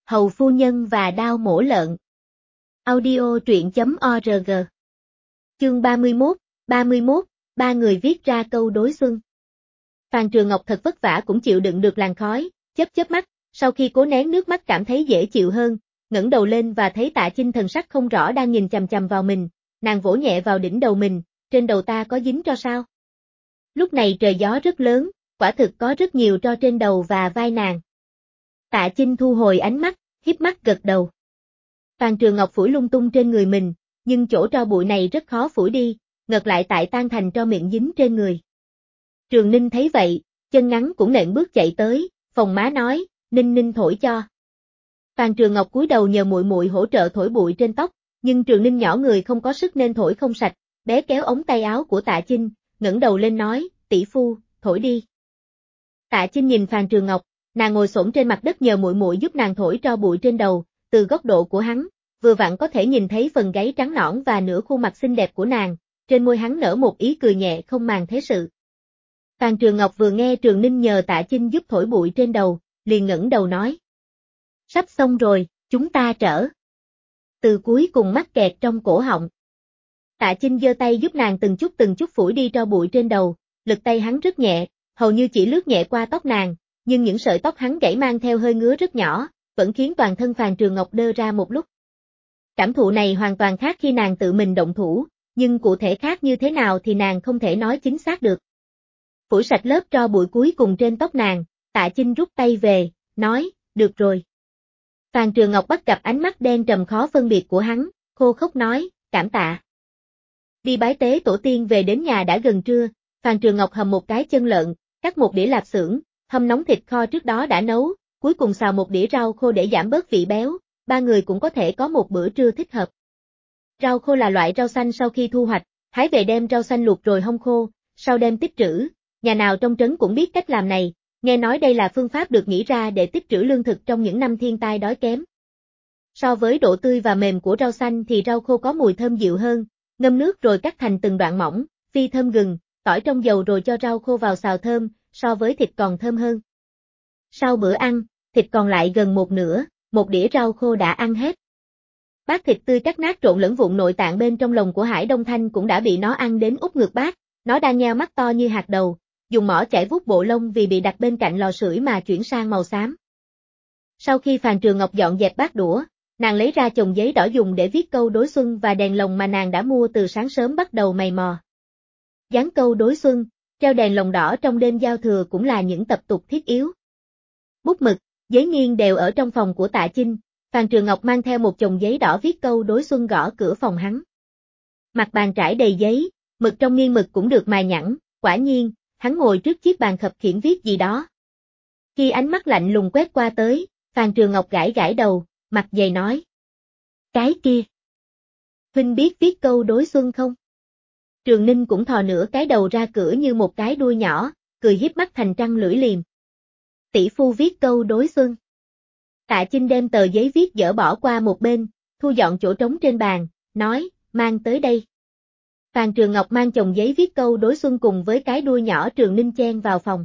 Hầu phu nhân và đao mổ lợn. Audio truyện.org. Chương 31, ba người viết ra câu đối xuân. Phàn Trường Ngọc thật vất vả cũng chịu đựng được làn khói, chớp mắt, sau khi cố nén nước mắt cảm thấy dễ chịu hơn, ngẩng đầu lên và thấy Tạ Chinh thần sắc không rõ đang nhìn chằm chằm vào mình, nàng vỗ nhẹ vào đỉnh đầu mình, trên đầu ta có dính tro sao? Lúc này trời gió rất lớn, quả thực có rất nhiều tro trên đầu và vai nàng. Tạ Chinh thu hồi ánh mắt, híp mắt gật đầu. Phàn Trường Ngọc phủi lung tung trên người mình, nhưng chỗ tro bụi này rất khó phủi đi, ngược lại tại tan thành tro miệng dính trên người. Trường Ninh thấy vậy, chân ngắn cũng nện bước chạy tới, phồng má nói, Ninh thổi cho. Phàn Trường Ngọc cúi đầu nhờ muội muội hỗ trợ thổi bụi trên tóc, nhưng Trường Ninh nhỏ người không có sức nên thổi không sạch, bé kéo ống tay áo của Tạ Chinh, ngẩng đầu lên nói, tỷ phu, thổi đi. Tạ Chinh nhìn Phàn Trường Ngọc, nàng ngồi xổm trên mặt đất nhờ muội muội giúp nàng thổi tro bụi trên đầu, từ góc độ của hắn, vừa vặn có thể nhìn thấy phần gáy trắng nõn và nửa khuôn mặt xinh đẹp của nàng, trên môi hắn nở một ý cười nhẹ không màng thế sự. Phàn Trường Ngọc vừa nghe Trường Ninh nhờ Tạ Chinh giúp thổi bụi trên đầu, liền ngẩng đầu nói. Sắp xong rồi, chúng ta trở. Từ cuối cùng mắc kẹt trong cổ họng. Tạ Chinh giơ tay giúp nàng từng chút phủi đi tro bụi trên đầu, lực tay hắn rất nhẹ, hầu như chỉ lướt nhẹ qua tóc nàng, nhưng những sợi tóc hắn gãy mang theo hơi ngứa rất nhỏ, vẫn khiến toàn thân Phàn Trường Ngọc đơ ra một lúc. Cảm thụ này hoàn toàn khác khi nàng tự mình động thủ, nhưng cụ thể khác như thế nào thì nàng không thể nói chính xác được. Phủi sạch lớp tro bụi cuối cùng trên tóc nàng, Tạ Chinh rút tay về, nói, được rồi. Phàn Trường Ngọc bắt gặp ánh mắt đen trầm khó phân biệt của hắn, khô khốc nói, cảm tạ. Đi bái tế tổ tiên về đến nhà đã gần trưa, Phàn Trường Ngọc hầm một cái chân lợn, cắt một đĩa lạp xưởng, hâm nóng thịt kho trước đó đã nấu, cuối cùng xào một đĩa rau khô để giảm bớt vị béo, ba người cũng có thể có một bữa trưa thích hợp. Rau khô là loại rau xanh sau khi thu hoạch, hái về đem rau xanh luộc rồi hong khô, sau đem tích trữ, nhà nào trong trấn cũng biết cách làm này, nghe nói đây là phương pháp được nghĩ ra để tích trữ lương thực trong những năm thiên tai đói kém. So với độ tươi và mềm của rau xanh thì rau khô có mùi thơm dịu hơn, ngâm nước rồi cắt thành từng đoạn mỏng, phi thơm gừng, tỏi trong dầu rồi cho rau khô vào xào thơm, so với thịt còn thơm hơn. Sau bữa ăn, thịt còn lại gần một nửa, một đĩa rau khô đã ăn hết. Bát thịt tươi cắt nát trộn lẫn vụn nội tạng bên trong lồng của Hải Đông Thanh cũng đã bị nó ăn đến úp ngược bát, nó đang nheo mắt to như hạt đầu, dùng mỏ chải vuốt bộ lông vì bị đặt bên cạnh lò sưởi mà chuyển sang màu xám. Sau khi Phàn Trường Ngọc dọn dẹp bát đũa, nàng lấy ra chồng giấy đỏ dùng để viết câu đối xuân và đèn lồng mà nàng đã mua từ sáng sớm bắt đầu mày mò. Dán câu đối xuân, treo đèn lồng đỏ trong đêm giao thừa cũng là những tập tục thiết yếu. Bút mực, giấy nghiêng đều ở trong phòng của Tạ Chinh, Phàn Trường Ngọc mang theo một chồng giấy đỏ viết câu đối xuân gõ cửa phòng hắn. Mặt bàn trải đầy giấy, mực trong nghiêng mực cũng được mài nhẵn, quả nhiên, hắn ngồi trước chiếc bàn khập khiễng viết gì đó. Khi ánh mắt lạnh lùng quét qua tới, Phàn Trường Ngọc gãi đầu, mặt dày nói. Cái kia. Huynh biết viết câu đối xuân không? Trường Ninh cũng thò nửa cái đầu ra cửa như một cái đuôi nhỏ, cười hiếp mắt thành trăng lưỡi liềm. Tỷ phu viết câu đối xuân. Tạ Chinh đem tờ giấy viết dở bỏ qua một bên, thu dọn chỗ trống trên bàn, nói, mang tới đây. Phàn Trường Ngọc mang chồng giấy viết câu đối xuân cùng với cái đuôi nhỏ Trường Ninh chen vào phòng.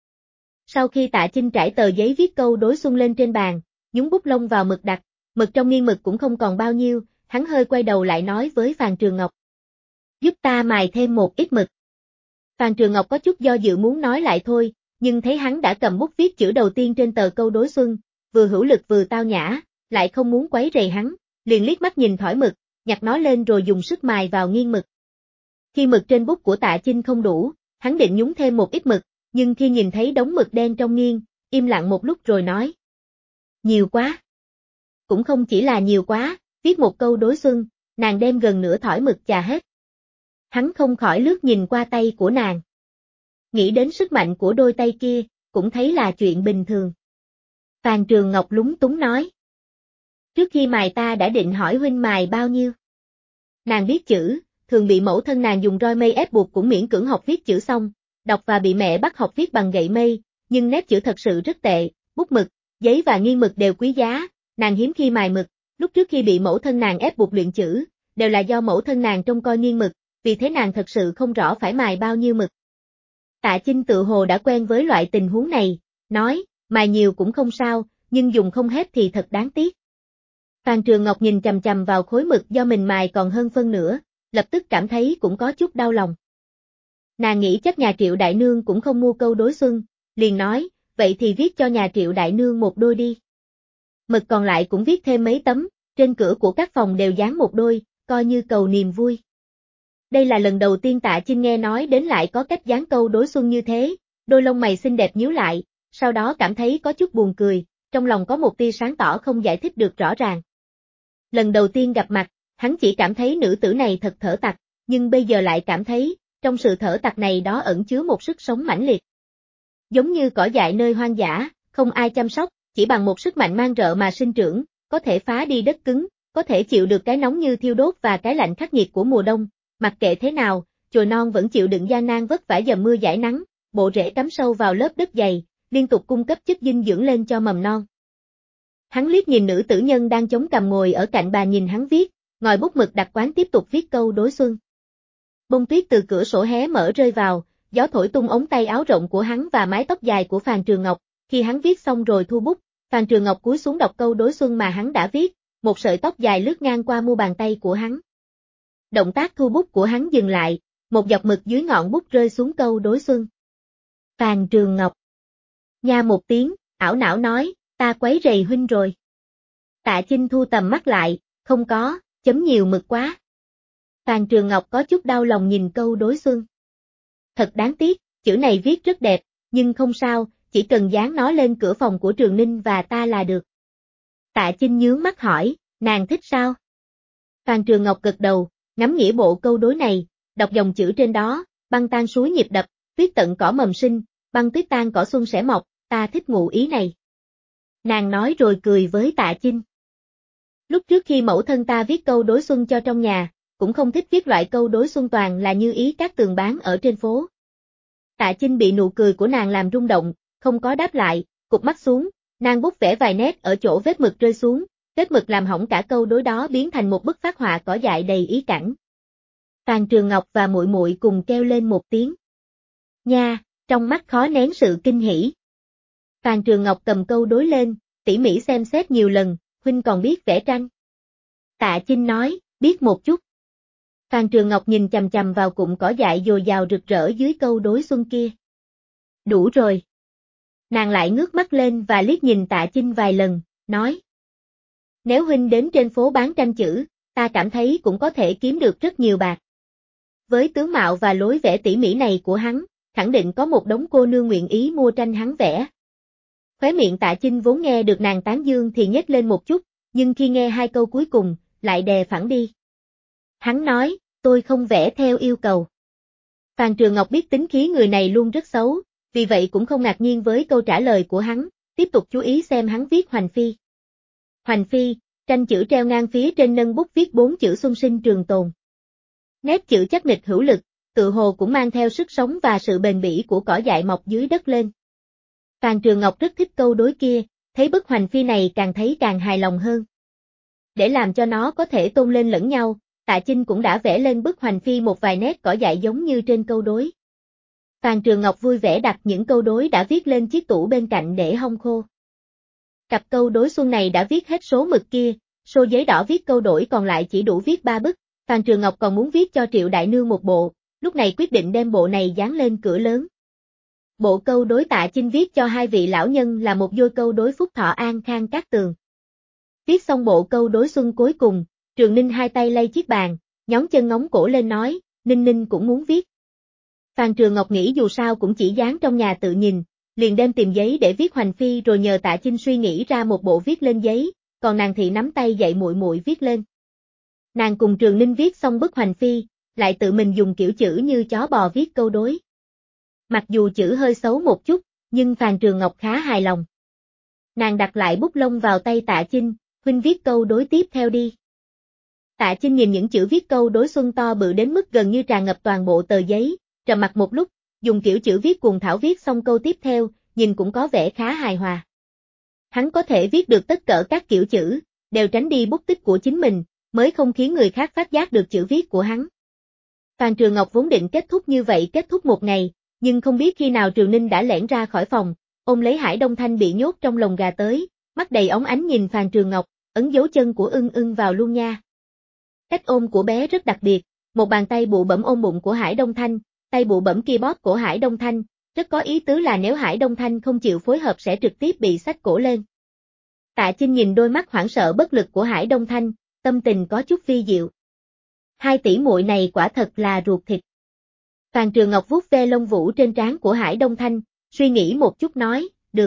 Sau khi Tạ Chinh trải tờ giấy viết câu đối xuân lên trên bàn, nhúng bút lông vào mực đặt, mực trong nghiêng mực cũng không còn bao nhiêu, hắn hơi quay đầu lại nói với Phàn Trường Ngọc. Giúp ta mài thêm một ít mực. Phàn Trường Ngọc có chút do dự muốn nói lại thôi, nhưng thấy hắn đã cầm bút viết chữ đầu tiên trên tờ câu đối xuân, vừa hữu lực vừa tao nhã, lại không muốn quấy rầy hắn, liền liếc mắt nhìn thỏi mực, nhặt nó lên rồi dùng sức mài vào nghiêng mực. Khi mực trên bút của Tạ Chinh không đủ, hắn định nhúng thêm một ít mực, nhưng khi nhìn thấy đống mực đen trong nghiêng, im lặng một lúc rồi nói. Nhiều quá. Cũng không chỉ là nhiều quá, viết một câu đối xuân, nàng đem gần nửa thỏi mực chà hết. Hắn không khỏi lướt nhìn qua tay của nàng. Nghĩ đến sức mạnh của đôi tay kia, cũng thấy là chuyện bình thường. Phàn Trường Ngọc lúng túng nói. Trước khi mài ta đã định hỏi huynh mài bao nhiêu. Nàng biết chữ, thường bị mẫu thân nàng dùng roi mây ép buộc cũng miễn cưỡng học viết chữ xong, đọc và bị mẹ bắt học viết bằng gậy mây, nhưng nét chữ thật sự rất tệ, bút mực, giấy và nghiêng mực đều quý giá, nàng hiếm khi mài mực, lúc trước khi bị mẫu thân nàng ép buộc luyện chữ, đều là do mẫu thân nàng trông coi nghiêng mực, vì thế nàng thật sự không rõ phải mài bao nhiêu mực. Tạ Chinh tự hồ đã quen với loại tình huống này, nói, mài nhiều cũng không sao, nhưng dùng không hết thì thật đáng tiếc. Phan Trường Ngọc nhìn chằm chằm vào khối mực do mình mài còn hơn phân nửa, lập tức cảm thấy cũng có chút đau lòng. Nàng nghĩ chắc nhà Triệu Đại Nương cũng không mua câu đối xuân, liền nói, vậy thì viết cho nhà Triệu Đại Nương một đôi đi. Mực còn lại cũng viết thêm mấy tấm, trên cửa của các phòng đều dán một đôi, coi như cầu niềm vui. Đây là lần đầu tiên Tạ Chinh nghe nói đến lại có cách dán câu đối xuân như thế, đôi lông mày xinh đẹp nhíu lại, sau đó cảm thấy có chút buồn cười, trong lòng có một tia sáng tỏ không giải thích được rõ ràng. Lần đầu tiên gặp mặt, hắn chỉ cảm thấy nữ tử này thật thở tặc, nhưng bây giờ lại cảm thấy, trong sự thở tặc này đó ẩn chứa một sức sống mãnh liệt. Giống như cỏ dại nơi hoang dã, không ai chăm sóc, chỉ bằng một sức mạnh mang rợ mà sinh trưởng, có thể phá đi đất cứng, có thể chịu được cái nóng như thiêu đốt và cái lạnh khắc nghiệt của mùa đông, mặc kệ thế nào, chồi non vẫn chịu đựng gian nan vất vả dầm mưa dãi nắng, bộ rễ cắm sâu vào lớp đất dày, liên tục cung cấp chất dinh dưỡng lên cho mầm non. Hắn liếc nhìn nữ tử nhân đang chống cằm ngồi ở cạnh bà nhìn hắn viết, ngòi bút mực đặc quán tiếp tục viết câu đối xuân. Bông tuyết từ cửa sổ hé mở rơi vào, gió thổi tung ống tay áo rộng của hắn và mái tóc dài của Phàn Trường Ngọc, khi hắn viết xong rồi thu bút, Phàn Trường Ngọc cúi xuống đọc câu đối xuân mà hắn đã viết, một sợi tóc dài lướt ngang qua mu bàn tay của hắn. Động tác thu bút của hắn dừng lại, một giọt mực dưới ngọn bút rơi xuống câu đối xuân. Phàn Trường Ngọc nha một tiếng, ảo não nói, ta quấy rầy huynh rồi. Tạ Chinh thu tầm mắt lại, không có, chấm nhiều mực quá. Phàn Trường Ngọc có chút đau lòng nhìn câu đối xuân. Thật đáng tiếc, chữ này viết rất đẹp, nhưng không sao, chỉ cần dán nó lên cửa phòng của Trường Ninh và ta là được. Tạ Chinh nhướng mắt hỏi, nàng thích sao? Phàn Trường Ngọc gật đầu, ngắm nghĩa bộ câu đối này, đọc dòng chữ trên đó, băng tan suối nhịp đập, tuyết tận cỏ mầm sinh, băng tuyết tan cỏ xuân sẽ mọc, ta thích ngụ ý này. Nàng nói rồi cười với Tạ Chinh. Lúc trước khi mẫu thân ta viết câu đối xuân cho trong nhà, cũng không thích viết loại câu đối xuân toàn là như ý các tường bán ở trên phố. Tạ Chinh bị nụ cười của nàng làm rung động, không có đáp lại, cụp mắt xuống, nàng bút vẽ vài nét ở chỗ vết mực rơi xuống, vết mực làm hỏng cả câu đối đó biến thành một bức phác họa cỏ dại đầy ý cảnh. Phàn Trường Ngọc và muội muội cùng kêu lên một tiếng. Nha, trong mắt khó nén sự kinh hỉ. Phàn Trường Ngọc cầm câu đối lên, tỉ mỉ xem xét nhiều lần, huynh còn biết vẽ tranh. Tạ Chinh nói, biết một chút. Phàn Trường Ngọc nhìn chằm chằm vào cụm cỏ dại dồi dào rực rỡ dưới câu đối xuân kia. Đủ rồi. Nàng lại ngước mắt lên và liếc nhìn Tạ Chinh vài lần, nói. Nếu huynh đến trên phố bán tranh chữ, ta cảm thấy cũng có thể kiếm được rất nhiều bạc. Với tướng mạo và lối vẽ tỉ mỉ này của hắn, khẳng định có một đống cô nương nguyện ý mua tranh hắn vẽ. Khóe miệng Tạ Chinh vốn nghe được nàng tán dương thì nhếch lên một chút, nhưng khi nghe hai câu cuối cùng, lại đè phẳng đi. Hắn nói, tôi không vẽ theo yêu cầu. Phàn Trường Ngọc biết tính khí người này luôn rất xấu, vì vậy cũng không ngạc nhiên với câu trả lời của hắn, tiếp tục chú ý xem hắn viết Hoành Phi. Hoành Phi, tranh chữ treo ngang phía trên nâng bút viết 4 chữ xuân sinh trường tồn. Nét chữ chắc nịch hữu lực, tự hồ cũng mang theo sức sống và sự bền bỉ của cỏ dại mọc dưới đất lên. Phàn Trường Ngọc rất thích câu đối kia, thấy bức Hoành Phi này càng thấy càng hài lòng hơn. Để làm cho nó có thể tôn lên lẫn nhau, Tạ Chinh cũng đã vẽ lên bức Hoành Phi một vài nét cỏ dại giống như trên câu đối. Phàn Trường Ngọc vui vẻ đặt những câu đối đã viết lên chiếc tủ bên cạnh để hong khô. Cặp câu đối xuân này đã viết hết số mực kia, số giấy đỏ viết câu đổi còn lại chỉ đủ viết 3 bức, Phàn Trường Ngọc còn muốn viết cho Triệu Đại Nương một bộ, lúc này quyết định đem bộ này dán lên cửa lớn. Bộ câu đối Tạ Chinh viết cho hai vị lão nhân là một dôi câu đối phúc thọ an khang cát tường. Viết xong bộ câu đối xuân cuối cùng, Trường Ninh hai tay lay chiếc bàn, nhón chân ngóng cổ lên nói, Ninh Ninh cũng muốn viết. Phàn Trường Ngọc nghĩ dù sao cũng chỉ dán trong nhà tự nhìn, liền đem tìm giấy để viết Hoành Phi rồi nhờ Tạ Chinh suy nghĩ ra một bộ viết lên giấy, còn nàng thì nắm tay dạy muội muội viết lên. Nàng cùng Trường Ninh viết xong bức Hoành Phi, lại tự mình dùng kiểu chữ như chó bò viết câu đối. Mặc dù chữ hơi xấu một chút, nhưng Phàn Trường Ngọc khá hài lòng. Nàng đặt lại bút lông vào tay Tạ Chinh, huynh viết câu đối tiếp theo đi. Tạ Chinh nhìn những chữ viết câu đối xuân to bự đến mức gần như tràn ngập toàn bộ tờ giấy, trầm mặc một lúc, dùng kiểu chữ viết cuồng thảo viết xong câu tiếp theo, nhìn cũng có vẻ khá hài hòa. Hắn có thể viết được tất cả các kiểu chữ, đều tránh đi bút tích của chính mình, mới không khiến người khác phát giác được chữ viết của hắn. Phàn Trường Ngọc vốn định kết thúc như vậy kết thúc một ngày, nhưng không biết khi nào Trường Ninh đã lẻn ra khỏi phòng, ôm lấy Hải Đông Thanh bị nhốt trong lồng gà tới, mắt đầy óng ánh nhìn Phàn Trường Ngọc, ấn dấu chân của ưng ưng vào luôn nha. Cách ôm của bé rất đặc biệt, một bàn tay bụ bẫm ôm bụng của Hải Đông Thanh, tay bụ bẫm kia bóp cổ Hải Đông Thanh, rất có ý tứ là nếu Hải Đông Thanh không chịu phối hợp sẽ trực tiếp bị xách cổ lên. Tạ Chinh nhìn đôi mắt hoảng sợ bất lực của Hải Đông Thanh, tâm tình có chút vi diệu. Hai tỷ muội này quả thật là ruột thịt. Phàn Trường Ngọc vuốt ve lông vũ trên trán của Hải Đông Thanh, suy nghĩ một chút nói, được.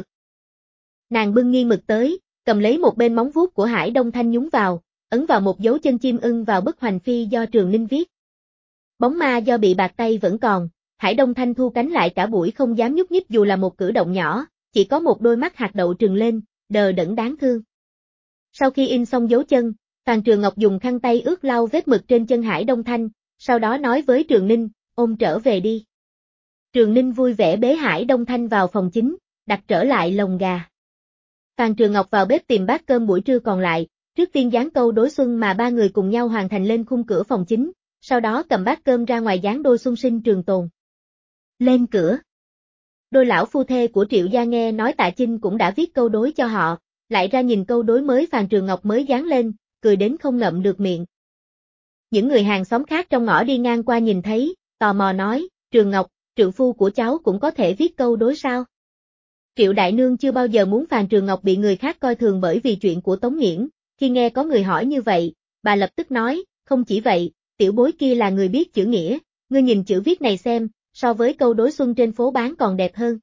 Nàng bưng nghiêng mực tới, cầm lấy một bên móng vuốt của Hải Đông Thanh nhúng vào, ấn vào một dấu chân chim ưng vào bức hoành phi do Trường Ninh viết. Bóng ma do bị bạc tay vẫn còn, Hải Đông Thanh thu cánh lại cả buổi không dám nhúc nhích dù là một cử động nhỏ, chỉ có một đôi mắt hạt đậu trừng lên, đờ đẫn đáng thương. Sau khi in xong dấu chân, Phàn Trường Ngọc dùng khăn tay ướt lau vết mực trên chân Hải Đông Thanh, sau đó nói với Trường Ninh, ôm trở về đi. Trường Ninh vui vẻ bế Hải Đông Thanh vào phòng chính, đặt trở lại lồng gà. Phàn Trường Ngọc vào bếp tìm bát cơm buổi trưa còn lại, trước tiên dán câu đối xuân mà ba người cùng nhau hoàn thành lên khung cửa phòng chính, sau đó cầm bát cơm ra ngoài dán đôi xuân sinh trường tồn. Lên cửa. Đôi lão phu thê của Triệu gia nghe nói Tạ Chinh cũng đã viết câu đối cho họ, lại ra nhìn câu đối mới Phàn Trường Ngọc mới dán lên, cười đến không ngậm được miệng. Những người hàng xóm khác trong ngõ đi ngang qua nhìn thấy, tò mò nói, Trường Ngọc, trượng phu của cháu cũng có thể viết câu đối sao? Triệu Đại Nương chưa bao giờ muốn Phàn Trường Ngọc bị người khác coi thường bởi vì chuyện của Tống Nghiễn, khi nghe có người hỏi như vậy, bà lập tức nói, không chỉ vậy, tiểu bối kia là người biết chữ nghĩa, ngươi nhìn chữ viết này xem, so với câu đối xuân trên phố bán còn đẹp hơn.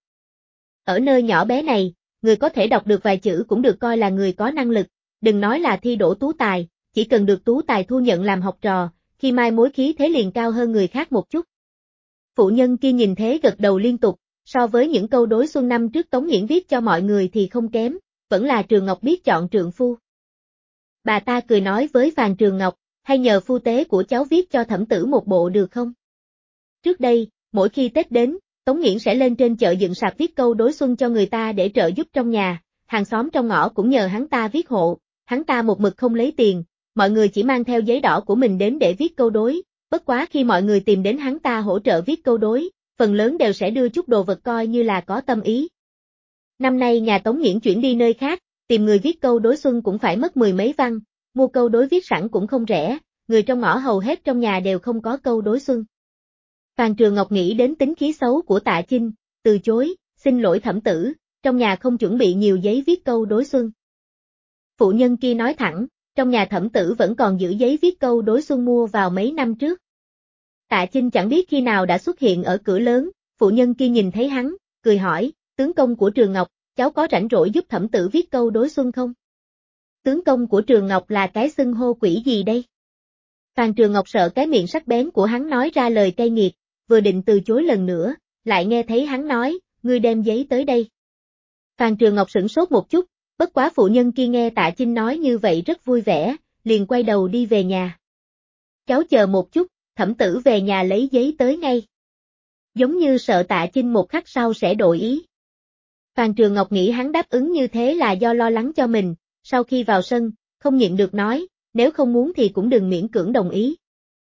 Ở nơi nhỏ bé này, người có thể đọc được vài chữ cũng được coi là người có năng lực, đừng nói là thi đỗ tú tài, chỉ cần được tú tài thu nhận làm học trò, khi mai mối khí thế liền cao hơn người khác một chút. Phụ nhân kia nhìn thế gật đầu liên tục, so với những câu đối xuân năm trước Tống Nghiễn viết cho mọi người thì không kém, vẫn là Trường Ngọc biết chọn trượng phu. Bà ta cười nói với Phàn Trường Ngọc, hay nhờ phu tế của cháu viết cho thẩm tử một bộ được không? Trước đây, mỗi khi Tết đến, Tống Nghiễn sẽ lên trên chợ dựng sạp viết câu đối xuân cho người ta để trợ giúp trong nhà, hàng xóm trong ngõ cũng nhờ hắn ta viết hộ, hắn ta một mực không lấy tiền, mọi người chỉ mang theo giấy đỏ của mình đến để viết câu đối, bất quá khi mọi người tìm đến hắn ta hỗ trợ viết câu đối, phần lớn đều sẽ đưa chút đồ vật coi như là có tâm ý. Năm nay nhà Tống Nghiễn chuyển đi nơi khác, tìm người viết câu đối xuân cũng phải mất 10 mấy văn, mua câu đối viết sẵn cũng không rẻ, người trong ngõ hầu hết trong nhà đều không có câu đối xuân. Phàn Trường Ngọc nghĩ đến tính khí xấu của Tạ Chinh, từ chối, xin lỗi thẩm tử, trong nhà không chuẩn bị nhiều giấy viết câu đối xuân. Phụ nhân kia nói thẳng, trong nhà thẩm tử vẫn còn giữ giấy viết câu đối xuân mua vào mấy năm trước. Tạ Chinh chẳng biết khi nào đã xuất hiện ở cửa lớn, phụ nhân kia nhìn thấy hắn, cười hỏi, tướng công của Trường Ngọc, cháu có rảnh rỗi giúp thẩm tử viết câu đối xuân không? Tướng công của Trường Ngọc là cái xưng hô quỷ gì đây? Phàn Trường Ngọc sợ cái miệng sắc bén của hắn nói ra lời cay nghiệt, vừa định từ chối lần nữa, lại nghe thấy hắn nói, ngươi đem giấy tới đây. Phàn Trường Ngọc sửng sốt một chút, bất quá phụ nhân kia nghe Tạ Chinh nói như vậy rất vui vẻ, liền quay đầu đi về nhà. Cháu chờ một chút, thẩm tử về nhà lấy giấy tới ngay. Giống như sợ Tạ Chinh một khắc sau sẽ đổi ý. Phàn Trường Ngọc nghĩ hắn đáp ứng như thế là do lo lắng cho mình, sau khi vào sân, không nhịn được nói, nếu không muốn thì cũng đừng miễn cưỡng đồng ý.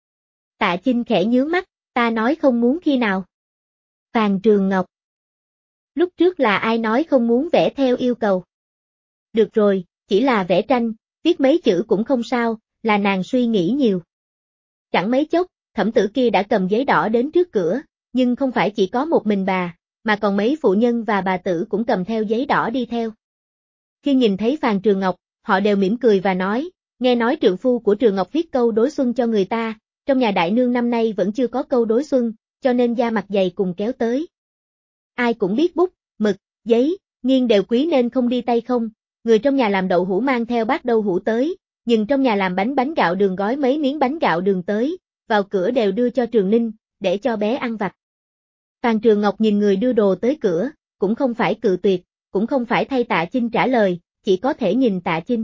Tạ Chinh khẽ nhướng mắt, ta nói không muốn khi nào? Phàn Trường Ngọc. Lúc trước là ai nói không muốn vẽ theo yêu cầu? Được rồi, chỉ là vẽ tranh, viết mấy chữ cũng không sao, là nàng suy nghĩ nhiều. Chẳng mấy chốc, thẩm tử kia đã cầm giấy đỏ đến trước cửa, nhưng không phải chỉ có một mình bà, mà còn mấy phụ nhân và bà tử cũng cầm theo giấy đỏ đi theo. Khi nhìn thấy Phàn Trường Ngọc, họ đều mỉm cười và nói, nghe nói trượng phu của Trường Ngọc viết câu đối xuân cho người ta, trong nhà đại nương năm nay vẫn chưa có câu đối xuân, cho nên da mặt dày cùng kéo tới. Ai cũng biết bút, mực, giấy, nghiêng đều quý nên không đi tay không, người trong nhà làm đậu hũ mang theo bát đậu hũ tới, nhưng trong nhà làm bánh gạo đường gói mấy miếng bánh gạo đường tới, vào cửa đều đưa cho Trường Ninh, để cho bé ăn vặt. Phàn Trường Ngọc nhìn người đưa đồ tới cửa, cũng không phải cự tuyệt, cũng không phải thay Tạ Chinh trả lời, chỉ có thể nhìn Tạ Chinh.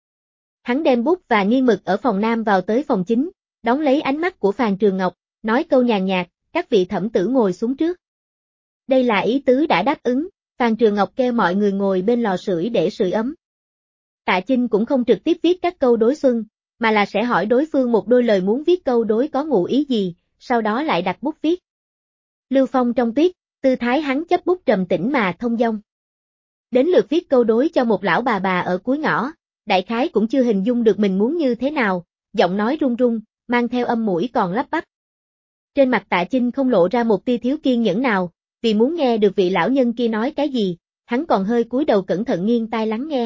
Hắn đem bút và nghiêng mực ở phòng nam vào tới phòng chính, đón lấy ánh mắt của Phàn Trường Ngọc, nói câu nhàn nhạt, các vị thẩm tử ngồi xuống trước. Đây là ý tứ đã đáp ứng, Phàn Trường Ngọc kêu mọi người ngồi bên lò sưởi để sưởi ấm. Tạ Chinh cũng không trực tiếp viết các câu đối xuân, mà là sẽ hỏi đối phương một đôi lời muốn viết câu đối có ngụ ý gì, sau đó lại đặt bút viết. Lưu Phong trong tuyết, tư thái hắn chấp bút trầm tĩnh mà thông dong. Đến lượt viết câu đối cho một lão bà ở cuối ngõ, đại khái cũng chưa hình dung được mình muốn như thế nào, giọng nói run run, mang theo âm mũi còn lắp bắp. Trên mặt Tạ Chinh không lộ ra một tia thiếu kiên nhẫn nào, vì muốn nghe được vị lão nhân kia nói cái gì, hắn còn hơi cúi đầu cẩn thận nghiêng tai lắng nghe.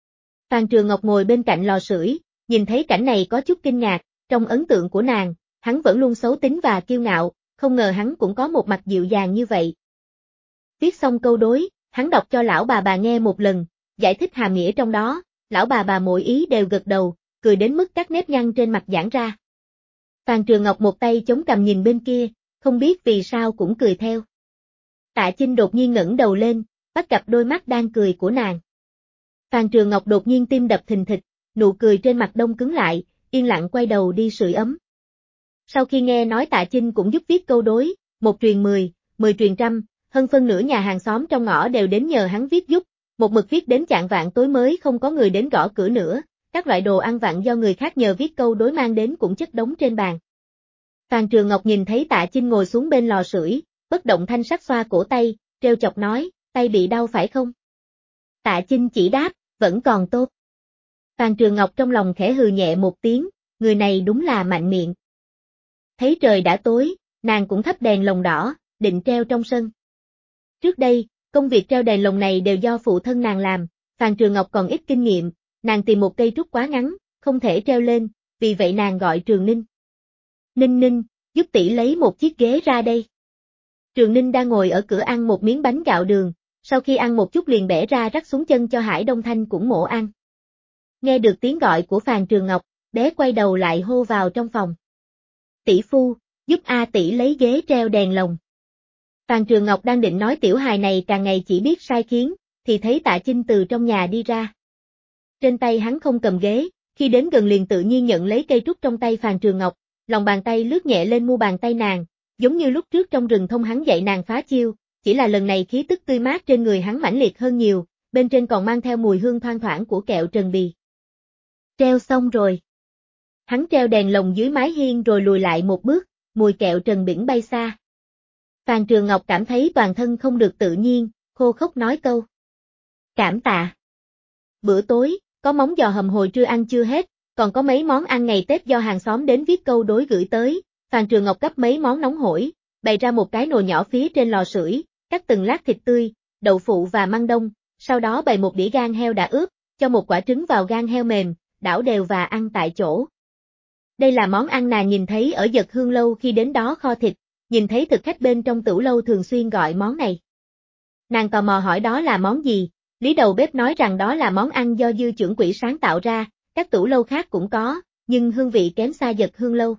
Phan Trường Ngọc ngồi bên cạnh lò sưởi, nhìn thấy cảnh này có chút kinh ngạc, trong ấn tượng của nàng, hắn vẫn luôn xấu tính và kiêu ngạo, không ngờ hắn cũng có một mặt dịu dàng như vậy. Viết xong câu đối, hắn đọc cho lão bà nghe một lần, giải thích hàm nghĩa trong đó, lão bà mỗi ý đều gật đầu, cười đến mức các nếp nhăn trên mặt giãn ra. Phan Trường Ngọc một tay chống cằm nhìn bên kia, không biết vì sao cũng cười theo. Tạ Chinh đột nhiên ngẩng đầu lên, bắt gặp đôi mắt đang cười của nàng. Phan Trường Ngọc đột nhiên tim đập thình thịch, nụ cười trên mặt đông cứng lại, yên lặng quay đầu đi sưởi ấm. Sau khi nghe nói Tạ Chinh cũng giúp viết câu đối, một truyền 10, 10 truyền trăm, hơn phân nửa nhà hàng xóm trong ngõ đều đến nhờ hắn viết giúp, một mực viết đến chạng vạng tối mới không có người đến gõ cửa nữa, các loại đồ ăn vặt do người khác nhờ viết câu đối mang đến cũng chất đống trên bàn. Phan Trường Ngọc nhìn thấy Tạ Chinh ngồi xuống bên lò sưởi, bất động thanh sắc xoa cổ tay, trêu chọc nói, tay bị đau phải không? Tạ Chinh chỉ đáp, vẫn còn tốt. Phan Trường Ngọc trong lòng khẽ hừ nhẹ một tiếng, người này đúng là mạnh miệng. Thấy trời đã tối, nàng cũng thắp đèn lồng đỏ, định treo trong sân. Trước đây, công việc treo đèn lồng này đều do phụ thân nàng làm, Phan Trường Ngọc còn ít kinh nghiệm, nàng tìm một cây trúc quá ngắn, không thể treo lên, vì vậy nàng gọi Trường Ninh. Ninh Ninh, giúp tỷ lấy một chiếc ghế ra đây. Trường Ninh đang ngồi ở cửa ăn một miếng bánh gạo đường, sau khi ăn một chút liền bẻ ra rắc xuống chân cho Hải Đông Thanh cũng mổ ăn. Nghe được tiếng gọi của Phan Trường Ngọc, bé quay đầu lại hô vào trong phòng. Tỷ phu, giúp A tỷ lấy ghế treo đèn lồng. Phan Trường Ngọc đang định nói tiểu hài này càng ngày chỉ biết sai khiến, thì thấy Tạ Chinh từ trong nhà đi ra. Trên tay hắn không cầm ghế, khi đến gần liền tự nhiên nhận lấy cây trúc trong tay Phan Trường Ngọc, lòng bàn tay lướt nhẹ lên mu bàn tay nàng, giống như lúc trước trong rừng thông hắn dạy nàng phá chiêu, chỉ là lần này khí tức tươi mát trên người hắn mãnh liệt hơn nhiều, bên trên còn mang theo mùi hương thoang thoảng của kẹo trần bì. Treo xong rồi. Hắn treo đèn lồng dưới mái hiên rồi lùi lại một bước, mùi kẹo trần biển bay xa. Phan Trường Ngọc cảm thấy toàn thân không được tự nhiên, khô khốc nói câu. Cảm tạ. Bữa tối, có móng giò hầm hồi trưa ăn chưa hết, còn có mấy món ăn ngày Tết do hàng xóm đến viết câu đối gửi tới, Phan Trường Ngọc gấp mấy món nóng hổi, bày ra một cái nồi nhỏ phía trên lò sưởi, cắt từng lát thịt tươi, đậu phụ và măng đông, sau đó bày một đĩa gan heo đã ướp, cho một quả trứng vào gan heo mềm, đảo đều và ăn tại chỗ. Đây là món ăn nàng nhìn thấy ở Dật Hương Lâu khi đến đó kho thịt, nhìn thấy thực khách bên trong tửu lâu thường xuyên gọi món này. Nàng tò mò hỏi đó là món gì, Lý đầu bếp nói rằng đó là món ăn do Dư trưởng quỹ sáng tạo ra, các tửu lâu khác cũng có, nhưng hương vị kém xa Dật Hương Lâu.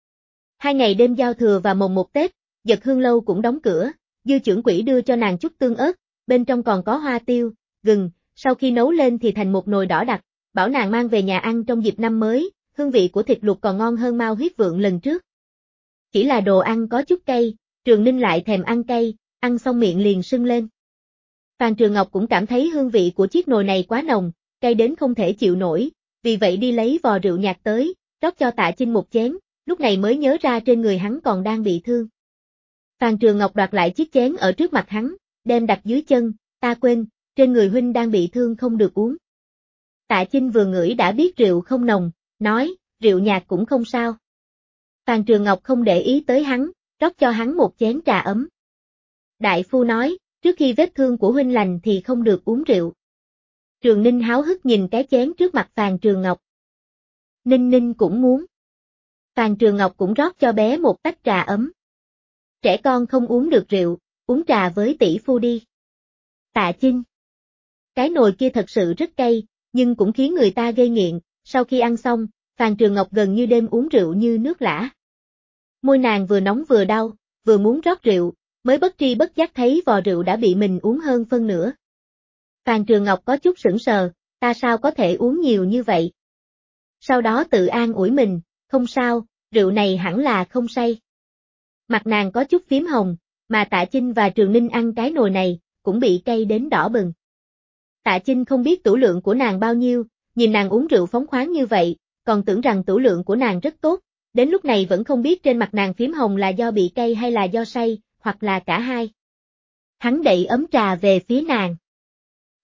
2 ngày đêm giao thừa và mồng 1 Tết, Dật Hương Lâu cũng đóng cửa, Dư trưởng quỹ đưa cho nàng chút tương ớt, bên trong còn có hoa tiêu, gừng, sau khi nấu lên thì thành một nồi đỏ đặc, bảo nàng mang về nhà ăn trong dịp năm mới, hương vị của thịt luộc còn ngon hơn mao huyết vượng lần trước. Chỉ là đồ ăn có chút cay, Trường Ninh lại thèm ăn cay, ăn xong miệng liền sưng lên. Phan Trường Ngọc cũng cảm thấy hương vị của chiếc nồi này quá nồng, cay đến không thể chịu nổi, vì vậy đi lấy vò rượu nhạt tới, rót cho Tạ Chinh một chén, lúc này mới nhớ ra trên người hắn còn đang bị thương. Phan Trường Ngọc đoạt lại chiếc chén ở trước mặt hắn, đem đặt dưới chân, ta quên, trên người huynh đang bị thương không được uống. Tạ Chinh vừa ngửi đã biết rượu không nồng, nói, rượu nhạt cũng không sao. Phan Trường Ngọc không để ý tới hắn, rót cho hắn một chén trà ấm. Đại phu nói, trước khi vết thương của huynh lành thì không được uống rượu. Trường Ninh háo hức nhìn cái chén trước mặt Phan Trường Ngọc. Ninh Ninh cũng muốn. Phan Trường Ngọc cũng rót cho bé một tách trà ấm. Trẻ con không uống được rượu, uống trà với tỷ phu đi. Tạ Chinh. Cái nồi kia thật sự rất cay, nhưng cũng khiến người ta gây nghiện, sau khi ăn xong, Phan Trường Ngọc gần như đêm uống rượu như nước lã. Môi nàng vừa nóng vừa đau, vừa muốn rót rượu, mới bất tri bất giác thấy vò rượu đã bị mình uống hơn phân nửa. Phan Trường Ngọc có chút sững sờ, ta sao có thể uống nhiều như vậy? Sau đó tự an ủi mình, không sao, rượu này hẳn là không say. Mặt nàng có chút phím hồng, mà Tạ Chinh và Trường Ninh ăn cái nồi này, cũng bị cay đến đỏ bừng. Tạ Chinh không biết tửu lượng của nàng bao nhiêu, nhìn nàng uống rượu phóng khoáng như vậy, còn tưởng rằng tửu lượng của nàng rất tốt, đến lúc này vẫn không biết trên mặt nàng phím hồng là do bị cay hay là do say, hoặc là cả hai. Hắn đẩy ấm trà về phía nàng.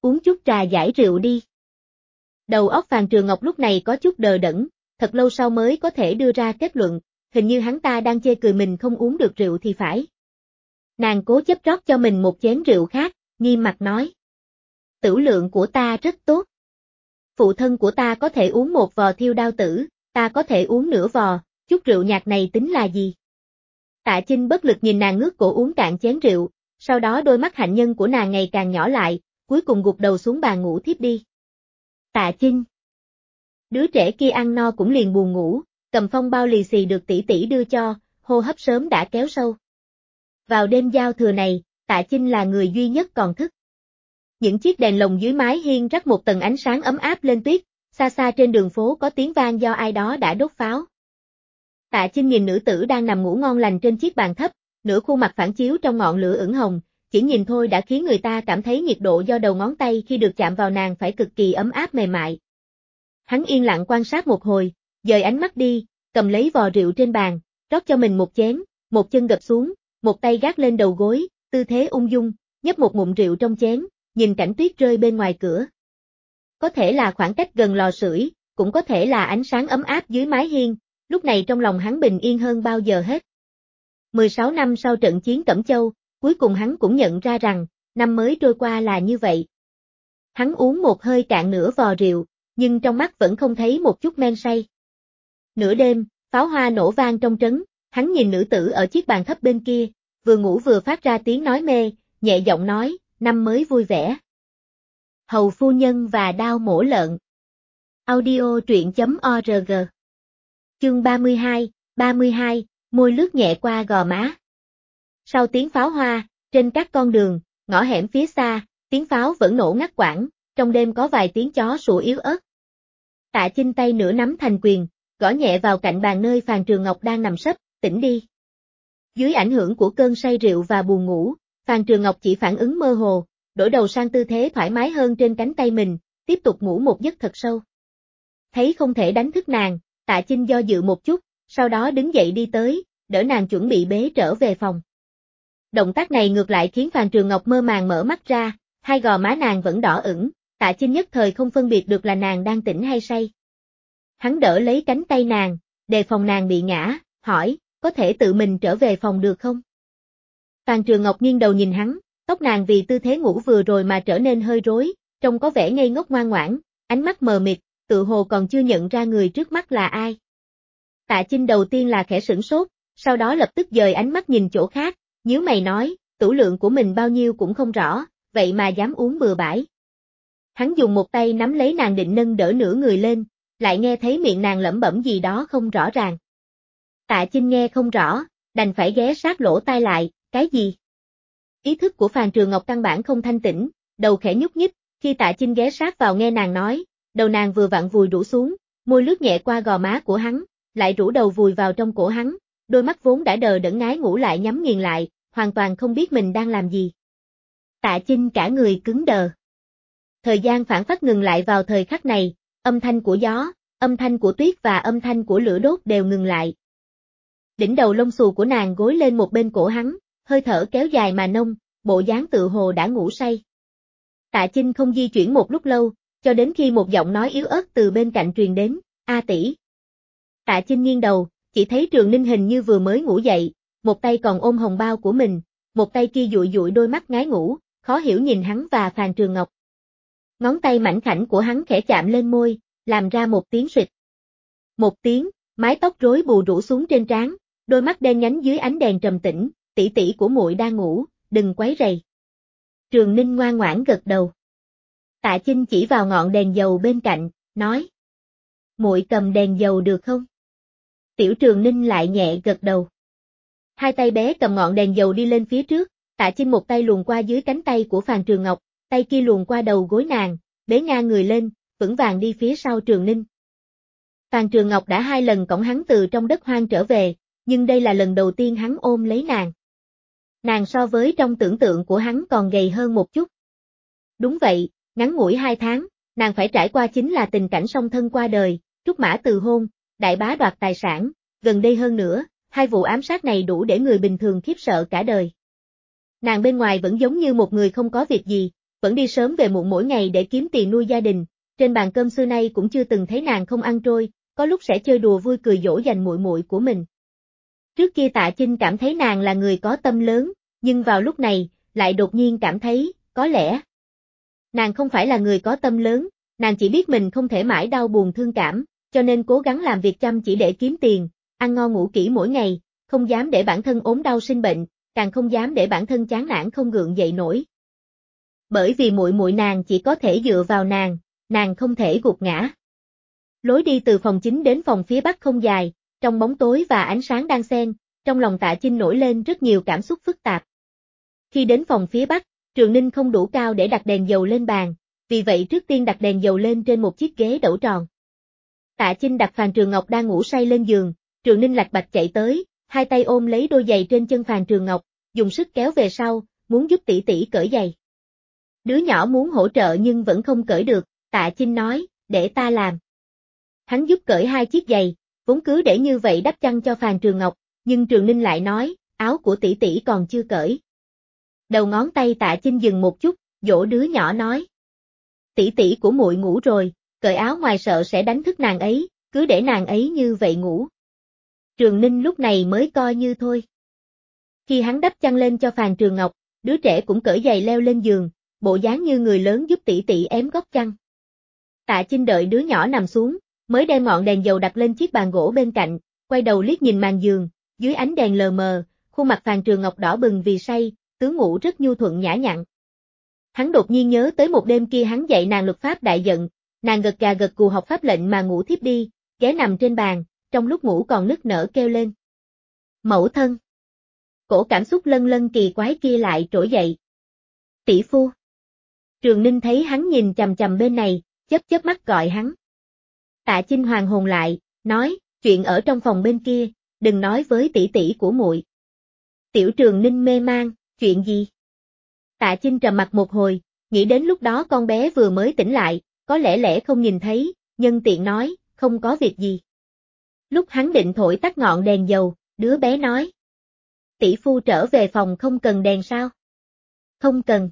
uống chút trà giải rượu đi. Đầu óc Phàn Trường Ngọc lúc này có chút đờ đẫn, thật lâu sau mới có thể đưa ra kết luận, hình như hắn ta đang chê cười mình không uống được rượu thì phải. Nàng cố chấp rót cho mình một chén rượu khác, nghiêm mặt nói. Tửu lượng của ta rất tốt. Phụ thân của ta có thể uống một vò thiêu đao tử, ta có thể uống nửa vò, chút rượu nhạt này tính là gì? Tạ Chinh bất lực nhìn nàng ngước cổ uống cạn chén rượu, sau đó đôi mắt hạnh nhân của nàng ngày càng nhỏ lại, cuối cùng gục đầu xuống bàn ngủ thiếp đi. Tạ Chinh. Đứa trẻ kia ăn no cũng liền buồn ngủ, cầm phong bao lì xì được tỷ tỷ đưa cho, hô hấp sớm đã kéo sâu. Vào đêm giao thừa này, Tạ Chinh là người duy nhất còn thức. Những chiếc đèn lồng dưới mái hiên rắc một tầng ánh sáng ấm áp lên tuyết, xa xa trên đường phố có tiếng vang do ai đó đã đốt pháo. Tạ Chinh nhìn nữ tử đang nằm ngủ ngon lành trên chiếc bàn thấp, nửa khuôn mặt phản chiếu trong ngọn lửa ửng hồng, chỉ nhìn thôi đã khiến người ta cảm thấy nhiệt độ do đầu ngón tay khi được chạm vào nàng phải cực kỳ ấm áp mềm mại. Hắn yên lặng quan sát một hồi, dời ánh mắt đi, cầm lấy vò rượu trên bàn, rót cho mình một chén, một chân gập xuống, một tay gác lên đầu gối, tư thế ung dung, nhấp một ngụm rượu trong chén, nhìn cảnh tuyết rơi bên ngoài cửa. Có thể là khoảng cách gần lò sưởi, cũng có thể là ánh sáng ấm áp dưới mái hiên, lúc này trong lòng hắn bình yên hơn bao giờ hết. 16 năm sau trận chiến Cẩm Châu, cuối cùng hắn cũng nhận ra rằng, năm mới trôi qua là như vậy. Hắn uống một hơi cạn nửa vò rượu, nhưng trong mắt vẫn không thấy một chút men say. Nửa đêm, pháo hoa nổ vang trong trấn, hắn nhìn nữ tử ở chiếc bàn thấp bên kia, vừa ngủ vừa phát ra tiếng nói mê, nhẹ giọng nói, năm mới vui vẻ. Hầu phu nhân và đao mổ lợn. Audio truyện.org. Chương 32, môi lướt nhẹ qua gò má. Sau tiếng pháo hoa, trên các con đường, ngõ hẻm phía xa, tiếng pháo vẫn nổ ngắt quãng, trong đêm có vài tiếng chó sủa yếu ớt. Tạ Chinh tay nửa nắm thành quyền, gõ nhẹ vào cạnh bàn nơi Phàn Trường Ngọc đang nằm sấp, tỉnh đi. Dưới ảnh hưởng của cơn say rượu và buồn ngủ, Phàn Trường Ngọc chỉ phản ứng mơ hồ, đổi đầu sang tư thế thoải mái hơn trên cánh tay mình, tiếp tục ngủ một giấc thật sâu. Thấy không thể đánh thức nàng, Tạ Chinh do dự một chút, sau đó đứng dậy đi tới, đỡ nàng chuẩn bị bế trở về phòng. Động tác này ngược lại khiến Phàn Trường Ngọc mơ màng mở mắt ra, hai gò má nàng vẫn đỏ ửng, Tạ Chinh nhất thời không phân biệt được là nàng đang tỉnh hay say. Hắn đỡ lấy cánh tay nàng, đề phòng nàng bị ngã, hỏi, có thể tự mình trở về phòng được không? Phàn Trường Ngọc nghiêng đầu nhìn hắn, tóc nàng vì tư thế ngủ vừa rồi mà trở nên hơi rối, trông có vẻ ngây ngốc ngoan ngoãn, ánh mắt mờ mịt, tự hồ còn chưa nhận ra người trước mắt là ai. Tạ Chinh đầu tiên là khẽ sửng sốt, sau đó lập tức dời ánh mắt nhìn chỗ khác, nhíu mày nói, tửu lượng của mình bao nhiêu cũng không rõ, vậy mà dám uống bừa bãi. Hắn dùng một tay nắm lấy nàng định nâng đỡ nửa người lên, lại nghe thấy miệng nàng lẩm bẩm gì đó không rõ ràng. Tạ Chinh nghe không rõ, đành phải ghé sát lỗ tai lại, cái gì? Ý thức của Phàn Trường Ngọc căn bản không thanh tĩnh, đầu khẽ nhúc nhích, khi Tạ Chinh ghé sát vào nghe nàng nói, đầu nàng vừa vặn vùi rũ xuống, môi lướt nhẹ qua gò má của hắn, lại rũ đầu vùi vào trong cổ hắn, đôi mắt vốn đã đờ đẫn ngái ngủ lại nhắm nghiền lại, hoàn toàn không biết mình đang làm gì. Tạ Chinh cả người cứng đờ. Thời gian phảng phất ngừng lại vào thời khắc này, âm thanh của gió, âm thanh của tuyết và âm thanh của lửa đốt đều ngừng lại. Đỉnh đầu lông xù của nàng gối lên một bên cổ hắn, hơi thở kéo dài mà nông, bộ dáng tự hồ đã ngủ say. Tạ Chinh không di chuyển một lúc lâu, cho đến khi một giọng nói yếu ớt từ bên cạnh truyền đến, "A tỷ." Tạ Chinh nghiêng đầu, chỉ thấy Trường Ninh hình như vừa mới ngủ dậy, một tay còn ôm hồng bao của mình, một tay kia dụi dụi đôi mắt ngái ngủ, khó hiểu nhìn hắn và Phàn Trường Ngọc. Ngón tay mảnh khảnh của hắn khẽ chạm lên môi, làm ra một tiếng xịt. Một tiếng, mái tóc rối bù rủ xuống trên trán, đôi mắt đen nhánh dưới ánh đèn trầm tĩnh, tỷ tỷ của muội đang ngủ, đừng quấy rầy. Trường Ninh ngoan ngoãn gật đầu. Tạ Chinh chỉ vào ngọn đèn dầu bên cạnh, nói. Muội cầm đèn dầu được không? Tiểu Trường Ninh lại nhẹ gật đầu. Hai tay bé cầm ngọn đèn dầu đi lên phía trước, Tạ Chinh một tay luồn qua dưới cánh tay của Phàn Trường Ngọc, tay kia luồn qua đầu gối nàng, bế ngang người lên, vững vàng đi phía sau Trường Ninh. Phàn Trường Ngọc đã 2 lần cõng hắn từ trong đất hoang trở về, nhưng đây là lần đầu tiên hắn ôm lấy nàng. Nàng so với trong tưởng tượng của hắn còn gầy hơn một chút. Đúng vậy, ngắn ngủi 2 tháng, nàng phải trải qua chính là tình cảnh song thân qua đời, trúc mã từ hôn, đại bá đoạt tài sản, gần đây hơn nữa, 2 vụ ám sát này đủ để người bình thường khiếp sợ cả đời. Nàng bên ngoài vẫn giống như một người không có việc gì, vẫn đi sớm về muộn mỗi ngày để kiếm tiền nuôi gia đình, trên bàn cơm xưa nay cũng chưa từng thấy nàng không ăn trôi, có lúc sẽ chơi đùa vui cười dỗ dành muội muội của mình. Trước kia Tạ Chinh cảm thấy nàng là người có tâm lớn, nhưng vào lúc này, lại đột nhiên cảm thấy, có lẽ nàng không phải là người có tâm lớn, nàng chỉ biết mình không thể mãi đau buồn thương cảm, cho nên cố gắng làm việc chăm chỉ để kiếm tiền, ăn ngon ngủ kỹ mỗi ngày, không dám để bản thân ốm đau sinh bệnh, càng không dám để bản thân chán nản không gượng dậy nổi. Bởi vì muội muội nàng chỉ có thể dựa vào nàng không thể gục ngã. Lối đi từ phòng chính đến phòng phía bắc không dài, trong bóng tối và ánh sáng đan xen, trong lòng Tạ Chinh nổi lên rất nhiều cảm xúc phức tạp. Khi đến phòng phía bắc, Trường Ninh không đủ cao để đặt đèn dầu lên bàn, vì vậy trước tiên đặt đèn dầu lên trên một chiếc ghế đẩu tròn. Tạ Chinh đặt Phàn Trường Ngọc đang ngủ say lên giường, Trường Ninh lạch bạch chạy tới, hai tay ôm lấy đôi giày trên chân Phàn Trường Ngọc, dùng sức kéo về sau, muốn giúp tỷ tỷ cởi giày. Đứa nhỏ muốn hỗ trợ nhưng vẫn không cởi được, Tạ Chinh nói, để ta làm. Hắn giúp cởi hai chiếc giày, vốn cứ để như vậy đắp chăn cho Phàn Trường Ngọc, nhưng Trường Ninh lại nói, áo của tỷ tỷ còn chưa cởi. Đầu ngón tay Tạ Chinh dừng một chút, dỗ đứa nhỏ nói. Tỷ tỷ của muội ngủ rồi, cởi áo ngoài sợ sẽ đánh thức nàng ấy, cứ để nàng ấy như vậy ngủ. Trường Ninh lúc này mới coi như thôi. Khi hắn đắp chăn lên cho Phàn Trường Ngọc, đứa trẻ cũng cởi giày leo lên giường, bộ dáng như người lớn giúp tỷ tỷ ém góc chăn. Tạ Chinh đợi đứa nhỏ nằm xuống, mới đem ngọn đèn dầu đặt lên chiếc bàn gỗ bên cạnh, quay đầu liếc nhìn màn giường, dưới ánh đèn lờ mờ, khuôn mặt Phàn Trường Ngọc đỏ bừng vì say, tướng ngủ rất nhu thuận nhã nhặn. Hắn đột nhiên nhớ tới một đêm kia hắn dạy nàng luật pháp đại giận, nàng gật gà gật gù học pháp lệnh mà ngủ thiếp đi, ghé nằm trên bàn, trong lúc ngủ còn nức nở kêu lên. Mẫu thân. Cổ cảm xúc lân lân kỳ quái kia lại trỗi dậy. Tỷ phu. Trường Ninh thấy hắn nhìn chằm chằm bên này, chớp mắt gọi hắn. Tạ Chinh hoàn hồn lại, nói, chuyện ở trong phòng bên kia, đừng nói với tỷ tỷ của muội. Tiểu Trường Ninh mê mang, chuyện gì? Tạ Chinh trầm mặt một hồi, nghĩ đến lúc đó con bé vừa mới tỉnh lại, có lẽ không nhìn thấy, nhân tiện nói, không có việc gì. Lúc hắn định thổi tắt ngọn đèn dầu, đứa bé nói. Tỷ phu trở về phòng không cần đèn sao? Không cần.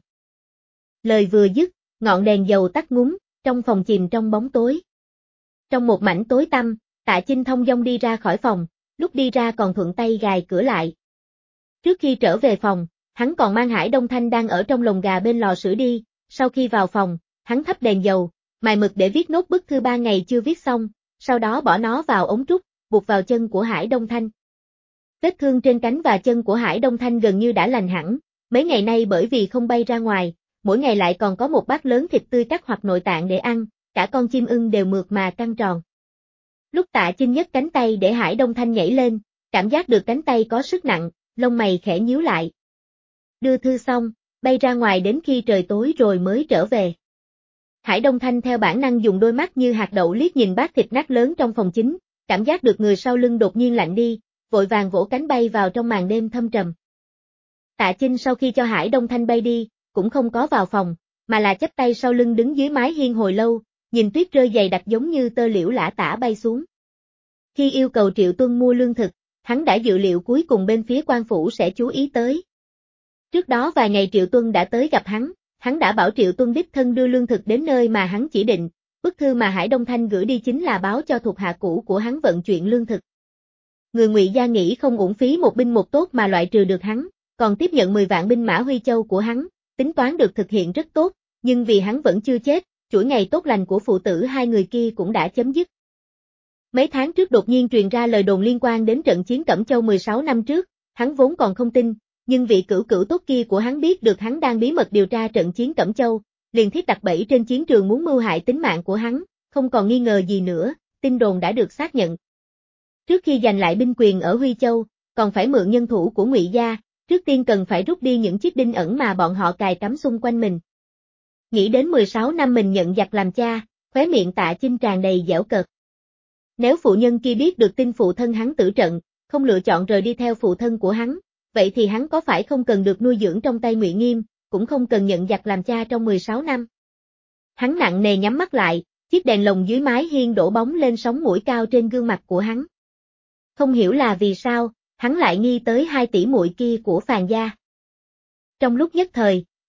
Lời vừa dứt, ngọn đèn dầu tắt ngúm, trong phòng chìm trong bóng tối. Trong một mảnh tối tăm, Tạ Chinh thong dong đi ra khỏi phòng, lúc đi ra còn thuận tay gài cửa lại. Trước khi trở về phòng, hắn còn mang Hải Đông Thanh đang ở trong lồng gà bên lò sưởi đi, sau khi vào phòng, hắn thắp đèn dầu, mài mực để viết nốt bức thư 3 ngày chưa viết xong, sau đó bỏ nó vào ống trúc, buộc vào chân của Hải Đông Thanh. Vết thương trên cánh và chân của Hải Đông Thanh gần như đã lành hẳn, mấy ngày nay bởi vì không bay ra ngoài, mỗi ngày lại còn có một bát lớn thịt tươi cắt hoặc nội tạng để ăn, cả con chim ưng đều mượt mà căng tròn. Lúc Tạ Chinh nhấc cánh tay để Hải Đông Thanh nhảy lên, cảm giác được cánh tay có sức nặng, lông mày khẽ nhíu lại. Đưa thư xong, bay ra ngoài đến khi trời tối rồi mới trở về. Hải Đông Thanh theo bản năng dùng đôi mắt như hạt đậu liếc nhìn bát thịt nát lớn trong phòng chính, cảm giác được người sau lưng đột nhiên lạnh đi, vội vàng vỗ cánh bay vào trong màn đêm thâm trầm. Tạ Chinh sau khi cho Hải Đông Thanh bay đi, cũng không có vào phòng, mà là chắp tay sau lưng đứng dưới mái hiên hồi lâu, nhìn tuyết rơi dày đặc giống như tơ liễu lả tả bay xuống. Khi yêu cầu Triệu Tuân mua lương thực, hắn đã dự liệu cuối cùng bên phía quan phủ sẽ chú ý tới. Trước đó vài ngày Triệu Tuân đã tới gặp hắn đã bảo Triệu Tuân đích thân đưa lương thực đến nơi mà hắn chỉ định, bức thư mà Hải Đông Thanh gửi đi chính là báo cho thuộc hạ cũ của hắn vận chuyển lương thực. Người Ngụy gia nghĩ không uổng phí một binh một tốt mà loại trừ được hắn, còn tiếp nhận 10 vạn binh mã Huy Châu của hắn, tính toán được thực hiện rất tốt, nhưng vì hắn vẫn chưa chết, chuỗi ngày tốt lành của phụ tử hai người kia cũng đã chấm dứt. Mấy tháng trước đột nhiên truyền ra lời đồn liên quan đến trận chiến Cẩm Châu 16 năm trước, hắn vốn còn không tin, nhưng vị cửu cửu tốt kia của hắn biết được hắn đang bí mật điều tra trận chiến Cẩm Châu, liền thiết đặt bẫy trên chiến trường muốn mưu hại tính mạng của hắn, không còn nghi ngờ gì nữa, tin đồn đã được xác nhận. Trước khi giành lại binh quyền ở Huy Châu, còn phải mượn nhân thủ của Ngụy gia, trước tiên cần phải rút đi những chiếc đinh ẩn mà bọn họ cài cắm xung quanh mình. Nghĩ đến 16 năm mình nhận giặc làm cha, khóe miệng Tạ Chinh tràn đầy giễu cợt. Nếu phụ nhân kia biết được tin phụ thân hắn tử trận, không lựa chọn rời đi theo phụ thân của hắn, vậy thì hắn có phải không cần được nuôi dưỡng trong tay Ngụy Nghiêm, cũng không cần nhận giặc làm cha trong 16 năm. Hắn nặng nề nhắm mắt lại, chiếc đèn lồng dưới mái hiên đổ bóng lên sóng mũi cao trên gương mặt của hắn. Không hiểu là vì sao, hắn lại nghi tới hai tỷ muội kia của Phàn gia. Trong lúc nhất thời,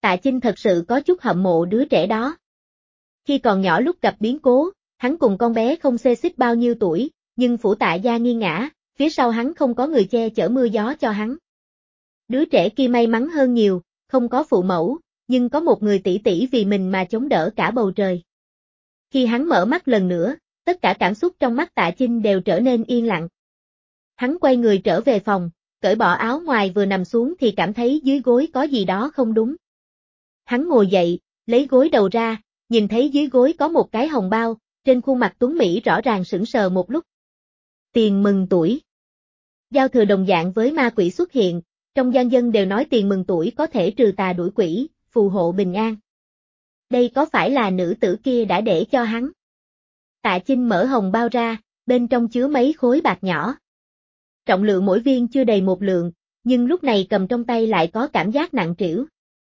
Tạ Chinh thật sự có chút hâm mộ đứa trẻ đó. Khi còn nhỏ lúc gặp biến cố, hắn cùng con bé không xê xích bao nhiêu tuổi, nhưng phủ Tạ gia nghiêng ngã, phía sau hắn không có người che chở mưa gió cho hắn. Đứa trẻ kia may mắn hơn nhiều, không có phụ mẫu, nhưng có một người tỷ tỷ vì mình mà chống đỡ cả bầu trời. Khi hắn mở mắt lần nữa, tất cả cảm xúc trong mắt Tạ Chinh đều trở nên yên lặng. Hắn quay người trở về phòng, cởi bỏ áo ngoài vừa nằm xuống thì cảm thấy dưới gối có gì đó không đúng. Hắn ngồi dậy, lấy gối đầu ra, nhìn thấy dưới gối có một cái hồng bao, trên khuôn mặt tuấn mỹ rõ ràng sững sờ một lúc. Tiền mừng tuổi. Giao thừa đồng dạng với ma quỷ xuất hiện, trong gian dân đều nói tiền mừng tuổi có thể trừ tà đuổi quỷ, phù hộ bình an. Đây có phải là nữ tử kia đã để cho hắn? Tạ Chinh mở hồng bao ra, bên trong chứa mấy khối bạc nhỏ. Trọng lượng mỗi viên chưa đầy 1 lượng, nhưng lúc này cầm trong tay lại có cảm giác nặng trĩu.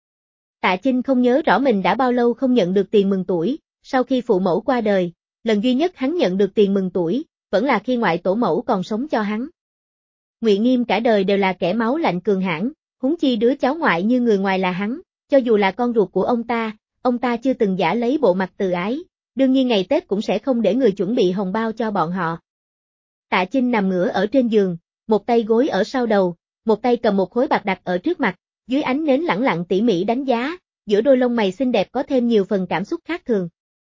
Tạ Chinh không nhớ rõ mình đã bao lâu không nhận được tiền mừng tuổi, sau khi phụ mẫu qua đời, lần duy nhất hắn nhận được tiền mừng tuổi, vẫn là khi ngoại tổ mẫu còn sống cho hắn. Ngụy Nghiêm cả đời đều là kẻ máu lạnh cường hãn, huống chi đứa cháu ngoại như người ngoài là hắn, cho dù là con ruột của ông ta chưa từng giả lấy bộ mặt từ ái, đương nhiên ngày Tết cũng sẽ không để người chuẩn bị hồng bao cho bọn họ. Tạ Chinh nằm ngửa ở trên giường, một tay gối ở sau đầu, một tay cầm một khối bạc đặt ở trước mặt, dưới ánh nến lẳng lặng tỉ mỉ đánh giá, giữa đôi lông mày xinh đẹp có thêm nhiều phần cảm xúc khác thường.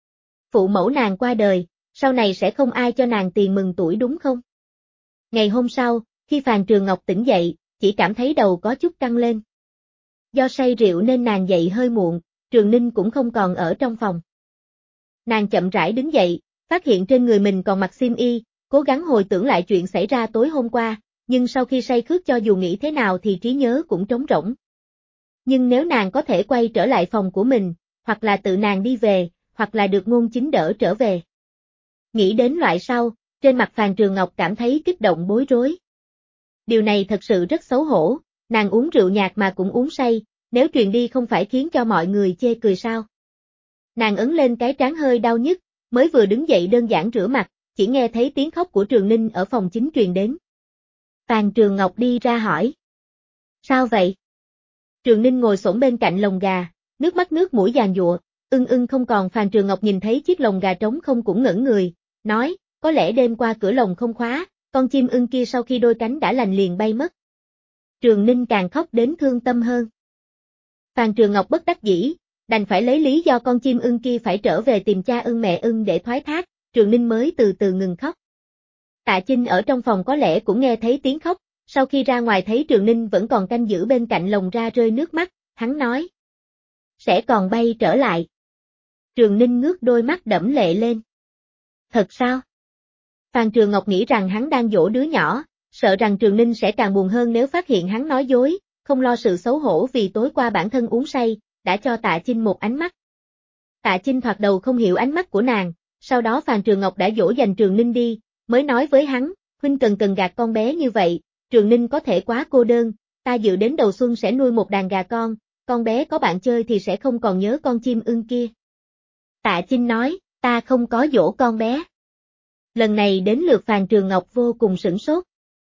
Phụ mẫu nàng qua đời, sau này sẽ không ai cho nàng tiền mừng tuổi đúng không? Ngày hôm sau, khi Phàn Trường Ngọc tỉnh dậy, chỉ cảm thấy đầu có chút căng lên. Do say rượu nên nàng dậy hơi muộn, Trường Ninh cũng không còn ở trong phòng. Nàng chậm rãi đứng dậy, phát hiện trên người mình còn mặc xiêm y, cố gắng hồi tưởng lại chuyện xảy ra tối hôm qua, nhưng sau khi say khướt cho dù nghĩ thế nào thì trí nhớ cũng trống rỗng. Nhưng nếu nàng có thể quay trở lại phòng của mình, hoặc là tự nàng đi về, hoặc là được Ngôn Chính đỡ trở về. Nghĩ đến loại sau, trên mặt Phàn Trường Ngọc cảm thấy kích động bối rối. Điều này thật sự rất xấu hổ, nàng uống rượu nhạt mà cũng uống say, nếu truyền đi không phải khiến cho mọi người chê cười sao. Nàng ấn lên cái trán hơi đau nhức, mới vừa đứng dậy đơn giản rửa mặt, chỉ nghe thấy tiếng khóc của Trường Ninh ở phòng chính truyền đến. Phàn Trường Ngọc đi ra hỏi. Sao vậy? Trường Ninh ngồi xổm bên cạnh lồng gà, nước mắt nước mũi giàn giụa, không còn. Phàn Trường Ngọc nhìn thấy chiếc lồng gà trống không cũng ngẩn người, nói, có lẽ đêm qua cửa lồng không khóa, con chim ưng kia sau khi đôi cánh đã lành liền bay mất. Trường Ninh càng khóc đến thương tâm hơn. Phàn Trường Ngọc bất đắc dĩ, đành phải lấy lý do con chim ưng kia phải trở về tìm cha ưng mẹ ưng để thoái thác, Trường Ninh mới từ từ ngừng khóc. Tạ Chinh ở trong phòng có lẽ cũng nghe thấy tiếng khóc, sau khi ra ngoài thấy Trường Ninh vẫn còn canh giữ bên cạnh lồng ra rơi nước mắt, hắn nói. Sẽ còn bay trở lại. Trường Ninh ngước đôi mắt đẫm lệ lên. Thật sao? Phàn Trường Ngọc nghĩ rằng hắn đang dỗ đứa nhỏ, sợ rằng Trường Ninh sẽ càng buồn hơn nếu phát hiện hắn nói dối, không lo sự xấu hổ vì tối qua bản thân uống say, đã cho Tạ Chinh một ánh mắt. Tạ Chinh thoạt đầu không hiểu ánh mắt của nàng, sau đó Phàn Trường Ngọc đã dỗ dành Trường Ninh đi, mới nói với hắn, huynh cần gạt con bé như vậy, Trường Ninh có thể quá cô đơn, ta dự đến đầu xuân sẽ nuôi một đàn gà con bé có bạn chơi thì sẽ không còn nhớ con chim ưng kia. Tạ Chinh nói, ta không có dỗ con bé. Lần này đến lượt Phàn Trường Ngọc vô cùng sửng sốt.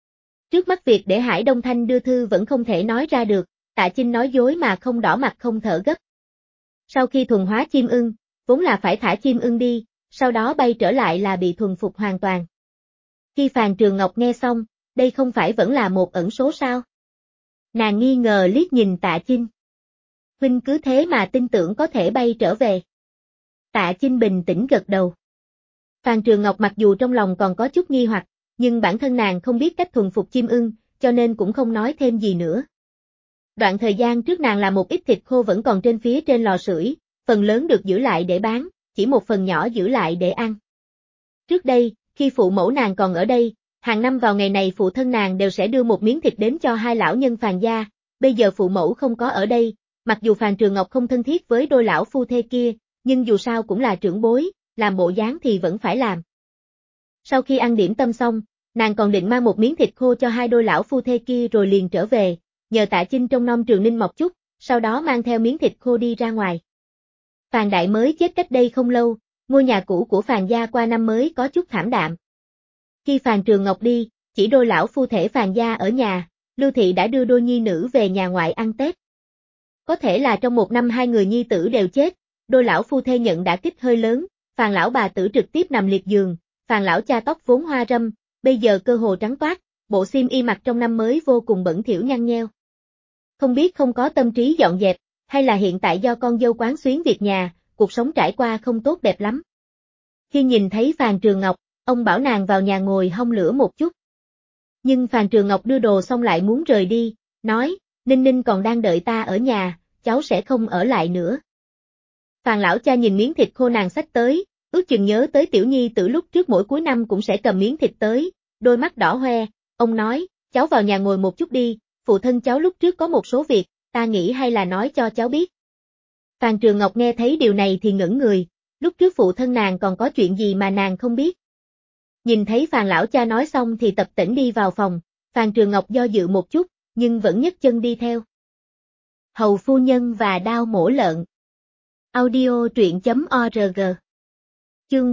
Trước mắt việc để Hải Đông Thanh đưa thư vẫn không thể nói ra được, Tạ Chinh nói dối mà không đỏ mặt không thở gấp. Sau khi thuần hóa chim ưng, vốn là phải thả chim ưng đi, sau đó bay trở lại là bị thuần phục hoàn toàn. Khi Phàn Trường Ngọc nghe xong, đây không phải vẫn là một ẩn số sao? Nàng nghi ngờ liếc nhìn Tạ Chinh. Huynh cứ thế mà tin tưởng có thể bay trở về. Tạ Chinh bình tĩnh gật đầu. Phàn Trường Ngọc mặc dù trong lòng còn có chút nghi hoặc, nhưng bản thân nàng không biết cách thuần phục chim ưng, cho nên cũng không nói thêm gì nữa. Đoạn thời gian trước nàng làm một ít thịt khô vẫn còn trên phía trên lò sưởi, phần lớn được giữ lại để bán, chỉ một phần nhỏ giữ lại để ăn. Trước đây, khi phụ mẫu nàng còn ở đây, hàng năm vào ngày này phụ thân nàng đều sẽ đưa một miếng thịt đến cho hai lão nhân Phàn gia, bây giờ phụ mẫu không có ở đây, mặc dù Phàn Trường Ngọc không thân thiết với đôi lão phu thê kia, nhưng dù sao cũng là trưởng bối, làm bộ dáng thì vẫn phải làm. Sau khi ăn điểm tâm xong, nàng còn định mang một miếng thịt khô cho hai đôi lão phu thê kia rồi liền trở về, nhờ Tạ Chinh trông nom Trường Ninh một chút, sau đó mang theo miếng thịt khô đi ra ngoài. Phàn Đại mới chết cách đây không lâu, ngôi nhà cũ của Phàn gia qua năm mới có chút thảm đạm. Khi Phàn Trường Ngọc đi, chỉ đôi lão phu thể Phàn gia ở nhà, Lưu Thị đã đưa đôi nhi nữ về nhà ngoại ăn Tết. Có thể là trong một năm hai người nhi tử đều chết, đôi lão phu thê nhận đả kích hơi lớn, Phàn lão bà tử trực tiếp nằm liệt giường, Phàn lão cha tóc vốn hoa râm, bây giờ cơ hồ trắng toát, bộ xiêm y mặc trong năm mới vô cùng bẩn thỉu nhăn nheo. Không biết không có tâm trí dọn dẹp, hay là hiện tại do con dâu quán xuyến việc nhà, cuộc sống trải qua không tốt đẹp lắm. Khi nhìn thấy Phàn Trường Ngọc, ông bảo nàng vào nhà ngồi hong lửa một chút. Nhưng Phàn Trường Ngọc đưa đồ xong lại muốn rời đi, nói, Ninh Ninh còn đang đợi ta ở nhà, cháu sẽ không ở lại nữa. Phàn lão cha nhìn miếng thịt khô nàng xách tới, ước chừng nhớ tới tiểu nhi từ lúc trước mỗi cuối năm cũng sẽ cầm miếng thịt tới, đôi mắt đỏ hoe, ông nói, cháu vào nhà ngồi một chút đi, phụ thân cháu lúc trước có một số việc, ta nghĩ hay là nói cho cháu biết. Phàn Trường Ngọc nghe thấy điều này thì ngẩn người, lúc trước phụ thân nàng còn có chuyện gì mà nàng không biết. Nhìn thấy Phàn lão cha nói xong thì tập tễnh đi vào phòng, Phàn Trường Ngọc do dự một chút, nhưng vẫn nhấc chân đi theo. Hầu phu nhân và đao mổ lợn. Audio truyện.org. Chương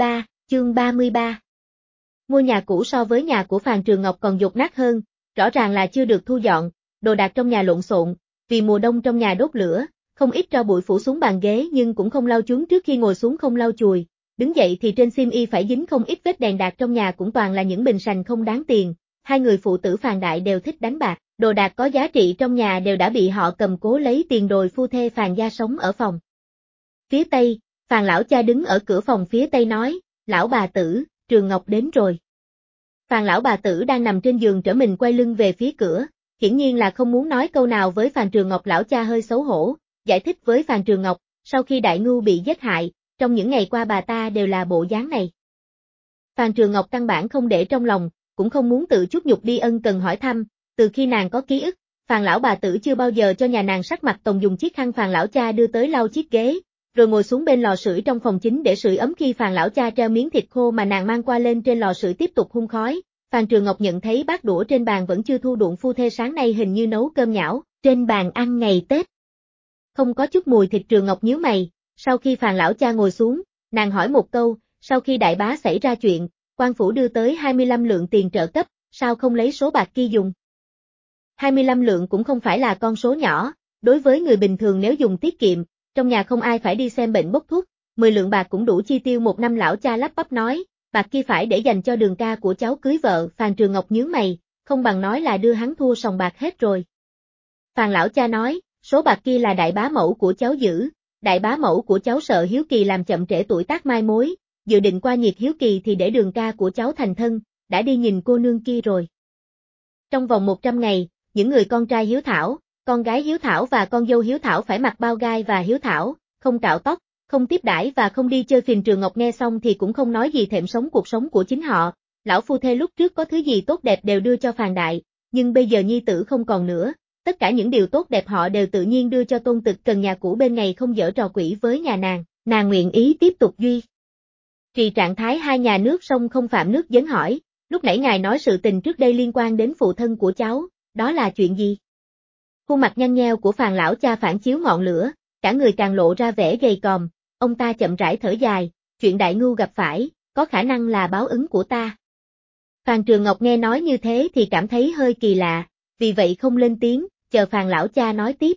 33. Ngôi nhà cũ so với nhà của Phàn Trường Ngọc còn dột nát hơn, rõ ràng là chưa được thu dọn, đồ đạc trong nhà lộn xộn, vì mùa đông trong nhà đốt lửa, không ít tro bụi phủ xuống bàn ghế nhưng cũng không lau chùi trước khi ngồi xuống không lau chùi, đứng dậy thì trên xiêm y phải dính không ít vết đèn đạc trong nhà cũng toàn là những bình sành không đáng tiền, hai người phụ tử Phàn Đại đều thích đánh bạc, đồ đạc có giá trị trong nhà đều đã bị họ cầm cố lấy tiền đồi phu thê Phàn gia sống ở phòng. Phía Tây, Phàn lão cha đứng ở cửa phòng phía Tây nói, lão bà tử, Trường Ngọc đến rồi. Phàn lão bà tử đang nằm trên giường trở mình quay lưng về phía cửa, hiển nhiên là không muốn nói câu nào với Phàn Trường Ngọc. Lão cha hơi xấu hổ, giải thích với Phàn Trường Ngọc, sau khi Đại Ngưu bị giết hại, trong những ngày qua bà ta đều là bộ dáng này. Phàn Trường Ngọc căn bản không để trong lòng, cũng không muốn tự chút nhục đi ân cần hỏi thăm, từ khi nàng có ký ức, Phàn lão bà tử chưa bao giờ cho nhà nàng sắc mặt tòng dùng chiếc khăn Phàn lão cha đưa tới lau chiếc ghế, rồi ngồi xuống bên lò sưởi trong phòng chính để sưởi ấm. Khi Phàn lão cha treo miếng thịt khô mà nàng mang qua lên trên lò sưởi tiếp tục hun khói, Phàn Trường Ngọc nhận thấy bát đũa trên bàn vẫn chưa thu đụng phu thê sáng nay hình như nấu cơm nhão, trên bàn ăn ngày Tết. Không có chút mùi thịt. Trường Ngọc nhíu mày, sau khi Phàn lão cha ngồi xuống, nàng hỏi một câu, sau khi đại bá xảy ra chuyện, quan phủ đưa tới 25 lượng tiền trợ cấp, sao không lấy số bạc kia dùng? 25 lượng cũng không phải là con số nhỏ, đối với người bình thường nếu dùng tiết kiệm, trong nhà không ai phải đi xem bệnh bốc thuốc, 10 lượng bạc cũng đủ chi tiêu một năm. Lão cha lắp bắp nói, bạc kia phải để dành cho Đường ca của cháu cưới vợ. Phàn Trường Ngọc nhướng mày, không bằng nói là đưa hắn thua sòng bạc hết rồi. Phàn lão cha nói, số bạc kia là đại bá mẫu của cháu giữ, đại bá mẫu của cháu sợ Hiếu Kỳ làm chậm trễ tuổi tác mai mối, dự định qua nhiệt Hiếu Kỳ thì để Đường ca của cháu thành thân, đã đi nhìn cô nương kia rồi. Trong vòng 100 ngày, những người con trai hiếu thảo, con gái hiếu thảo và con dâu hiếu thảo phải mặc bao gai và hiếu thảo, không cạo tóc, không tiếp đãi và không đi chơi phiền. Trường Ngọc nghe xong thì cũng không nói gì, thèm sống cuộc sống của chính họ, lão phu thê lúc trước có thứ gì tốt đẹp đều đưa cho Phàn Đại, nhưng bây giờ nhi tử không còn nữa, tất cả những điều tốt đẹp họ đều tự nhiên đưa cho Tôn Tực. Cần nhà cũ bên ngày không giở trò quỷ với nhà nàng nguyện ý tiếp tục duy trì trạng thái hai nhà nước sông không phạm nước giếng. Hỏi, lúc nãy ngài nói sự tình trước đây liên quan đến phụ thân của cháu, đó là chuyện gì? Khuôn mặt nhăn nheo của Phàn lão cha phản chiếu ngọn lửa, cả người càng lộ ra vẻ gầy còm, ông ta chậm rãi thở dài, chuyện Đại Ngưu gặp phải, có khả năng là báo ứng của ta. Phàn Trường Ngọc nghe nói như thế thì cảm thấy hơi kỳ lạ, vì vậy không lên tiếng, chờ Phàn lão cha nói tiếp.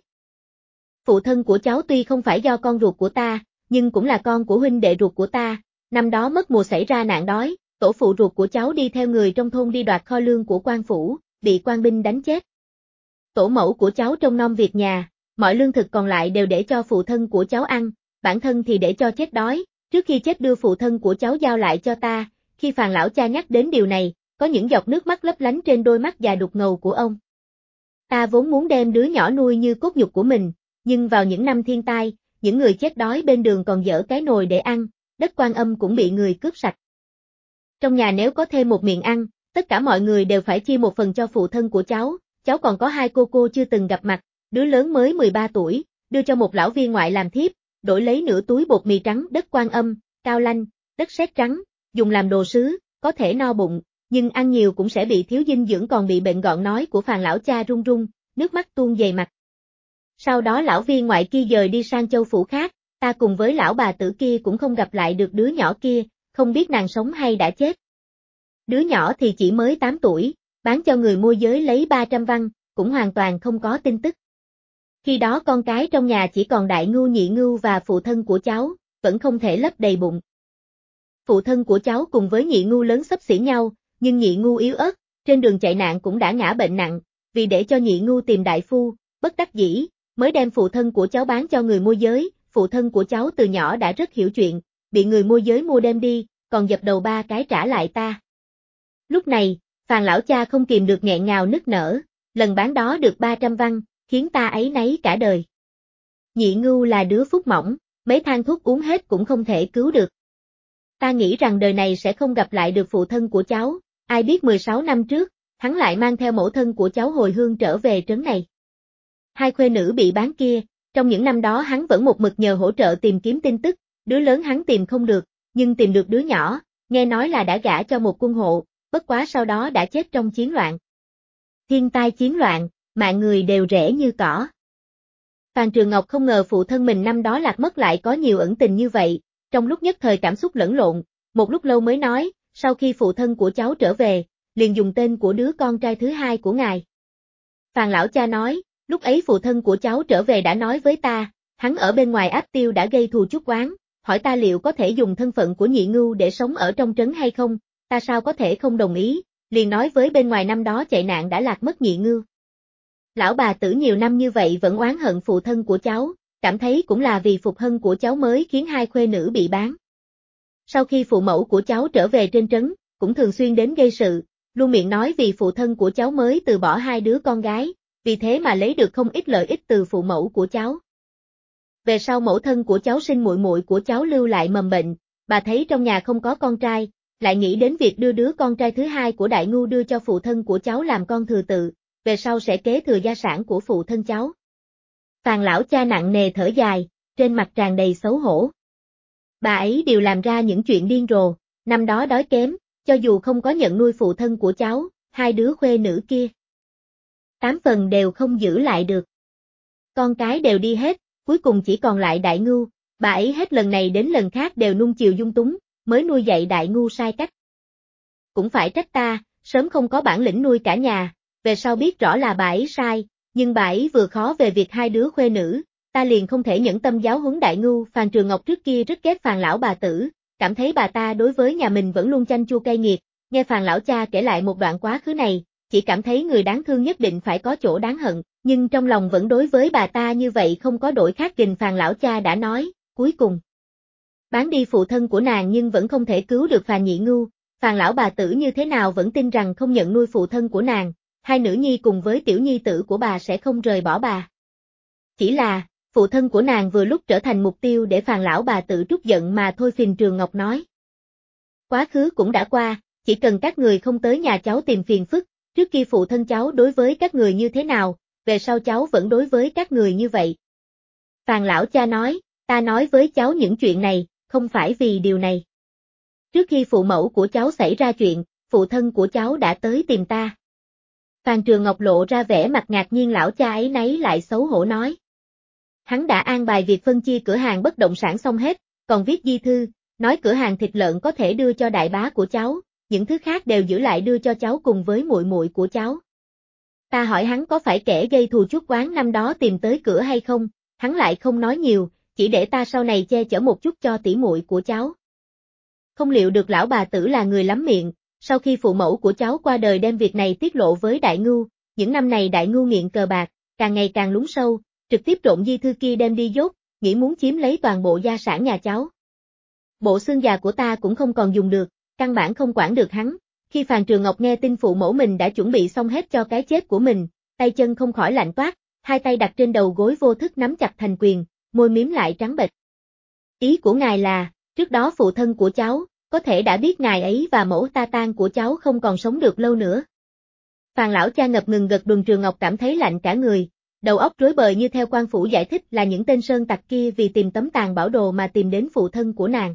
Phụ thân của cháu tuy không phải do con ruột của ta, nhưng cũng là con của huynh đệ ruột của ta, năm đó mất mùa xảy ra nạn đói, tổ phụ ruột của cháu đi theo người trong thôn đi đoạt kho lương của quan phủ, bị quan binh đánh chết. Tổ mẫu của cháu trông nom việc nhà, mọi lương thực còn lại đều để cho phụ thân của cháu ăn, bản thân thì để cho chết đói, trước khi chết đưa phụ thân của cháu giao lại cho ta. Khi Phàn lão cha nhắc đến điều này, có những giọt nước mắt lấp lánh trên đôi mắt già đục ngầu của ông. Ta vốn muốn đem đứa nhỏ nuôi như cốt nhục của mình, nhưng vào những năm thiên tai, những người chết đói bên đường còn dở cái nồi để ăn, đất Quan Âm cũng bị người cướp sạch. Trong nhà nếu có thêm một miệng ăn, tất cả mọi người đều phải chia một phần cho phụ thân của cháu còn có hai cô chưa từng gặp mặt, đứa lớn mới 13 tuổi, đưa cho một lão viên ngoại làm thiếp, đổi lấy nửa túi bột mì trắng đất Quan Âm, cao lanh, đất sét trắng, dùng làm đồ sứ, có thể no bụng, nhưng ăn nhiều cũng sẽ bị thiếu dinh dưỡng còn bị bệnh. Gọn nói của Phàn lão cha run run, nước mắt tuôn dày mặt. Sau đó lão viên ngoại kia dời đi sang châu phủ khác, ta cùng với lão bà tử kia cũng không gặp lại được đứa nhỏ kia, không biết nàng sống hay đã chết. Đứa nhỏ thì chỉ mới 8 tuổi, bán cho người môi giới lấy 300 văn, cũng hoàn toàn không có tin tức. Khi đó con cái trong nhà chỉ còn đại ngưu nhị ngưu và phụ thân của cháu, vẫn không thể lấp đầy bụng. Phụ thân của cháu cùng với nhị ngưu lớn xấp xỉ nhau, nhưng nhị ngưu yếu ớt, trên đường chạy nạn cũng đã ngã bệnh nặng, vì để cho nhị ngưu tìm đại phu, bất đắc dĩ, mới đem phụ thân của cháu bán cho người môi giới, phụ thân của cháu từ nhỏ đã rất hiểu chuyện, bị người môi giới mua đem đi, còn dập đầu 3 cái trả lại ta. Lúc này, Phàn lão cha không kìm được nghẹn ngào nức nở, lần bán đó được 300 văn, khiến ta áy náy cả đời. Nhị ngưu là đứa phúc mỏng, mấy thang thuốc uống hết cũng không thể cứu được. Ta nghĩ rằng đời này sẽ không gặp lại được phụ thân của cháu, ai biết 16 năm trước, hắn lại mang theo mẫu thân của cháu hồi hương trở về trấn này. Hai khuê nữ bị bán kia, trong những năm đó hắn vẫn một mực nhờ hỗ trợ tìm kiếm tin tức, đứa lớn hắn tìm không được, nhưng tìm được đứa nhỏ, nghe nói là đã gả cho một quân hộ, bất quá sau đó đã chết trong chiến loạn. Thiên tai chiến loạn, mạng người đều rẻ như cỏ. Phàn Trường Ngọc không ngờ phụ thân mình năm đó lạc mất lại có nhiều ẩn tình như vậy, trong lúc nhất thời cảm xúc lẫn lộn, một lúc lâu mới nói, sau khi phụ thân của cháu trở về, liền dùng tên của đứa con trai thứ hai của ngài. Phàn lão cha nói, lúc ấy phụ thân của cháu trở về đã nói với ta, hắn ở bên ngoài Áp Tiêu đã gây thù chuốc oán, hỏi ta liệu có thể dùng thân phận của nhị ngưu để sống ở trong trấn hay không, ta sao có thể không đồng ý, liền nói với bên ngoài năm đó chạy nạn đã lạc mất nhị ngưu. Lão bà tử nhiều năm như vậy vẫn oán hận phụ thân của cháu, cảm thấy cũng là vì phục hân của cháu mới khiến hai khuê nữ bị bán. Sau khi phụ mẫu của cháu trở về trên trấn, cũng thường xuyên đến gây sự, luôn miệng nói vì phụ thân của cháu mới từ bỏ hai đứa con gái, vì thế mà lấy được không ít lợi ích từ phụ mẫu của cháu. Về sau mẫu thân của cháu sinh muội muội của cháu lưu lại mầm bệnh, bà thấy trong nhà không có con trai, lại nghĩ đến việc đưa đứa con trai thứ hai của đại ngưu đưa cho phụ thân của cháu làm con thừa tự, về sau sẽ kế thừa gia sản của phụ thân cháu. Phàn lão cha nặng nề thở dài, trên mặt tràn đầy xấu hổ. Bà ấy đều làm ra những chuyện điên rồ, năm đó đói kém, cho dù không có nhận nuôi phụ thân của cháu, hai đứa khuê nữ kia. 8 phần đều không giữ lại được. Con cái đều đi hết, cuối cùng chỉ còn lại đại ngưu, bà ấy hết lần này đến lần khác đều nuông chiều dung túng, mới nuôi dạy đại ngưu sai cách. Cũng phải trách ta, sớm không có bản lĩnh nuôi cả nhà, về sau biết rõ là bà ấy sai, nhưng bà ấy vừa khó về việc hai đứa khuê nữ, ta liền không thể nhẫn tâm giáo huấn đại ngưu. Phàn Trường Ngọc trước kia rất ghét Phàn lão bà tử, cảm thấy bà ta đối với nhà mình vẫn luôn chanh chua cay nghiệt, nghe Phàn lão cha kể lại một đoạn quá khứ này, chỉ cảm thấy người đáng thương nhất định phải có chỗ đáng hận, nhưng trong lòng vẫn đối với bà ta như vậy không có đổi khác. Kình Phàn lão cha đã nói, cuối cùng bán đi phụ thân của nàng nhưng vẫn không thể cứu được Phàn nhị ngưu. Phàn lão bà tử như thế nào vẫn tin rằng không nhận nuôi phụ thân của nàng, hai nữ nhi cùng với tiểu nhi tử của bà sẽ không rời bỏ bà. Chỉ là, phụ thân của nàng vừa lúc trở thành mục tiêu để Phàn lão bà tử trút giận mà thôi. Phìn Trường Ngọc nói. Quá khứ cũng đã qua, chỉ cần các người không tới nhà cháu tìm phiền phức, trước kia phụ thân cháu đối với các người như thế nào, về sau cháu vẫn đối với các người như vậy. Phàn lão cha nói, ta nói với cháu những chuyện này, không phải vì điều này. Trước khi phụ mẫu của cháu xảy ra chuyện, phụ thân của cháu đã tới tìm ta. Phàn Trường Ngọc lộ ra vẻ mặt ngạc nhiên. Lão cha ấy nấy lại xấu hổ nói. Hắn đã an bài việc phân chia cửa hàng bất động sản xong hết, còn viết di thư, nói cửa hàng thịt lợn có thể đưa cho đại bá của cháu, những thứ khác đều giữ lại đưa cho cháu cùng với muội muội của cháu. Ta hỏi hắn có phải kẻ gây thù chuốc oán năm đó tìm tới cửa hay không, hắn lại không nói nhiều, chỉ để ta sau này che chở một chút cho tỷ muội của cháu. Không liệu được lão bà tử là người lắm miệng, sau khi phụ mẫu của cháu qua đời đem việc này tiết lộ với đại ngưu, những năm này đại ngưu nghiện cờ bạc, càng ngày càng lún sâu, trực tiếp trộn di thư kia đem đi dốt, nghĩ muốn chiếm lấy toàn bộ gia sản nhà cháu. Bộ xương già của ta cũng không còn dùng được, căn bản không quản được hắn. Khi Phàn Trường Ngọc nghe tin phụ mẫu mình đã chuẩn bị xong hết cho cái chết của mình, tay chân không khỏi lạnh toát, hai tay đặt trên đầu gối vô thức nắm chặt thành quyền, môi miếm lại trắng bệch. Ý của ngài là, trước đó phụ thân của cháu, có thể đã biết ngài ấy và mẫu ta tang của cháu không còn sống được lâu nữa. Phàn lão cha ngập ngừng gật đầu. Trường Ngọc cảm thấy lạnh cả người, đầu óc rối bời như theo quan phủ giải thích là những tên sơn tặc kia vì tìm tấm tàn bảo đồ mà tìm đến phụ thân của nàng.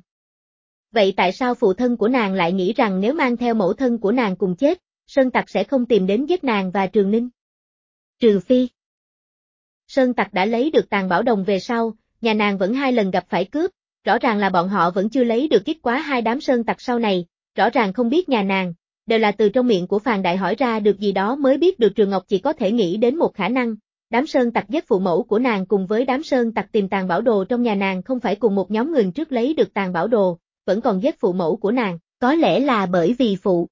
Vậy tại sao phụ thân của nàng lại nghĩ rằng nếu mang theo mẫu thân của nàng cùng chết, sơn tặc sẽ không tìm đến giết nàng và Trường Ninh? Trừ phi sơn tặc đã lấy được tàn bảo đồng về sau, nhà nàng vẫn 2 lần gặp phải cướp, rõ ràng là bọn họ vẫn chưa lấy được kết quả. Hai đám sơn tặc sau này, rõ ràng không biết nhà nàng, đều là từ trong miệng của Phàn Đại hỏi ra được gì đó mới biết được. Trường Ngọc chỉ có thể nghĩ đến một khả năng, đám sơn tặc giết phụ mẫu của nàng cùng với đám sơn tặc tìm tàng bảo đồ trong nhà nàng không phải cùng một nhóm người trước lấy được tàng bảo đồ, vẫn còn giết phụ mẫu của nàng, có lẽ là bởi vì phụ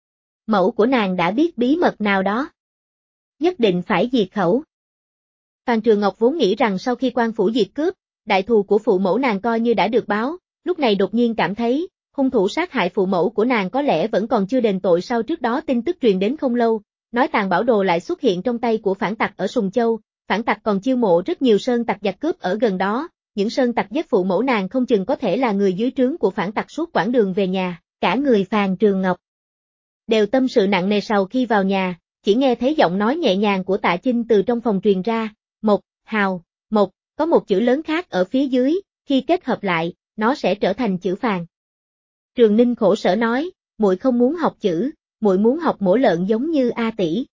mẫu của nàng đã biết bí mật nào đó. Nhất định phải diệt khẩu. Phan Trường Ngọc vốn nghĩ rằng sau khi quan phủ diệt cướp, đại thù của phụ mẫu nàng coi như đã được báo, lúc này đột nhiên cảm thấy, hung thủ sát hại phụ mẫu của nàng có lẽ vẫn còn chưa đền tội sau trước đó tin tức truyền đến không lâu, nói tàng bảo đồ lại xuất hiện trong tay của phản tặc ở Sùng Châu, phản tặc còn chiêu mộ rất nhiều sơn tặc giặc cướp ở gần đó, những sơn tặc giết phụ mẫu nàng không chừng có thể là người dưới trướng của phản tặc suốt quãng đường về nhà, cả người Phan Trường Ngọc đều tâm sự nặng nề sau khi vào nhà, chỉ nghe thấy giọng nói nhẹ nhàng của Tạ Chinh từ trong phòng truyền ra, Hào, có một chữ lớn khác ở phía dưới, khi kết hợp lại, nó sẽ trở thành chữ Phàn. Trường Ninh khổ sở nói, muội không muốn học chữ, muội muốn học mổ lợn giống như A tỷ.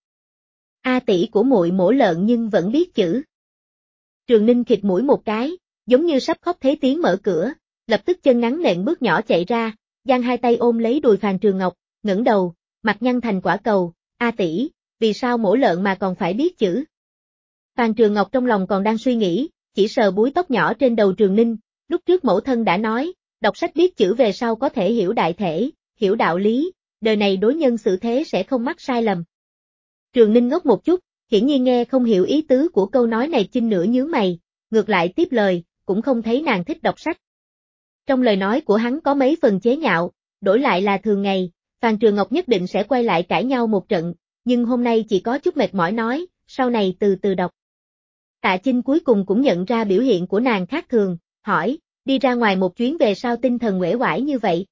A tỷ của muội mổ lợn nhưng vẫn biết chữ. Trường Ninh khịt mũi một cái, giống như sắp khóc thấy tiếng mở cửa, lập tức chân ngắn nện bước nhỏ chạy ra, giang hai tay ôm lấy đùi Phan Trường Ngọc, ngẩng đầu, mặt nhăn thành quả cầu, A tỷ, vì sao mổ lợn mà còn phải biết chữ? Phan Trường Ngọc trong lòng còn đang suy nghĩ, chỉ sờ búi tóc nhỏ trên đầu Trường Ninh, lúc trước mẫu thân đã nói, đọc sách biết chữ về sau có thể hiểu đại thể, hiểu đạo lý, đời này đối nhân xử thế sẽ không mắc sai lầm. Trường Ninh ngốc một chút, hiển nhiên nghe không hiểu ý tứ của câu nói này, chinh nửa nhướng mày, ngược lại tiếp lời, cũng không thấy nàng thích đọc sách. Trong lời nói của hắn có mấy phần chế nhạo, đổi lại là thường ngày, Phan Trường Ngọc nhất định sẽ quay lại cãi nhau một trận, nhưng hôm nay chỉ có chút mệt mỏi nói, sau này từ từ đọc. Tạ Chinh cuối cùng cũng nhận ra biểu hiện của nàng khác thường, hỏi, đi ra ngoài một chuyến về sao tinh thần uể oải như vậy?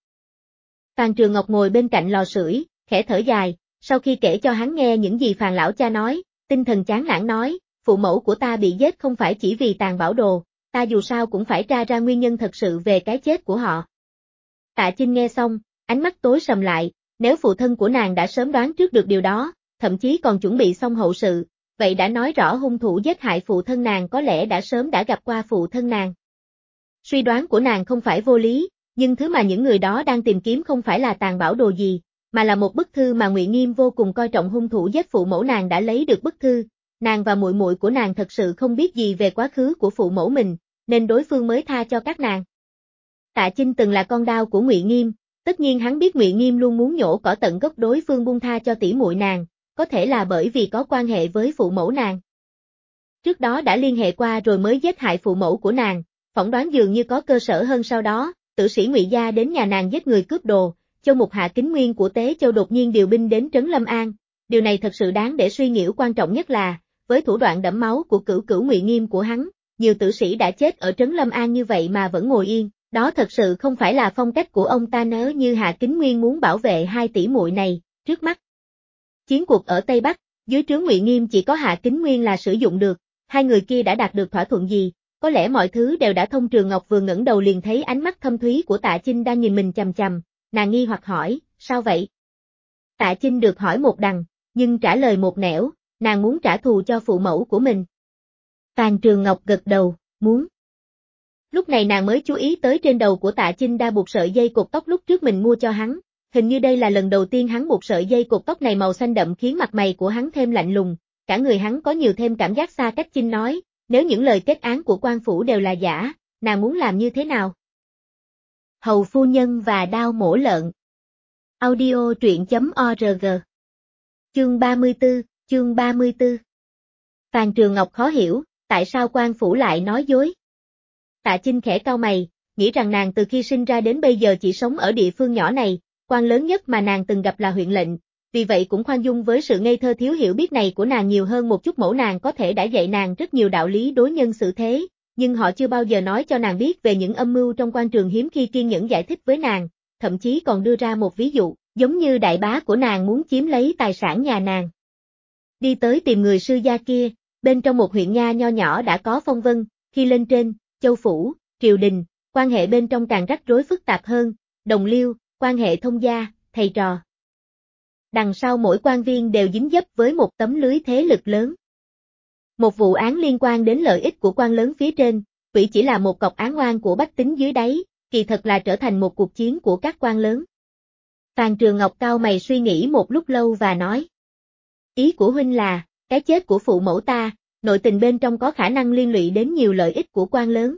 Phan Trường Ngọc ngồi bên cạnh lò sưởi, khẽ thở dài, sau khi kể cho hắn nghe những gì Phan lão cha nói, tinh thần chán nản nói, phụ mẫu của ta bị giết không phải chỉ vì tàng bảo đồ, ta dù sao cũng phải tra ra nguyên nhân thật sự về cái chết của họ. Tạ Chinh nghe xong, ánh mắt tối sầm lại, nếu phụ thân của nàng đã sớm đoán trước được điều đó, thậm chí còn chuẩn bị xong hậu sự, vậy đã nói rõ hung thủ giết hại phụ thân nàng có lẽ đã sớm đã gặp qua phụ thân nàng. Suy đoán của nàng không phải vô lý, nhưng thứ mà những người đó đang tìm kiếm không phải là tàng bảo đồ gì, mà là một bức thư mà Ngụy Nghiêm vô cùng coi trọng. Hung thủ giết phụ mẫu nàng đã lấy được bức thư, nàng và muội muội của nàng thật sự không biết gì về quá khứ của phụ mẫu mình, nên đối phương mới tha cho các nàng. Tạ Chinh từng là con đao của Ngụy Nghiêm, tất nhiên hắn biết Ngụy Nghiêm luôn muốn nhổ cỏ tận gốc đối phương buông tha cho tỷ muội nàng, có thể là bởi vì có quan hệ với phụ mẫu nàng. Trước đó đã liên hệ qua rồi mới giết hại phụ mẫu của nàng, phỏng đoán dường như có cơ sở hơn. Sau đó, tử sĩ Ngụy gia đến nhà nàng giết người cướp đồ, Châu Mục Hạ Kính Nguyên của Tế Châu đột nhiên điều binh đến trấn Lâm An, điều này thật sự đáng để suy nghĩ. Quan trọng nhất là, với thủ đoạn đẫm máu của cửu cửu Ngụy Nghiêm của hắn, nhiều tử sĩ đã chết ở trấn Lâm An như vậy mà vẫn ngồi yên, đó thật sự không phải là phong cách của ông ta. Nếu như Hạ Kính Nguyên muốn bảo vệ hai tỷ muội này, trước mắt chiến cuộc ở Tây Bắc, dưới trướng Ngụy Nghiêm chỉ có Hạ Kính Nguyên là sử dụng được, hai người kia đã đạt được thỏa thuận gì, có lẽ mọi thứ đều đã thông. Trường Ngọc vừa ngẩng đầu liền thấy ánh mắt thâm thúy của Tạ Chinh đang nhìn mình chằm chằm, nàng nghi hoặc hỏi, sao vậy? Tạ Chinh được hỏi một đằng, nhưng trả lời một nẻo, nàng muốn trả thù cho phụ mẫu của mình. Phan Trường Ngọc gật đầu, muốn. Lúc này nàng mới chú ý tới trên đầu của Tạ Chinh đa buộc sợi dây cột tóc lúc trước mình mua cho hắn. Hình như đây là lần đầu tiên hắn buộc sợi dây cột tóc này màu xanh đậm khiến mặt mày của hắn thêm lạnh lùng, cả người hắn có nhiều thêm cảm giác xa cách. Chinh nói, nếu những lời kết án của quan phủ đều là giả, nàng muốn làm như thế nào? Hầu phu nhân và đao mổ lợn. Audio truyện.org. Chương 34. Phan Trường Ngọc khó hiểu, tại sao quan phủ lại nói dối? Tạ Chinh khẽ cau mày, nghĩ rằng nàng từ khi sinh ra đến bây giờ chỉ sống ở địa phương nhỏ này, quan lớn nhất mà nàng từng gặp là huyện lệnh, vì vậy cũng khoan dung với sự ngây thơ thiếu hiểu biết này của nàng nhiều hơn một chút. Mẫu nàng có thể đã dạy nàng rất nhiều đạo lý đối nhân xử thế, nhưng họ chưa bao giờ nói cho nàng biết về những âm mưu trong quan trường. Hiếm khi kiên nhẫn giải thích với nàng, thậm chí còn đưa ra một ví dụ, giống như đại bá của nàng muốn chiếm lấy tài sản nhà nàng. Đi tới tìm người sư gia kia, bên trong một huyện nha nho nhỏ đã có phong vân, khi lên trên, châu phủ, triều đình, quan hệ bên trong càng rắc rối phức tạp hơn, đồng liêu, quan hệ thông gia, thầy trò. Đằng sau mỗi quan viên đều dính dấp với một tấm lưới thế lực lớn. Một vụ án liên quan đến lợi ích của quan lớn phía trên, quỷ chỉ là một cọc án oan của bách tính dưới đáy, kỳ thật là trở thành một cuộc chiến của các quan lớn. Phan Trường Ngọc cau mày suy nghĩ một lúc lâu và nói. Ý của huynh là, cái chết của phụ mẫu ta, nội tình bên trong có khả năng liên lụy đến nhiều lợi ích của quan lớn.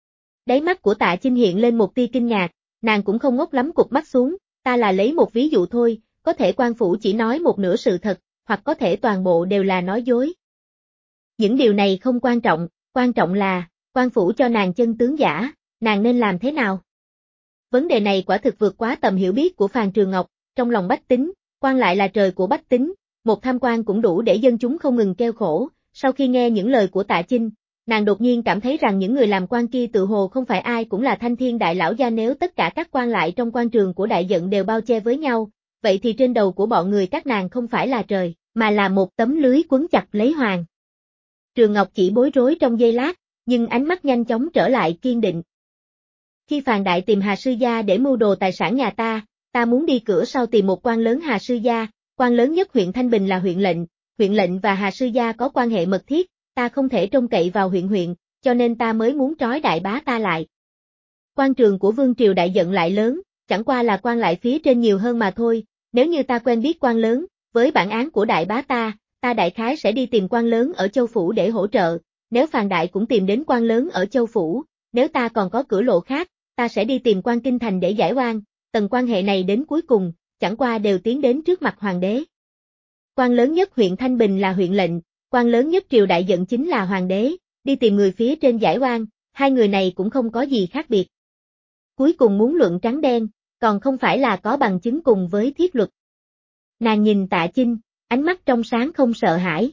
Đáy mắt của Tạ Chinh hiện lên một tia kinh ngạc, nàng cũng không ngốc lắm cụp mắt xuống, ta là lấy một ví dụ thôi, có thể quan phủ chỉ nói một nửa sự thật, hoặc có thể toàn bộ đều là nói dối. Những điều này không quan trọng là, quan phủ cho nàng chân tướng giả, nàng nên làm thế nào? Vấn đề này quả thực vượt quá tầm hiểu biết của Phàn Trường Ngọc, trong lòng bách tính, quan lại là trời của bách tính, một tham quan cũng đủ để dân chúng không ngừng kêu khổ. Sau khi nghe những lời của Tạ Chinh, nàng đột nhiên cảm thấy rằng những người làm quan kia tự hồ không phải ai cũng là thanh thiên đại lão gia, nếu tất cả các quan lại trong quan trường của đại dận đều bao che với nhau, vậy thì trên đầu của bọn người các nàng không phải là trời, mà là một tấm lưới quấn chặt lấy hoàng. Trường Ngọc chỉ bối rối trong giây lát, nhưng ánh mắt nhanh chóng trở lại kiên định. Khi Phàn Đại tìm Hà Sư Gia để mưu đồ tài sản nhà ta muốn đi cửa sau tìm một quan lớn Hà Sư Gia, quan lớn nhất huyện Thanh Bình là huyện lệnh và Hà Sư Gia có quan hệ mật thiết, ta không thể trông cậy vào huyện, cho nên ta mới muốn trói đại bá ta lại. Quan trường của vương triều đại dận lại lớn, chẳng qua là quan lại phía trên nhiều hơn mà thôi, nếu như ta quen biết quan lớn, với bản án của đại bá ta đại khái sẽ đi tìm quan lớn ở Châu Phủ để hỗ trợ, nếu Phàn Đại cũng tìm đến quan lớn ở Châu Phủ, nếu ta còn có cửa lộ khác, ta sẽ đi tìm quan kinh thành để giải oan, tầng quan hệ này đến cuối cùng, chẳng qua đều tiến đến trước mặt hoàng đế. Quan lớn nhất huyện Thanh Bình là huyện lệnh, quan lớn nhất triều đại dận chính là hoàng đế, đi tìm người phía trên giải oan, hai người này cũng không có gì khác biệt. Cuối cùng muốn luận trắng đen, còn không phải là có bằng chứng cùng với thiết luật. Nàng nhìn Tạ Chinh, ánh mắt trong sáng không sợ hãi.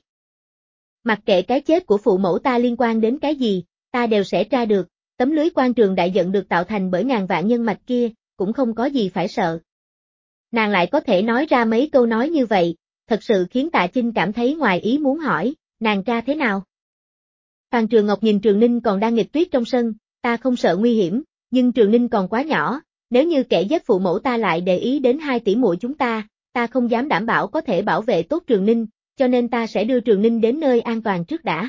Mặc kệ cái chết của phụ mẫu ta liên quan đến cái gì, ta đều sẽ tra được, tấm lưới quan trường đại dận được tạo thành bởi ngàn vạn nhân mạch kia, cũng không có gì phải sợ. Nàng lại có thể nói ra mấy câu nói như vậy, thật sự khiến Tạ Chinh cảm thấy ngoài ý muốn hỏi, nàng tra thế nào? Phàn Trường Ngọc nhìn Trường Ninh còn đang nghịch tuyết trong sân, ta không sợ nguy hiểm, nhưng Trường Ninh còn quá nhỏ, nếu như kẻ giết phụ mẫu ta lại để ý đến hai tỷ muội chúng ta không dám đảm bảo có thể bảo vệ tốt Trường Ninh, cho nên ta sẽ đưa Trường Ninh đến nơi an toàn trước đã.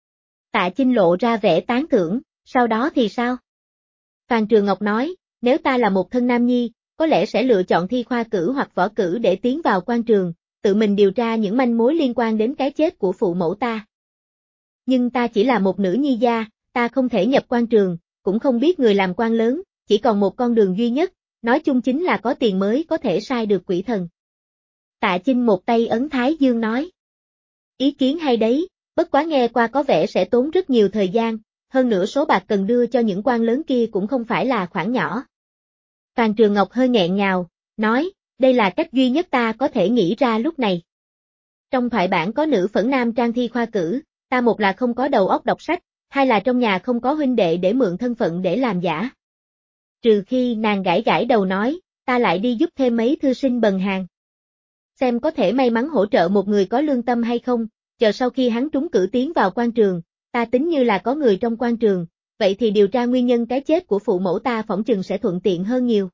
Tạ Chinh lộ ra vẻ tán thưởng, sau đó thì sao? Phàn Trường Ngọc nói, nếu ta là một thân nam nhi, có lẽ sẽ lựa chọn thi khoa cử hoặc võ cử để tiến vào quan trường, tự mình điều tra những manh mối liên quan đến cái chết của phụ mẫu ta. Nhưng ta chỉ là một nữ nhi gia, ta không thể nhập quan trường, cũng không biết người làm quan lớn, chỉ còn một con đường duy nhất, nói chung chính là có tiền mới có thể sai được quỷ thần. Tạ Chinh một tay ấn Thái Dương nói. Ý kiến hay đấy, bất quá nghe qua có vẻ sẽ tốn rất nhiều thời gian, hơn nữa số bạc cần đưa cho những quan lớn kia cũng không phải là khoản nhỏ. Phàn Trường Ngọc hơi nghẹn ngào, nói, đây là cách duy nhất ta có thể nghĩ ra lúc này. Trong thoại bản có nữ phẫn nam trang thi khoa cử, ta một là không có đầu óc đọc sách, hai là trong nhà không có huynh đệ để mượn thân phận để làm giả. Trừ khi nàng gãi đầu nói, ta lại đi giúp thêm mấy thư sinh bần hàng. Xem có thể may mắn hỗ trợ một người có lương tâm hay không, chờ sau khi hắn trúng cử tiến vào quan trường, ta tính như là có người trong quan trường, vậy thì điều tra nguyên nhân cái chết của phụ mẫu ta phỏng chừng sẽ thuận tiện hơn nhiều.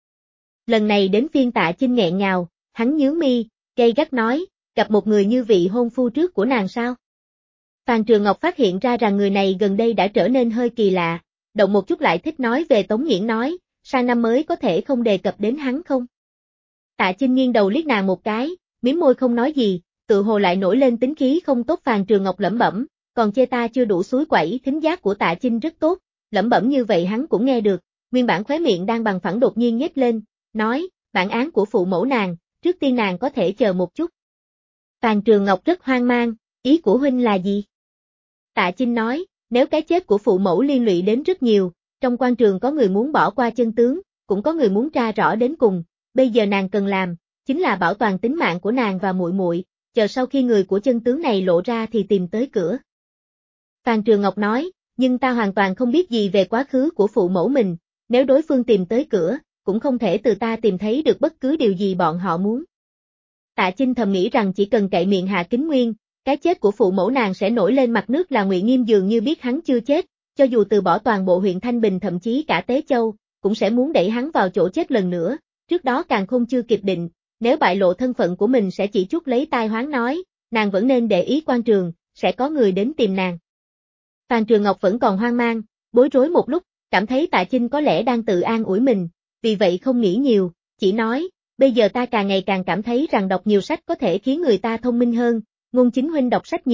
Lần này đến phiên Tạ Chinh nghẹn ngào, hắn nhướng mi, gay gắt nói, gặp một người như vị hôn phu trước của nàng sao? Phàn Trường Ngọc phát hiện ra rằng người này gần đây đã trở nên hơi kỳ lạ, động một chút lại thích nói về Tống Nghiễn, nói, sang năm mới có thể không đề cập đến hắn không? Tạ Chinh nghiêng đầu liếc nàng một cái, mím môi không nói gì, tự hồ lại nổi lên tính khí không tốt. Phàn Trường Ngọc lẩm bẩm, còn chê ta chưa đủ suối quẩy. Thính giác của Tạ Chinh rất tốt, lẩm bẩm như vậy hắn cũng nghe được, nguyên bản khóe miệng đang bằng phẳng đột nhiên nhếch lên, nói, bản án của phụ mẫu nàng, trước tiên nàng có thể chờ một chút. Phàn Trường Ngọc rất hoang mang, ý của huynh là gì? Tạ Chinh nói, nếu cái chết của phụ mẫu liên lụy đến rất nhiều, trong quan trường có người muốn bỏ qua chân tướng, cũng có người muốn tra rõ đến cùng, bây giờ nàng cần làm, chính là bảo toàn tính mạng của nàng và muội muội, chờ sau khi người của chân tướng này lộ ra thì tìm tới cửa. Phàn Trường Ngọc nói, nhưng ta hoàn toàn không biết gì về quá khứ của phụ mẫu mình, nếu đối phương tìm tới cửa, cũng không thể từ ta tìm thấy được bất cứ điều gì bọn họ muốn. Tạ Chinh thầm nghĩ rằng chỉ cần cậy miệng Hạ Kính Nguyên, cái chết của phụ mẫu nàng sẽ nổi lên mặt nước. Là Ngụy Nghiêm dường như biết hắn chưa chết, cho dù từ bỏ toàn bộ huyện Thanh Bình thậm chí cả Tế Châu, cũng sẽ muốn đẩy hắn vào chỗ chết lần nữa, trước đó càng không chưa kịp định, nếu bại lộ thân phận của mình sẽ chỉ chuốc lấy tai hoán, nói, nàng vẫn nên để ý quan trường, sẽ có người đến tìm nàng. Phàn Trường Ngọc vẫn còn hoang mang, bối rối một lúc, cảm thấy Tạ Chinh có lẽ đang tự an ủi mình, vì vậy không nghĩ nhiều, chỉ nói, bây giờ ta càng ngày càng cảm thấy rằng đọc nhiều sách có thể khiến người ta thông minh hơn, Ngôn Chính huynh đọc sách nhiều,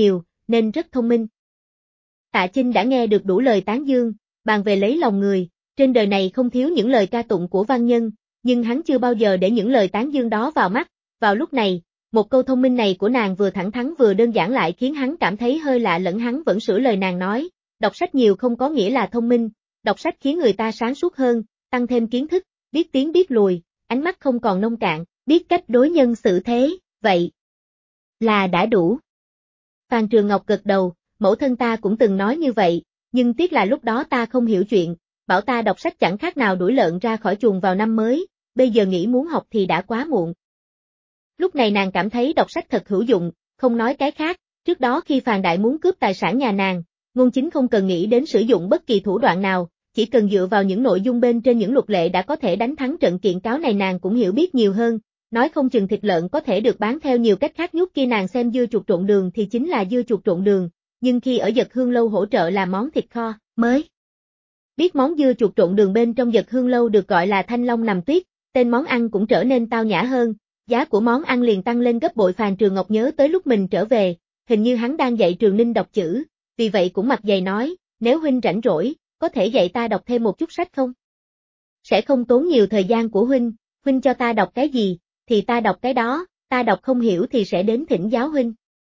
nên rất thông minh. Tạ Chinh đã nghe được đủ lời tán dương, bàn về lấy lòng người, trên đời này không thiếu những lời ca tụng của văn nhân, nhưng hắn chưa bao giờ để những lời tán dương đó vào mắt. Vào lúc này, một câu thông minh này của nàng vừa thẳng thắn vừa đơn giản lại khiến hắn cảm thấy hơi lạ lẫn. Hắn vẫn sửa lời nàng nói, đọc sách nhiều không có nghĩa là thông minh, đọc sách khiến người ta sáng suốt hơn, tăng thêm kiến thức, biết tiến biết lùi, ánh mắt không còn nông cạn, biết cách đối nhân xử thế, vậy là đã đủ. Phan Trường Ngọc gật đầu, mẫu thân ta cũng từng nói như vậy, nhưng tiếc là lúc đó ta không hiểu chuyện, bảo ta đọc sách chẳng khác nào đuổi lợn ra khỏi chuồng vào năm mới, bây giờ nghĩ muốn học thì đã quá muộn. Lúc này nàng cảm thấy đọc sách thật hữu dụng, không nói cái khác, trước đó khi Phàn Đại muốn cướp tài sản nhà nàng, Ngôn Chính không cần nghĩ đến sử dụng bất kỳ thủ đoạn nào, chỉ cần dựa vào những nội dung bên trên những luật lệ đã có thể đánh thắng trận kiện cáo này. Nàng cũng hiểu biết nhiều hơn, nói không chừng thịt lợn có thể được bán theo nhiều cách khác. Nhút kia nàng xem dưa chuột trộn đường thì chính là dưa chuột trộn đường, nhưng khi ở Dật Hương Lâu hỗ trợ làm món thịt kho, mới biết món dưa chuột trộn đường bên trong Dật Hương Lâu được gọi là Thanh Long Nằm Tuyết, tên món ăn cũng trở nên tao nhã hơn, giá của món ăn liền tăng lên gấp bội. Phan Trường Ngọc nhớ tới lúc mình trở về, hình như hắn đang dạy Trường Ninh đọc chữ, vì vậy cũng mặt dày nói, nếu huynh rảnh rỗi, có thể dạy ta đọc thêm một chút sách không? Sẽ không tốn nhiều thời gian của huynh cho ta đọc cái gì, thì ta đọc cái đó, ta đọc không hiểu thì sẽ đến thỉnh giáo huynh.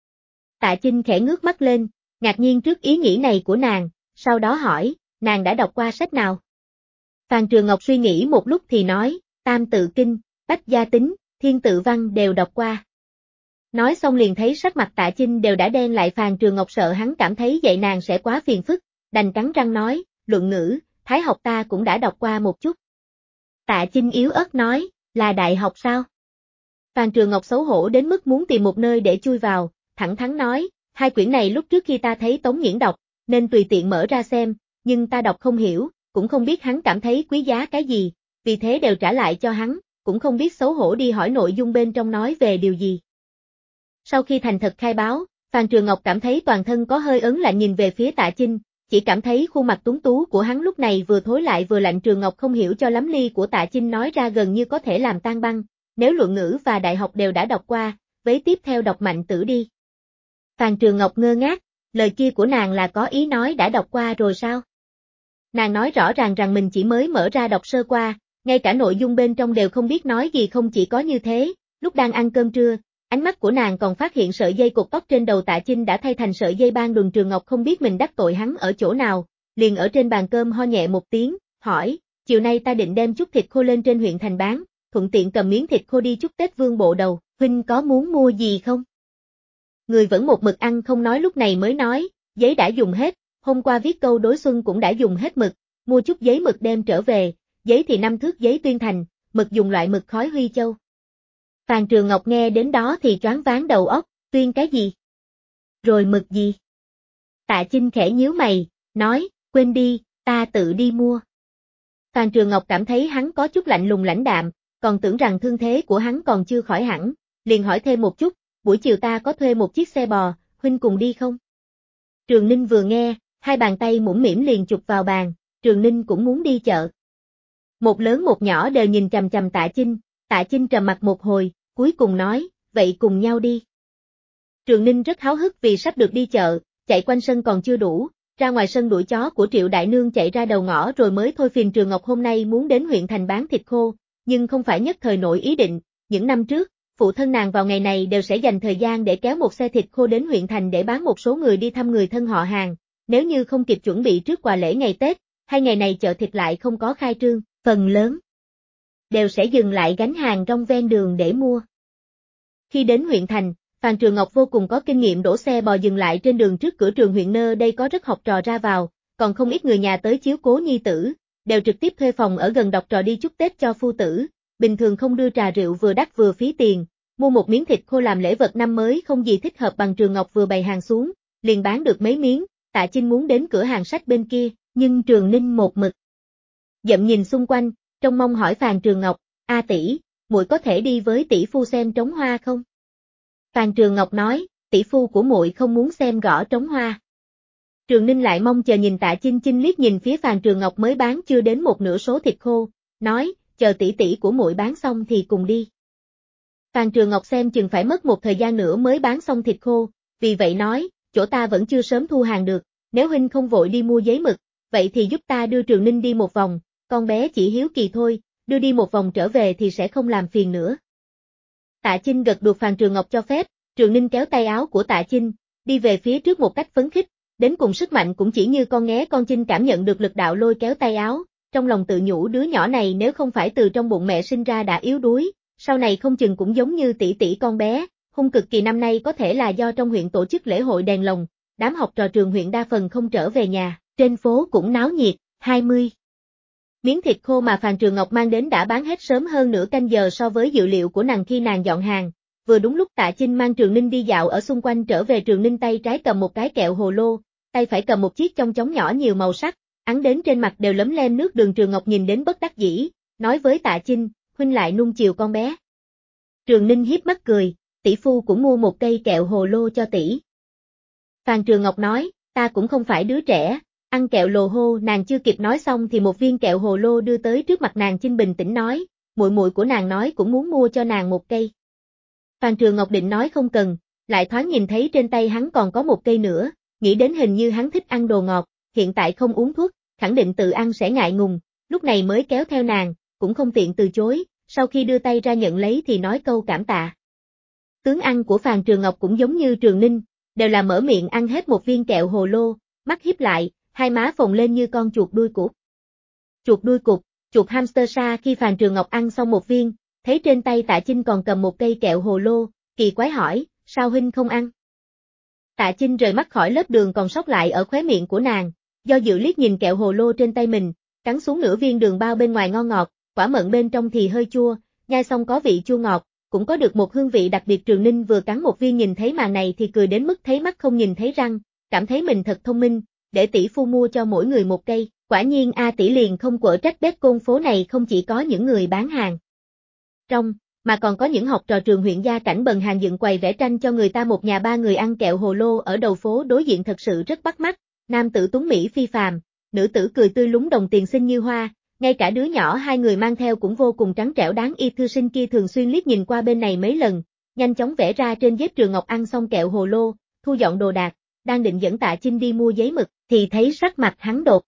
Tạ Chinh khẽ ngước mắt lên, ngạc nhiên trước ý nghĩ này của nàng, sau đó hỏi, nàng đã đọc qua sách nào? Phan Trường Ngọc suy nghĩ một lúc thì nói, Tam Tự Kinh, Bách Gia Tính, Thiên Tự Văn đều đọc qua. Nói xong liền thấy sắc mặt Tạ Chinh đều đã đen lại. Phan Trường Ngọc sợ hắn cảm thấy dạy nàng sẽ quá phiền phức, đành cắn răng nói, luận ngữ, Thái học ta cũng đã đọc qua một chút. Tạ Chinh yếu ớt nói, là đại học sao? Phan Trường Ngọc xấu hổ đến mức muốn tìm một nơi để chui vào, thẳng thắn nói, hai quyển này lúc trước khi ta thấy Tống Nghiễn đọc, nên tùy tiện mở ra xem, nhưng ta đọc không hiểu, cũng không biết hắn cảm thấy quý giá cái gì, vì thế đều trả lại cho hắn, cũng không biết xấu hổ đi hỏi nội dung bên trong nói về điều gì. Sau khi thành thật khai báo, Phan Trường Ngọc cảm thấy toàn thân có hơi ớn lạnh, nhìn về phía Tạ Chinh, chỉ cảm thấy khuôn mặt tuấn tú của hắn lúc này vừa thối lại vừa lạnh. Trường Ngọc không hiểu cho lắm, ly của Tạ Chinh nói ra gần như có thể làm tan băng, nếu luận ngữ và đại học đều đã đọc qua, vế tiếp theo đọc Mạnh Tử đi. Phan Trường Ngọc ngơ ngác, lời kia của nàng là có ý nói đã đọc qua rồi sao? Nàng nói rõ ràng rằng mình chỉ mới mở ra đọc sơ qua, ngay cả nội dung bên trong đều không biết nói gì. Không chỉ có như thế, lúc đang ăn cơm trưa, ánh mắt của nàng còn phát hiện sợi dây cột tóc trên đầu Tạ Chinh đã thay thành sợi dây ban đùn. Trường Ngọc không biết mình đắc tội hắn ở chỗ nào, liền ở trên bàn cơm ho nhẹ một tiếng, hỏi, chiều nay ta định đem chút thịt khô lên trên huyện thành bán, thuận tiện cầm miếng thịt khô đi chúc Tết Vương Bộ Đầu, huynh có muốn mua gì không? Người vẫn một mực ăn không nói, lúc này mới nói, giấy đã dùng hết, hôm qua viết câu đối xuân cũng đã dùng hết mực, mua chút giấy mực đem trở về, giấy thì 5 thước giấy tuyên thành, mực dùng loại mực khói Huy Châu. Phan Trường Ngọc nghe đến đó thì choáng váng đầu óc, tuyên cái gì? Rồi mực gì? Tạ Chinh khẽ nhíu mày, nói, quên đi, ta tự đi mua. Phan Trường Ngọc cảm thấy hắn có chút lạnh lùng lãnh đạm, còn tưởng rằng thương thế của hắn còn chưa khỏi hẳn, liền hỏi thêm một chút, buổi chiều ta có thuê một chiếc xe bò, huynh cùng đi không? Trường Ninh vừa nghe, hai bàn tay mũm mĩm liền chụp vào bàn, Trường Ninh cũng muốn đi chợ. Một lớn một nhỏ đều nhìn chằm chằm Tạ Chinh trầm mặt một hồi, cuối cùng nói, vậy cùng nhau đi. Trường Ninh rất háo hức vì sắp được đi chợ, chạy quanh sân còn chưa đủ, ra ngoài sân đuổi chó của Triệu Đại Nương chạy ra đầu ngõ rồi mới thôi. Phiền Trường Ngọc hôm nay muốn đến huyện thành bán thịt khô, nhưng không phải nhất thời nổi ý định, những năm trước, phụ thân nàng vào ngày này đều sẽ dành thời gian để kéo một xe thịt khô đến huyện thành để bán một số người đi thăm người thân họ hàng, nếu như không kịp chuẩn bị trước quà lễ ngày Tết, hay ngày này chợ thịt lại không có khai trương, phần lớn đều sẽ dừng lại gánh hàng rong ven đường để mua. Khi đến huyện thành, Phan Trường Ngọc vô cùng có kinh nghiệm đổ xe bò dừng lại trên đường trước cửa trường huyện. Nơi đây có rất học trò ra vào, còn không ít người nhà tới chiếu cố nhi tử, đều trực tiếp thuê phòng ở gần đọc trò đi chúc Tết cho phu tử, bình thường không đưa trà rượu vừa đắt vừa phí tiền, mua một miếng thịt khô làm lễ vật năm mới không gì thích hợp bằng. Trường Ngọc vừa bày hàng xuống, liền bán được mấy miếng. Tạ Chinh muốn đến cửa hàng sách bên kia, nhưng Trường Ninh một mực dậm nhìn xung quanh, trông mong hỏi Phan Trường Ngọc, a tỷ, muội có thể đi với tỷ phu xem trống hoa không? Phan Trường Ngọc nói, tỷ phu của muội không muốn xem gõ trống hoa. Trường Ninh lại mong chờ nhìn Tạ Chinh. Chinh liếc nhìn phía Phan Trường Ngọc mới bán chưa đến một nửa số thịt khô, nói, chờ tỷ tỷ của muội bán xong thì cùng đi. Phan Trường Ngọc xem chừng phải mất một thời gian nữa mới bán xong thịt khô, vì vậy nói, chỗ ta vẫn chưa sớm thu hàng được, nếu huynh không vội đi mua giấy mực, vậy thì giúp ta đưa Trường Ninh đi một vòng, con bé chỉ hiếu kỳ thôi, đưa đi một vòng trở về thì sẽ không làm phiền nữa. Tạ Chinh gật được Phàn Trường Ngọc cho phép, Trường Ninh kéo tay áo của Tạ Chinh, đi về phía trước một cách phấn khích, đến cùng sức mạnh cũng chỉ như con nghé con Chinh cảm nhận được lực đạo lôi kéo tay áo, trong lòng tự nhủ đứa nhỏ này nếu không phải từ trong bụng mẹ sinh ra đã yếu đuối, sau này không chừng cũng giống như tỷ tỷ con bé, hung cực kỳ năm nay có thể là do trong huyện tổ chức lễ hội đèn lồng, đám học trò trường huyện đa phần không trở về nhà, trên phố cũng náo nhiệt, 20. Miếng thịt khô mà Phàn Trường Ngọc mang đến đã bán hết sớm hơn nửa canh giờ so với dự liệu của nàng khi nàng dọn hàng, vừa đúng lúc Tạ Chinh mang Trường Ninh đi dạo ở xung quanh trở về. Trường Ninh tay trái cầm một cái kẹo hồ lô, tay phải cầm một chiếc chong chóng nhỏ nhiều màu sắc, ắn đến trên mặt đều lấm lem nước đường. Trường Ngọc nhìn đến bất đắc dĩ, nói với Tạ Chinh, huynh lại nuông chiều con bé. Trường Ninh hiếp mắt cười, tỷ phu cũng mua một cây kẹo hồ lô cho tỷ. Phàn Trường Ngọc nói, ta cũng không phải đứa trẻ, ăn kẹo lồ hô. Nàng chưa kịp nói xong thì một viên kẹo hồ lô đưa tới trước mặt nàng. Chinh bình tĩnh nói, muội muội của nàng nói cũng muốn mua cho nàng một cây. Phàn Trường Ngọc định nói không cần, lại thoáng nhìn thấy trên tay hắn còn có một cây nữa, nghĩ đến hình như hắn thích ăn đồ ngọt, hiện tại không uống thuốc, khẳng định tự ăn sẽ ngại ngùng, lúc này mới kéo theo nàng, cũng không tiện từ chối, sau khi đưa tay ra nhận lấy thì nói câu cảm tạ. Tướng ăn của Phàn Trường Ngọc cũng giống như Trường Ninh, đều là mở miệng ăn hết một viên kẹo hồ lô, mắt híp lại, hai má phồng lên như con chuột đuôi cụt. Chuột đuôi cụt, chuột hamster sa. Khi Phàn Trường Ngọc ăn xong một viên, thấy trên tay Tạ Chinh còn cầm một cây kẹo hồ lô, kỳ quái hỏi, sao huynh không ăn? Tạ Chinh rời mắt khỏi lớp đường còn sót lại ở khóe miệng của nàng, do dự liếc nhìn kẹo hồ lô trên tay mình, cắn xuống nửa viên đường bao bên ngoài ngon ngọt, quả mận bên trong thì hơi chua, nhai xong có vị chua ngọt, cũng có được một hương vị đặc biệt. Trường Ninh vừa cắn một viên nhìn thấy màn này thì cười đến mức thấy mắt không nhìn thấy răng, cảm thấy mình thật thông minh, để tỷ phu mua cho mỗi người một cây, quả nhiên tỷ liền không quở trách bếp côn phố này không chỉ có những người bán hàng trong, mà còn có những học trò trường huyện gia cảnh bần hàng dựng quầy vẽ tranh cho người ta. Một nhà ba người ăn kẹo hồ lô ở đầu phố đối diện thật sự rất bắt mắt, nam tử tuấn mỹ phi phàm, nữ tử cười tươi lúng đồng tiền xinh như hoa, ngay cả đứa nhỏ hai người mang theo cũng vô cùng trắng trẻo đáng yêu. Thư sinh kia thường xuyên liếc nhìn qua bên này mấy lần, nhanh chóng vẽ ra trên dép. Trường Ngọc ăn xong kẹo hồ lô, thu dọn đồ đạc, đang định dẫn Tạ Chinh đi mua giấy mực, thì thấy sắc mặt hắn đột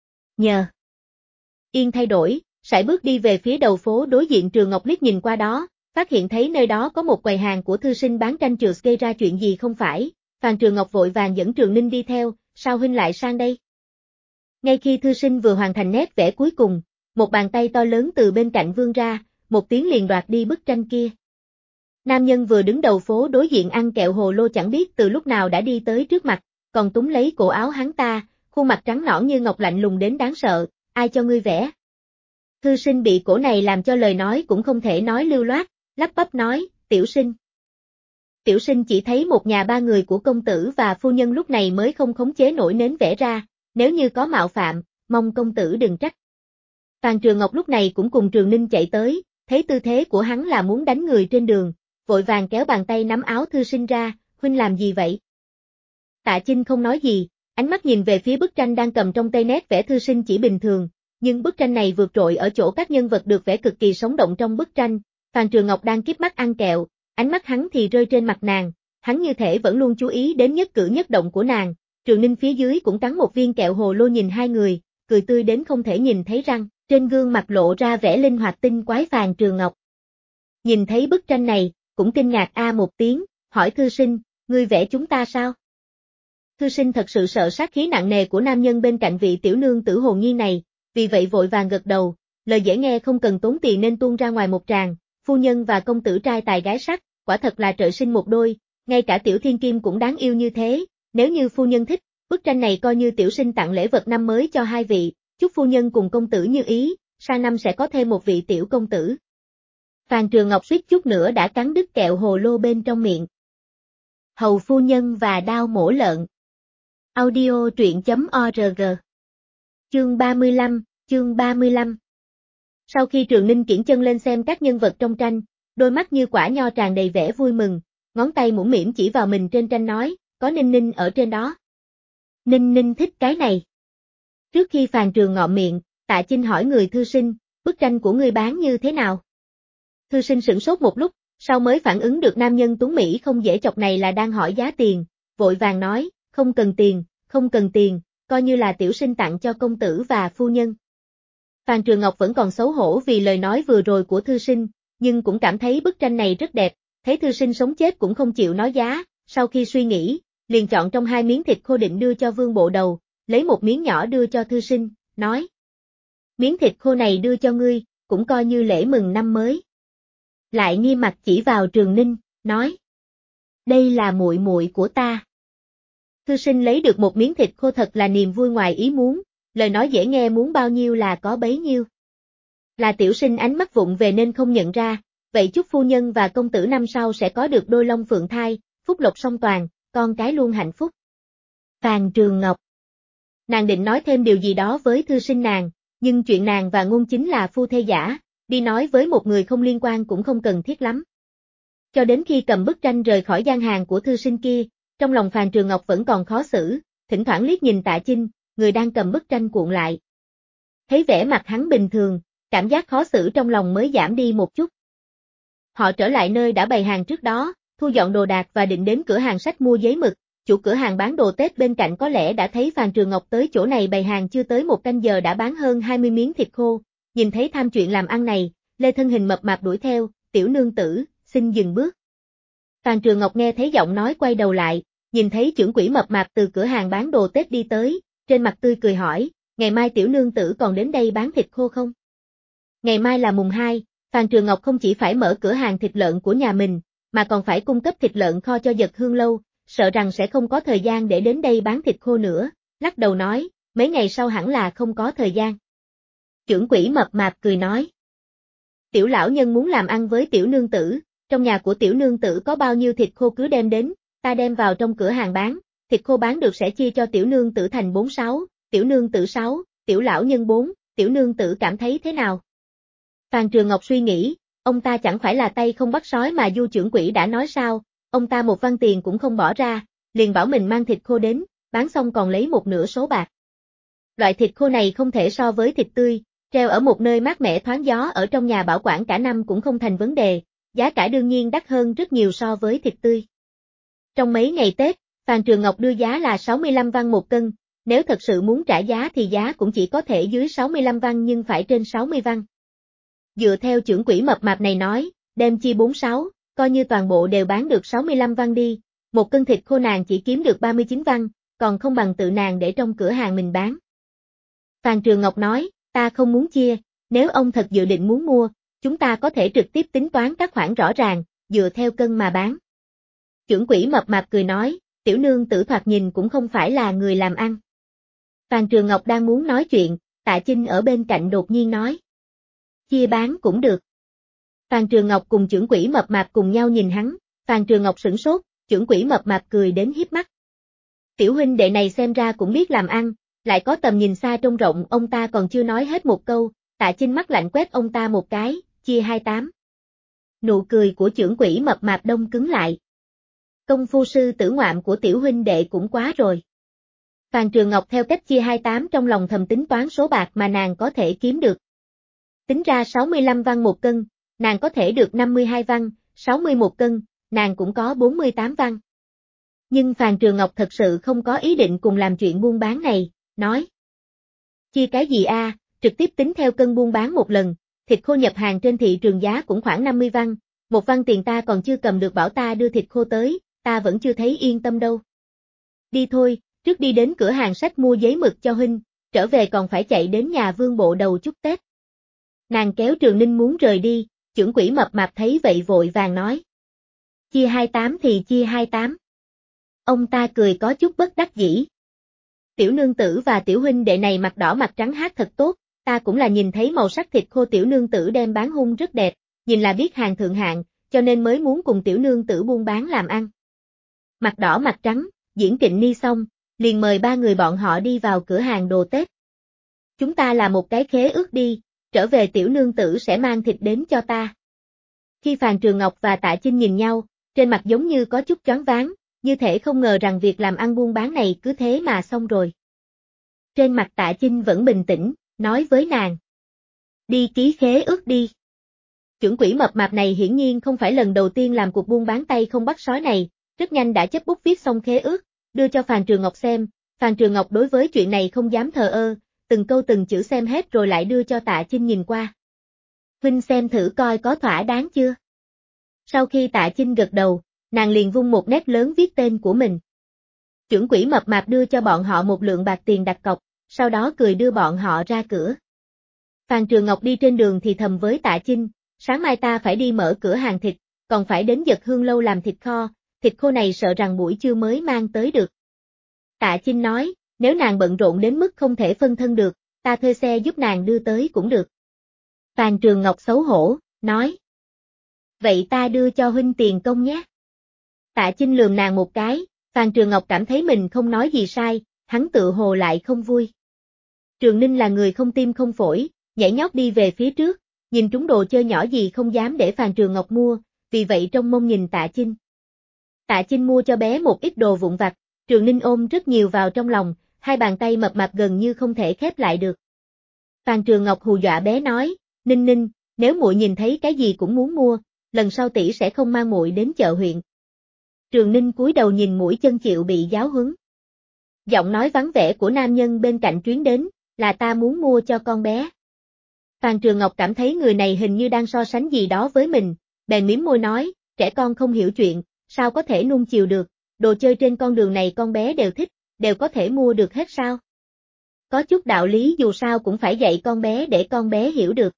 nhiên thay đổi, sải bước đi về phía đầu phố đối diện. Trường Ngọc liếc nhìn qua đó, phát hiện thấy nơi đó có một quầy hàng của thư sinh bán tranh trượt. Gây ra chuyện gì không phải? Phàn Trường Ngọc vội vàng dẫn Trường Ninh đi theo, sao huynh lại sang đây? Ngay khi thư sinh vừa hoàn thành nét vẽ cuối cùng, một bàn tay to lớn từ bên cạnh vươn ra, một tiếng liền đoạt đi bức tranh kia. Nam nhân vừa đứng đầu phố đối diện ăn kẹo hồ lô chẳng biết từ lúc nào đã đi tới trước mặt, còn túm lấy cổ áo hắn ta, khuôn mặt trắng nõn như ngọc lạnh lùng đến đáng sợ, ai cho ngươi vẽ? Thư sinh bị cổ này làm cho lời nói cũng không thể nói lưu loát, lắp bắp nói, tiểu sinh. Tiểu sinh chỉ thấy một nhà ba người của công tử và phu nhân lúc này mới không khống chế nổi nến vẽ ra, nếu như có mạo phạm, mong công tử đừng trách. Phàn Trường Ngọc lúc này cũng cùng Trường Ninh chạy tới, thấy tư thế của hắn là muốn đánh người trên đường, vội vàng kéo bàn tay nắm áo thư sinh ra, huynh làm gì vậy? Tạ Chinh không nói gì, ánh mắt nhìn về phía bức tranh đang cầm trong tay. Nét vẽ thư sinh chỉ bình thường, nhưng bức tranh này vượt trội ở chỗ các nhân vật được vẽ cực kỳ sống động trong bức tranh. Phàn Trường Ngọc đang kíp mắt ăn kẹo, ánh mắt hắn thì rơi trên mặt nàng, hắn như thể vẫn luôn chú ý đến nhất cử nhất động của nàng. Trường Ninh phía dưới cũng cắn một viên kẹo hồ lô nhìn hai người, cười tươi đến không thể nhìn thấy răng, trên gương mặt lộ ra vẻ linh hoạt tinh quái. Phàn Trường Ngọc nhìn thấy bức tranh này, cũng kinh ngạc một tiếng, hỏi thư sinh, ngươi vẽ chúng ta sao? Thư sinh thật sự sợ sát khí nặng nề của nam nhân bên cạnh vị tiểu nương tử hồn nhiên này, vì vậy vội vàng gật đầu, lời dễ nghe không cần tốn tiền nên tuôn ra ngoài một tràng, phu nhân và công tử trai tài gái sắc, quả thật là trời sinh một đôi, ngay cả tiểu thiên kim cũng đáng yêu như thế, nếu như phu nhân thích, bức tranh này coi như tiểu sinh tặng lễ vật năm mới cho hai vị, chúc phu nhân cùng công tử như ý, sang năm sẽ có thêm một vị tiểu công tử. Phàn Trường Ngọc suýt chút nữa đã cắn đứt kẹo hồ lô bên trong miệng. Hầu phu nhân và đao mổ lợn. Audio truyện.org. Chương 35. Sau khi Trường Ninh kiễng chân lên xem các nhân vật trong tranh, đôi mắt như quả nho tràn đầy vẻ vui mừng, ngón tay mũm mĩm chỉ vào mình trên tranh nói, có Ninh Ninh ở trên đó. Ninh Ninh thích cái này. Trước khi Phàn Trường ngậm miệng, Tạ Chinh hỏi người thư sinh, bức tranh của ngươi bán như thế nào? Thư sinh sửng sốt một lúc, sau mới phản ứng được nam nhân tuấn Mỹ không dễ chọc này là đang hỏi giá tiền, vội vàng nói, không cần tiền, coi như là tiểu sinh tặng cho công tử và phu nhân. Phan Trường Ngọc vẫn còn xấu hổ vì lời nói vừa rồi của thư sinh, nhưng cũng cảm thấy bức tranh này rất đẹp, thấy thư sinh sống chết cũng không chịu nói giá, sau khi suy nghĩ, liền chọn trong 2 miếng thịt khô định đưa cho Vương Bộ Đầu, lấy một miếng nhỏ đưa cho thư sinh, nói. Miếng thịt khô này đưa cho ngươi, cũng coi như lễ mừng năm mới. Lại nghiêm mặt chỉ vào Trường Ninh, nói. Đây là muội muội của ta. Thư sinh lấy được một miếng thịt khô thật là niềm vui ngoài ý muốn, lời nói dễ nghe muốn bao nhiêu là có bấy nhiêu. Là tiểu sinh ánh mắt vụng về nên không nhận ra, vậy chúc phu nhân và công tử năm sau sẽ có được đôi long phượng thai, phúc lộc song toàn, con cái luôn hạnh phúc. Phan Trường Ngọc. Nàng định nói thêm điều gì đó với thư sinh nàng, nhưng chuyện nàng và Ngôn Chính là phu thê giả, đi nói với một người không liên quan cũng không cần thiết lắm. Cho đến khi cầm bức tranh rời khỏi gian hàng của thư sinh kia, trong lòng Phan Trường Ngọc vẫn còn khó xử, thỉnh thoảng liếc nhìn Tạ Chinh, người đang cầm bức tranh cuộn lại. Thấy vẻ mặt hắn bình thường, cảm giác khó xử trong lòng mới giảm đi một chút. Họ trở lại nơi đã bày hàng trước đó, thu dọn đồ đạc và định đến cửa hàng sách mua giấy mực, chủ cửa hàng bán đồ Tết bên cạnh có lẽ đã thấy Phan Trường Ngọc tới chỗ này bày hàng chưa tới một canh giờ đã bán hơn 20 miếng thịt khô, nhìn thấy tham chuyện làm ăn này, lê thân hình mập mạp đuổi theo, tiểu nương tử, xin dừng bước. Phan Trường Ngọc nghe thấy giọng nói quay đầu lại, nhìn thấy trưởng quỹ mập mạp từ cửa hàng bán đồ Tết đi tới, trên mặt tươi cười hỏi, ngày mai tiểu nương tử còn đến đây bán thịt khô không? Ngày mai là mùng 2, Phan Trường Ngọc không chỉ phải mở cửa hàng thịt lợn của nhà mình, mà còn phải cung cấp thịt lợn kho cho Dật Hương Lâu, sợ rằng sẽ không có thời gian để đến đây bán thịt khô nữa, lắc đầu nói, mấy ngày sau hẳn là không có thời gian. Trưởng quỹ mập mạp cười nói, tiểu lão nhân muốn làm ăn với tiểu nương tử, trong nhà của tiểu nương tử có bao nhiêu thịt khô cứ đem đến, ta đem vào trong cửa hàng bán, thịt khô bán được sẽ chia cho tiểu nương tử thành 4-6, tiểu nương tử 6, tiểu lão nhân 4, tiểu nương tử cảm thấy thế nào? Phan Trường Ngọc suy nghĩ, ông ta chẳng phải là tay không bắt sói mà Du trưởng quỹ đã nói sao, ông ta một văn tiền cũng không bỏ ra, liền bảo mình mang thịt khô đến, bán xong còn lấy một nửa số bạc. Loại thịt khô này không thể so với thịt tươi, treo ở một nơi mát mẻ thoáng gió ở trong nhà bảo quản cả năm cũng không thành vấn đề, giá cả đương nhiên đắt hơn rất nhiều so với thịt tươi. Trong mấy ngày Tết, Phan Trường Ngọc đưa giá là 65 văn một cân, nếu thật sự muốn trả giá thì giá cũng chỉ có thể dưới 65 văn nhưng phải trên 60 văn. Dựa theo trưởng quỹ mập mạp này nói, đem chia 4-6, coi như toàn bộ đều bán được 65 văn đi, một cân thịt khô nàng chỉ kiếm được 39 văn, còn không bằng tự nàng để trong cửa hàng mình bán. Phan Trường Ngọc nói, ta không muốn chia, nếu ông thật dự định muốn mua, chúng ta có thể trực tiếp tính toán các khoản rõ ràng, dựa theo cân mà bán. Trưởng quỹ mập mạp cười nói, tiểu nương tử thoạt nhìn cũng không phải là người làm ăn. Phan Trường Ngọc đang muốn nói chuyện, Tạ Chinh ở bên cạnh đột nhiên nói. Chia bán cũng được. Phan Trường Ngọc cùng trưởng quỹ mập mạp cùng nhau nhìn hắn, Phan Trường Ngọc sửng sốt, trưởng quỹ mập mạp cười đến hiếp mắt. Tiểu huynh đệ này xem ra cũng biết làm ăn, lại có tầm nhìn xa trông rộng, ông ta còn chưa nói hết một câu, Tạ Chinh mắt lạnh quét ông ta một cái, chia 28. Nụ cười của trưởng quỹ mập mạp đông cứng lại. Công phu sư tử ngoạm của tiểu huynh đệ cũng quá rồi. Phan Trường Ngọc theo cách chia 28 trong lòng thầm tính toán số bạc mà nàng có thể kiếm được. Tính ra 65 văn một cân, nàng có thể được 52 văn, 60 một cân, nàng cũng có 48 văn. Nhưng Phan Trường Ngọc thật sự không có ý định cùng làm chuyện buôn bán này, nói. Chia cái gì a, trực tiếp tính theo cân buôn bán một lần, thịt khô nhập hàng trên thị trường giá cũng khoảng 50 văn, một văn tiền ta còn chưa cầm được bảo ta đưa thịt khô tới, ta vẫn chưa thấy yên tâm đâu. Đi thôi, trước đi đến cửa hàng sách mua giấy mực cho huynh, trở về còn phải chạy đến nhà Vương Bộ Đầu chúc Tết. Nàng kéo Trường Ninh muốn rời đi, trưởng quỹ mập mạp thấy vậy vội vàng nói. Chia 28 thì chia 28. Ông ta cười có chút bất đắc dĩ. Tiểu nương tử và tiểu huynh đệ này mặt đỏ mặt trắng hát thật tốt, ta cũng là nhìn thấy màu sắc thịt khô tiểu nương tử đem bán hung rất đẹp, nhìn là biết hàng thượng hạng, cho nên mới muốn cùng tiểu nương tử buôn bán làm ăn. Mặt đỏ mặt trắng, diễn kịch ni xong, liền mời 3 người bọn họ đi vào cửa hàng đồ Tết. Chúng ta làm một cái khế ước đi, trở về tiểu nương tử sẽ mang thịt đến cho ta. Khi Phan Trường Ngọc và Tạ Chinh nhìn nhau, trên mặt giống như có chút choáng váng, như thể không ngờ rằng việc làm ăn buôn bán này cứ thế mà xong rồi. Trên mặt Tạ Chinh vẫn bình tĩnh, nói với nàng. Đi ký khế ước đi. Trưởng quỹ mập mạp này hiển nhiên không phải lần đầu tiên làm cuộc buôn bán tay không bắt sói này, rất nhanh đã chấp bút viết xong khế ước, đưa cho Phàn Trường Ngọc xem. Phàn Trường Ngọc đối với chuyện này không dám thờ ơ, từng câu từng chữ xem hết rồi lại đưa cho Tạ Chinh nhìn qua. Huynh xem thử coi có thỏa đáng chưa? Sau khi Tạ Chinh gật đầu, nàng liền vung một nét lớn viết tên của mình. Trưởng quỹ mập mạp đưa cho bọn họ một lượng bạc tiền đặt cọc, sau đó cười đưa bọn họ ra cửa. Phàn Trường Ngọc đi trên đường thì thầm với Tạ Chinh, sáng mai ta phải đi mở cửa hàng thịt, còn phải đến Dật Hương lâu làm thịt kho, thịt khô này sợ rằng buổi trưa mới mang tới được. Tạ Chinh nói, nếu nàng bận rộn đến mức không thể phân thân được, ta thuê xe giúp nàng đưa tới cũng được. Phàn Trường Ngọc xấu hổ, nói. Vậy ta đưa cho huynh tiền công nhé. Tạ Chinh lườm nàng một cái, Phàn Trường Ngọc cảm thấy mình không nói gì sai, hắn tự hồ lại không vui. Trường Ninh là người không tim không phổi, nhảy nhót đi về phía trước, nhìn trúng đồ chơi nhỏ gì không dám để Phàn Trường Ngọc mua, vì vậy trông mong nhìn Tạ Chinh. Tạ Chinh mua cho bé một ít đồ vụn vặt, Trường Ninh ôm rất nhiều vào trong lòng, hai bàn tay mập mạp gần như không thể khép lại được. Phàn Trường Ngọc hù dọa bé nói, Ninh Ninh, nếu muội nhìn thấy cái gì cũng muốn mua, lần sau tỷ sẽ không mang muội đến chợ huyện. Trường Ninh cúi đầu nhìn mũi chân chịu bị giáo huấn. Giọng nói vắng vẻ của nam nhân bên cạnh truyền đến, là ta muốn mua cho con bé. Phàn Trường Ngọc cảm thấy người này hình như đang so sánh gì đó với mình, bèn mím môi nói, trẻ con không hiểu chuyện, sao có thể nuông chiều được, đồ chơi trên con đường này con bé đều thích, đều có thể mua được hết sao? Có chút đạo lý dù sao cũng phải dạy con bé để con bé hiểu được.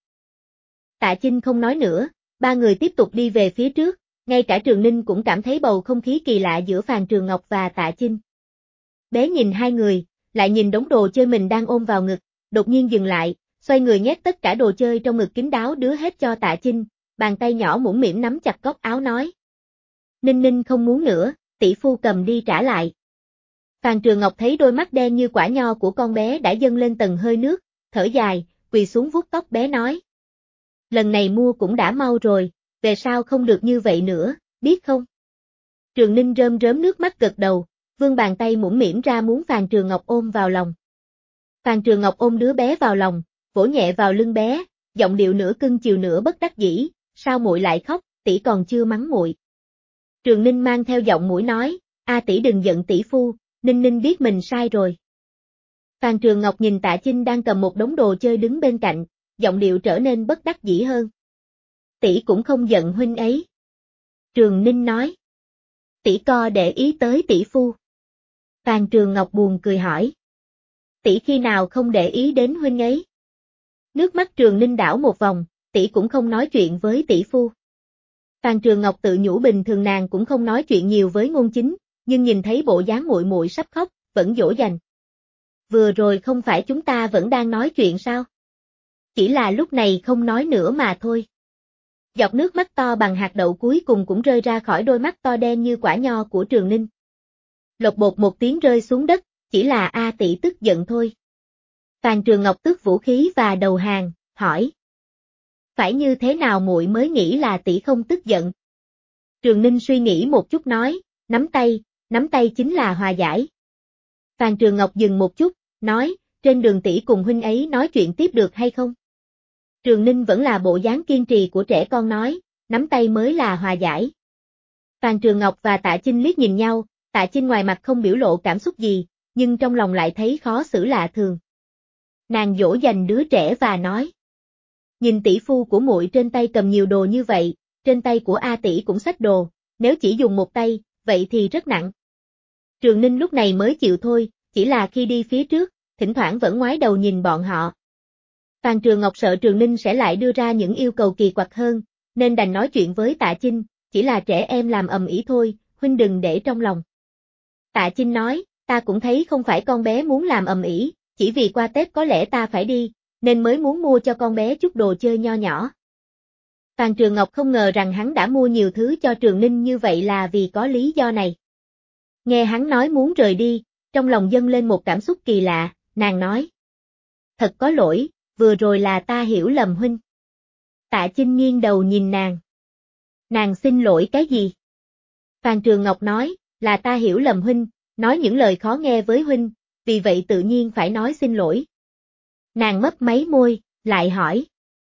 Tạ Chinh không nói nữa, ba người tiếp tục đi về phía trước, ngay cả Trường Ninh cũng cảm thấy bầu không khí kỳ lạ giữa Phàn Trường Ngọc và Tạ Chinh. Bé nhìn hai người, lại nhìn đống đồ chơi mình đang ôm vào ngực, đột nhiên dừng lại, xoay người nhét tất cả đồ chơi trong ngực kín đáo đứa hết cho Tạ Chinh, bàn tay nhỏ mũm mĩm nắm chặt góc áo nói. Ninh Ninh không muốn nữa, tỷ phu cầm đi trả lại. Phàn Trường Ngọc thấy đôi mắt đen như quả nho của con bé đã dâng lên tầng hơi nước, thở dài, quỳ xuống vuốt tóc bé nói. Lần này mua cũng đã mau rồi, về sau không được như vậy nữa, biết không? Trường Ninh rơm rớm nước mắt gật đầu, vươn bàn tay mũm mĩm ra muốn Phàn Trường Ngọc ôm vào lòng. Phàn Trường Ngọc ôm đứa bé vào lòng, vỗ nhẹ vào lưng bé, giọng điệu nửa cưng chiều nửa bất đắc dĩ, sao muội lại khóc, tỷ còn chưa mắng muội. Trường Ninh mang theo giọng mũi nói, tỷ đừng giận tỷ phu, Ninh Ninh biết mình sai rồi. Phàn Trường Ngọc nhìn Tạ Chinh đang cầm một đống đồ chơi đứng bên cạnh, giọng điệu trở nên bất đắc dĩ hơn. Tỷ cũng không giận huynh ấy. Trường Ninh nói. Tỷ co để ý tới tỷ phu. Phàn Trường Ngọc buồn cười hỏi. Tỷ khi nào không để ý đến huynh ấy? Nước mắt Trường Ninh đảo một vòng, tỷ cũng không nói chuyện với tỷ phu. Phàn Trường Ngọc tự nhủ bình thường nàng cũng không nói chuyện nhiều với Ngôn Chính, nhưng nhìn thấy bộ dáng muội muội sắp khóc, vẫn dỗ dành. Vừa rồi không phải chúng ta vẫn đang nói chuyện sao? Chỉ là lúc này không nói nữa mà thôi. Giọt nước mắt to bằng hạt đậu cuối cùng cũng rơi ra khỏi đôi mắt to đen như quả nho của Trường Ninh. Lột bột một tiếng rơi xuống đất, chỉ là tỷ tức giận thôi. Phàn Trường Ngọc tước vũ khí và đầu hàng, hỏi. Phải như thế nào muội mới nghĩ là tỷ không tức giận? Trường Ninh suy nghĩ một chút nói, nắm tay chính là hòa giải. Phàn Trường Ngọc dừng một chút, nói, trên đường tỷ cùng huynh ấy nói chuyện tiếp được hay không? Trường Ninh vẫn là bộ dáng kiên trì của trẻ con nói, nắm tay mới là hòa giải. Phàn Trường Ngọc và Tạ Chinh liếc nhìn nhau, Tạ Chinh ngoài mặt không biểu lộ cảm xúc gì, nhưng trong lòng lại thấy khó xử lạ thường. Nàng dỗ dành đứa trẻ và nói. Nhìn tỷ phu của muội trên tay cầm nhiều đồ như vậy, trên tay của A tỷ cũng xách đồ, nếu chỉ dùng một tay, vậy thì rất nặng. Trường Ninh lúc này mới chịu thôi, chỉ là khi đi phía trước, thỉnh thoảng vẫn ngoái đầu nhìn bọn họ. Phàn Trường Ngọc sợ Trường Ninh sẽ lại đưa ra những yêu cầu kỳ quặc hơn, nên đành nói chuyện với Tạ Chinh, chỉ là trẻ em làm ầm ĩ thôi, huynh đừng để trong lòng. Tạ Chinh nói, ta cũng thấy không phải con bé muốn làm ầm ĩ, chỉ vì qua Tết có lẽ ta phải đi, nên mới muốn mua cho con bé chút đồ chơi nho nhỏ. Phàn Trường Ngọc không ngờ rằng hắn đã mua nhiều thứ cho Trường Ninh như vậy là vì có lý do này. Nghe hắn nói muốn rời đi, trong lòng dâng lên một cảm xúc kỳ lạ, nàng nói. Thật có lỗi, vừa rồi là ta hiểu lầm huynh. Tạ Chinh nghiêng đầu nhìn nàng. Nàng xin lỗi cái gì? Phàn Trường Ngọc nói, là ta hiểu lầm huynh, nói những lời khó nghe với huynh, vì vậy tự nhiên phải nói xin lỗi. Nàng mấp máy môi, lại hỏi.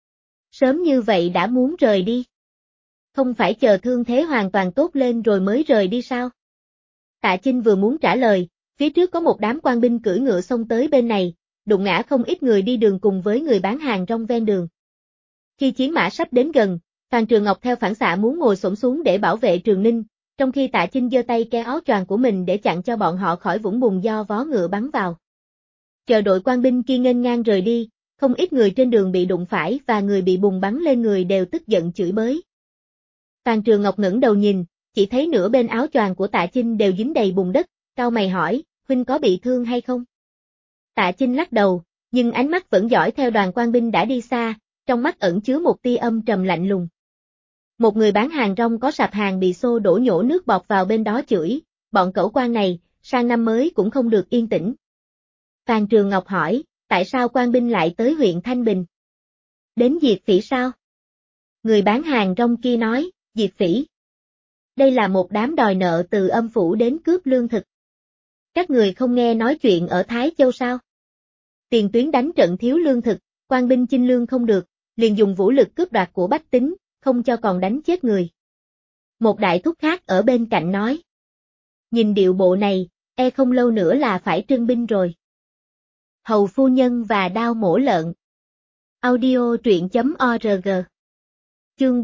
Sớm như vậy đã muốn rời đi. Không phải chờ thương thế hoàn toàn tốt lên rồi mới rời đi sao? Tạ Chinh vừa muốn trả lời, phía trước có một đám quan binh cưỡi ngựa xông tới bên này, đụng ngã không ít người đi đường cùng với người bán hàng rong ven đường. Khi chiến mã sắp đến gần, Phan Trường Ngọc theo phản xạ muốn ngồi xổm xuống để bảo vệ Trường Ninh, trong khi Tạ Chinh giơ tay kéo áo choàng của mình để chặn cho bọn họ khỏi vũng bùn do vó ngựa bắn vào. Chờ đội quan binh kia nghênh ngang rời đi, không ít người trên đường bị đụng phải và người bị bùn bắn lên người đều tức giận chửi bới. Phan Trường Ngọc ngẩng đầu nhìn, chỉ thấy nửa bên áo choàng của Tạ Chinh đều dính đầy bùn đất, cau mày hỏi, huynh có bị thương hay không? Tạ Chinh lắc đầu, nhưng ánh mắt vẫn dõi theo đoàn quan binh đã đi xa, trong mắt ẩn chứa một tia âm trầm lạnh lùng. Một người bán hàng rong có sạp hàng bị xô đổ nhổ nước bọt vào bên đó chửi, bọn cẩu quan này, sang năm mới cũng không được yên tĩnh. Phan Trường Ngọc hỏi, tại sao quan binh lại tới huyện Thanh Bình? Đến diệt phỉ sao? Người bán hàng rong kia nói, diệt phỉ. Đây là một đám đòi nợ từ âm phủ đến cướp lương thực. Các người không nghe nói chuyện ở Thái Châu sao? Tiền tuyến đánh trận thiếu lương thực, quan binh chinh lương không được, liền dùng vũ lực cướp đoạt của bách tính, không cho còn đánh chết người. Một đại thúc khác ở bên cạnh nói. Nhìn điệu bộ này, không lâu nữa là phải trưng binh rồi. Hầu phu nhân và đao mổ lợn. Audio truyện.org. Chương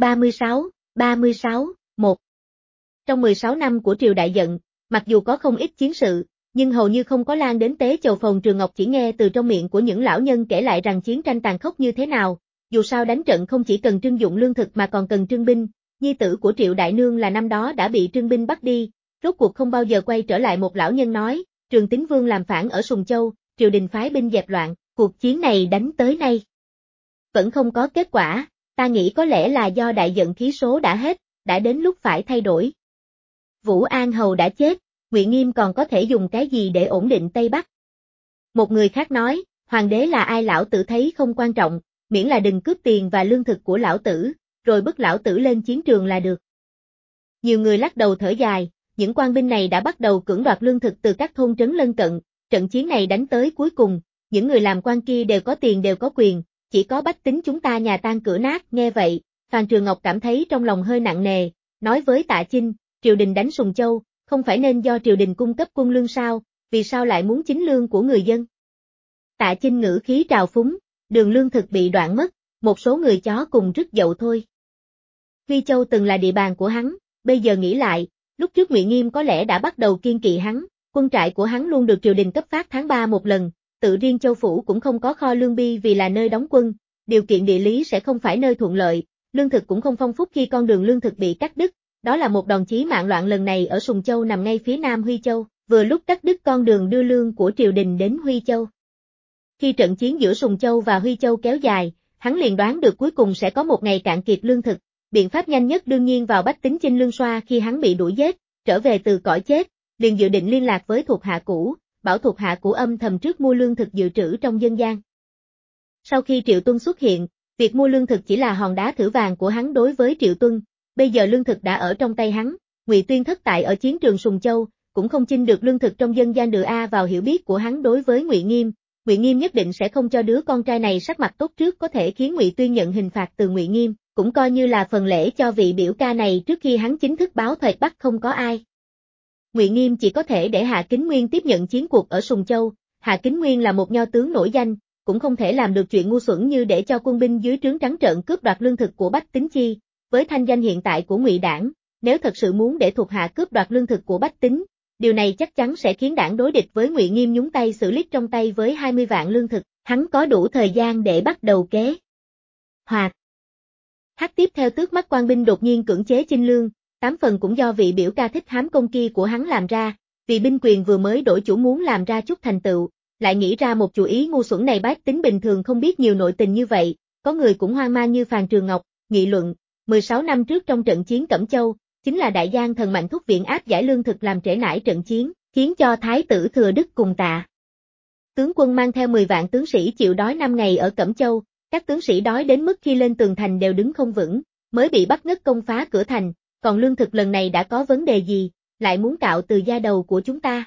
36, 1. Trong 16 năm của triều đại giận, mặc dù có không ít chiến sự, nhưng hầu như không có lan đến Tế Chầu Phòng. Trường Ngọc chỉ nghe từ trong miệng của những lão nhân kể lại rằng chiến tranh tàn khốc như thế nào, dù sao đánh trận không chỉ cần trưng dụng lương thực mà còn cần trưng binh, nhi tử của Triệu Đại Nương là năm đó đã bị trưng binh bắt đi, rốt cuộc không bao giờ quay trở lại. Một lão nhân nói, Trường Tín Vương làm phản ở Sùng Châu, triều đình phái binh dẹp loạn, cuộc chiến này đánh tới nay vẫn không có kết quả, ta nghĩ có lẽ là do đại giận khí số đã hết, đã đến lúc phải thay đổi. Vũ An Hầu đã chết, Ngụy Nghiêm còn có thể dùng cái gì để ổn định Tây Bắc? Một người khác nói, hoàng đế là ai lão tử thấy không quan trọng, miễn là đừng cướp tiền và lương thực của lão tử, rồi bức lão tử lên chiến trường là được. Nhiều người lắc đầu thở dài, những quan binh này đã bắt đầu cưỡng đoạt lương thực từ các thôn trấn lân cận, trận chiến này đánh tới cuối cùng, những người làm quan kia đều có tiền đều có quyền, chỉ có bách tính chúng ta nhà tan cửa nát. Nghe vậy, Phan Trường Ngọc cảm thấy trong lòng hơi nặng nề, nói với Tạ Chinh, triều đình đánh Sùng Châu, không phải nên do triều đình cung cấp quân lương sao, vì sao lại muốn chính lương của người dân? Tạ Chinh ngữ khí trào phúng, đường lương thực bị đoạn mất, một số người chó cùng rứt dậu thôi. Huy Châu từng là địa bàn của hắn, bây giờ nghĩ lại, lúc trước Ngụy Nghiêm có lẽ đã bắt đầu kiên kỵ hắn, quân trại của hắn luôn được triều đình cấp phát tháng 3 một lần, tự riêng Châu Phủ cũng không có kho lương bi vì là nơi đóng quân, điều kiện địa lý sẽ không phải nơi thuận lợi, lương thực cũng không phong phú khi con đường lương thực bị cắt đứt, đó là một đòn chí mạng. Loạn lần này ở Sùng Châu nằm ngay phía nam Huy Châu, vừa lúc cắt đứt con đường đưa lương của triều đình đến Huy Châu. Khi trận chiến giữa Sùng Châu và Huy Châu kéo dài, hắn liền đoán được cuối cùng sẽ có một ngày cạn kiệt lương thực, biện pháp nhanh nhất đương nhiên vào bách tính Chinh Lương Xoa. Khi hắn bị đuổi giết, trở về từ cõi chết, liền dự định liên lạc với thuộc hạ cũ, bảo thuộc hạ cũ âm thầm trước mua lương thực dự trữ trong dân gian. Sau khi Triệu Tuân xuất hiện, việc mua lương thực chỉ là hòn đá thử vàng của hắn đối với Triệu Tuân, bây giờ lương thực đã ở trong tay hắn, Ngụy Tuyên thất tại ở chiến trường Sùng Châu, cũng không chinh được lương thực trong dân gian được vào hiểu biết của hắn đối với Ngụy Nghiêm nhất định sẽ không cho đứa con trai này sắc mặt tốt trước có thể khiến Ngụy Tuyên nhận hình phạt từ Ngụy Nghiêm, cũng coi như là phần lễ cho vị biểu ca này trước khi hắn chính thức báo Thuệt Bắc không có ai. Ngụy Nghiêm chỉ có thể để Hạ Kính Nguyên tiếp nhận chiến cuộc ở Sùng Châu, Hạ Kính Nguyên là một nho tướng nổi danh, cũng không thể làm được chuyện ngu xuẩn như để cho quân binh dưới trướng trắng trợn cướp đoạt lương thực của bách tính chi. Với thanh danh hiện tại của Ngụy đảng, nếu thật sự muốn để thuộc hạ cướp đoạt lương thực của bách tính, điều này chắc chắn sẽ khiến đảng đối địch với Ngụy Nghiêm nhúng tay xử lý trong tay với 20 vạn lương thực, hắn có đủ thời gian để bắt đầu kế hoạch. Hát tiếp theo tước mắt quan binh đột nhiên cưỡng chế chinh lương, 8 phần cũng do vị biểu ca thích hám công kia của hắn làm ra, vì binh quyền vừa mới đổi chủ muốn làm ra chút thành tựu, lại nghĩ ra một chủ ý ngu xuẩn này. Bách tính bình thường không biết nhiều nội tình như vậy, có người cũng hoang mang như Phan Trường Ngọc, nghị luận, 16 năm trước trong trận chiến Cẩm Châu, chính là Đại Giang Thần Mạnh thúc viện áp giải lương thực làm trễ nải trận chiến, khiến cho Thái tử Thừa Đức cùng Tạ tướng quân mang theo 10 vạn tướng sĩ chịu đói 5 ngày ở Cẩm Châu, các tướng sĩ đói đến mức khi lên tường thành đều đứng không vững, mới bị bắt ngất công phá cửa thành, còn lương thực lần này đã có vấn đề gì, lại muốn cạo từ da đầu của chúng ta.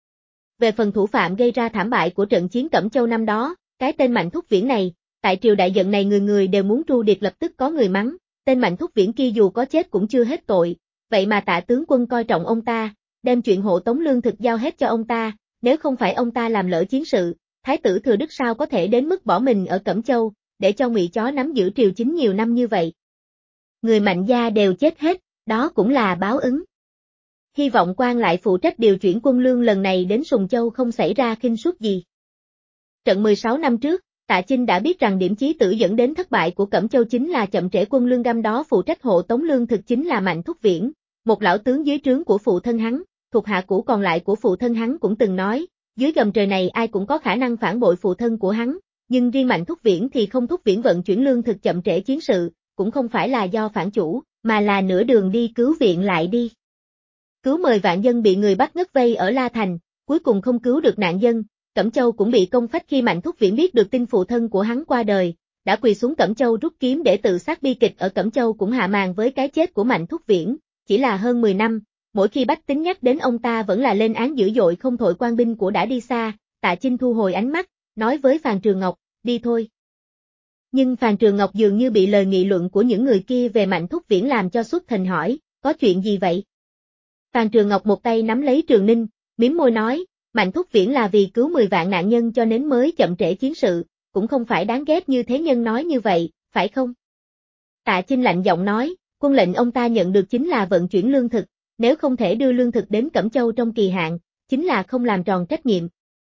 Về phần thủ phạm gây ra thảm bại của trận chiến Cẩm Châu năm đó, cái tên Mạnh Thúc Viễn này, tại triều đại giận này người người đều muốn tru điệt, lập tức có người mắng, tên Mạnh Thúc Viễn kia dù có chết cũng chưa hết tội, vậy mà Tạ tướng quân coi trọng ông ta, đem chuyện hộ tống lương thực giao hết cho ông ta, nếu không phải ông ta làm lỡ chiến sự, Thái tử Thừa Đức sao có thể đến mức bỏ mình ở Cẩm Châu, để cho Ngụy Chó nắm giữ triều chính nhiều năm như vậy. Người Mạnh gia đều chết hết, đó cũng là báo ứng. Hy vọng quan lại phụ trách điều chuyển quân lương lần này đến Sùng Châu không xảy ra khinh suất gì. Trận 16 năm trước, Tạ Chinh đã biết rằng điểm chí tử dẫn đến thất bại của Cẩm Châu chính là chậm trễ quân lương, năm đó phụ trách hộ tống lương thực chính là Mạnh Thúc Viễn, một lão tướng dưới trướng của phụ thân hắn, thuộc hạ cũ còn lại của phụ thân hắn cũng từng nói, dưới gầm trời này ai cũng có khả năng phản bội phụ thân của hắn, nhưng riêng Mạnh Thúc Viễn thì không. Thúc Viễn vận chuyển lương thực chậm trễ chiến sự, cũng không phải là do phản chủ, mà là nửa đường đi cứu viện lại đi. Cứu 10 vạn dân bị người bắt ngất vây ở La Thành, cuối cùng không cứu được nạn dân. Cẩm Châu cũng bị công phách khi Mạnh Thúc Viễn biết được tin phụ thân của hắn qua đời, đã quỳ xuống Cẩm Châu rút kiếm để tự sát. Bi kịch ở Cẩm Châu cũng hạ màn với cái chết của Mạnh Thúc Viễn, chỉ là hơn 10 năm, mỗi khi bách tính nhắc đến ông ta vẫn là lên án dữ dội không thội. Quan binh của đã đi xa, Tạ Chinh thu hồi ánh mắt, nói với Phàn Trường Ngọc, đi thôi. Nhưng Phàn Trường Ngọc dường như bị lời nghị luận của những người kia về Mạnh Thúc Viễn làm cho xuất thần hỏi, có chuyện gì vậy? Phàn Trường Ngọc một tay nắm lấy Trường Ninh, mím môi nói, Mạnh Thúc Viễn là vì cứu 10 vạn nạn nhân cho nên mới chậm trễ chiến sự, cũng không phải đáng ghét như thế nhân nói như vậy, phải không? Tạ Chinh lạnh giọng nói, quân lệnh ông ta nhận được chính là vận chuyển lương thực, nếu không thể đưa lương thực đến Cẩm Châu trong kỳ hạn, chính là không làm tròn trách nhiệm.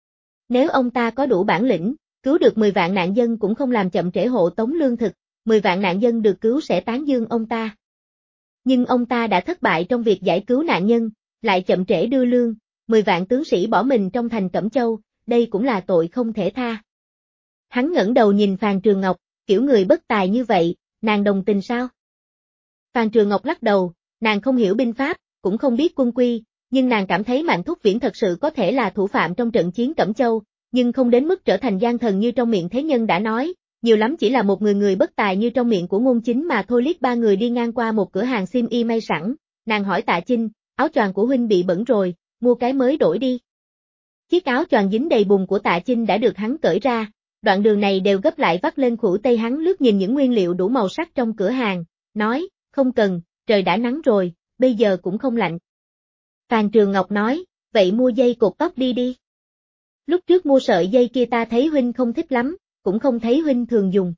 Nếu ông ta có đủ bản lĩnh, cứu được 10 vạn nạn dân cũng không làm chậm trễ hộ tống lương thực, 10 vạn nạn dân được cứu sẽ tán dương ông ta. Nhưng ông ta đã thất bại trong việc giải cứu nạn nhân, lại chậm trễ đưa lương, 10 vạn tướng sĩ bỏ mình trong thành Cẩm Châu, đây cũng là tội không thể tha. Hắn ngẩng đầu nhìn Phàn Trường Ngọc, kiểu người bất tài như vậy, nàng đồng tình sao? Phàn Trường Ngọc lắc đầu, nàng không hiểu binh pháp, cũng không biết quân quy, nhưng nàng cảm thấy Mạnh Thúc Viễn thật sự có thể là thủ phạm trong trận chiến Cẩm Châu, nhưng không đến mức trở thành gian thần như trong miệng thế nhân đã nói, nhiều lắm chỉ là một người bất tài như trong miệng của Ngôn Chính mà thôi. Liếc ba người đi ngang qua một cửa hàng xiêm y may sẵn, nàng hỏi Tạ Chinh, áo choàng của huynh bị bẩn rồi, mua cái mới đổi đi. Chiếc áo choàng dính đầy bùn của Tạ Chinh đã được hắn cởi ra, đoạn đường này đều gấp lại vắt lên khuỷu tay. Hắn lướt nhìn những nguyên liệu đủ màu sắc trong cửa hàng, nói, không cần, trời đã nắng rồi, bây giờ cũng không lạnh. Phàn Trường Ngọc nói, vậy mua dây cột tóc đi. Lúc trước mua sợi dây kia ta thấy huynh không thích lắm, cũng không thấy huynh thường dùng.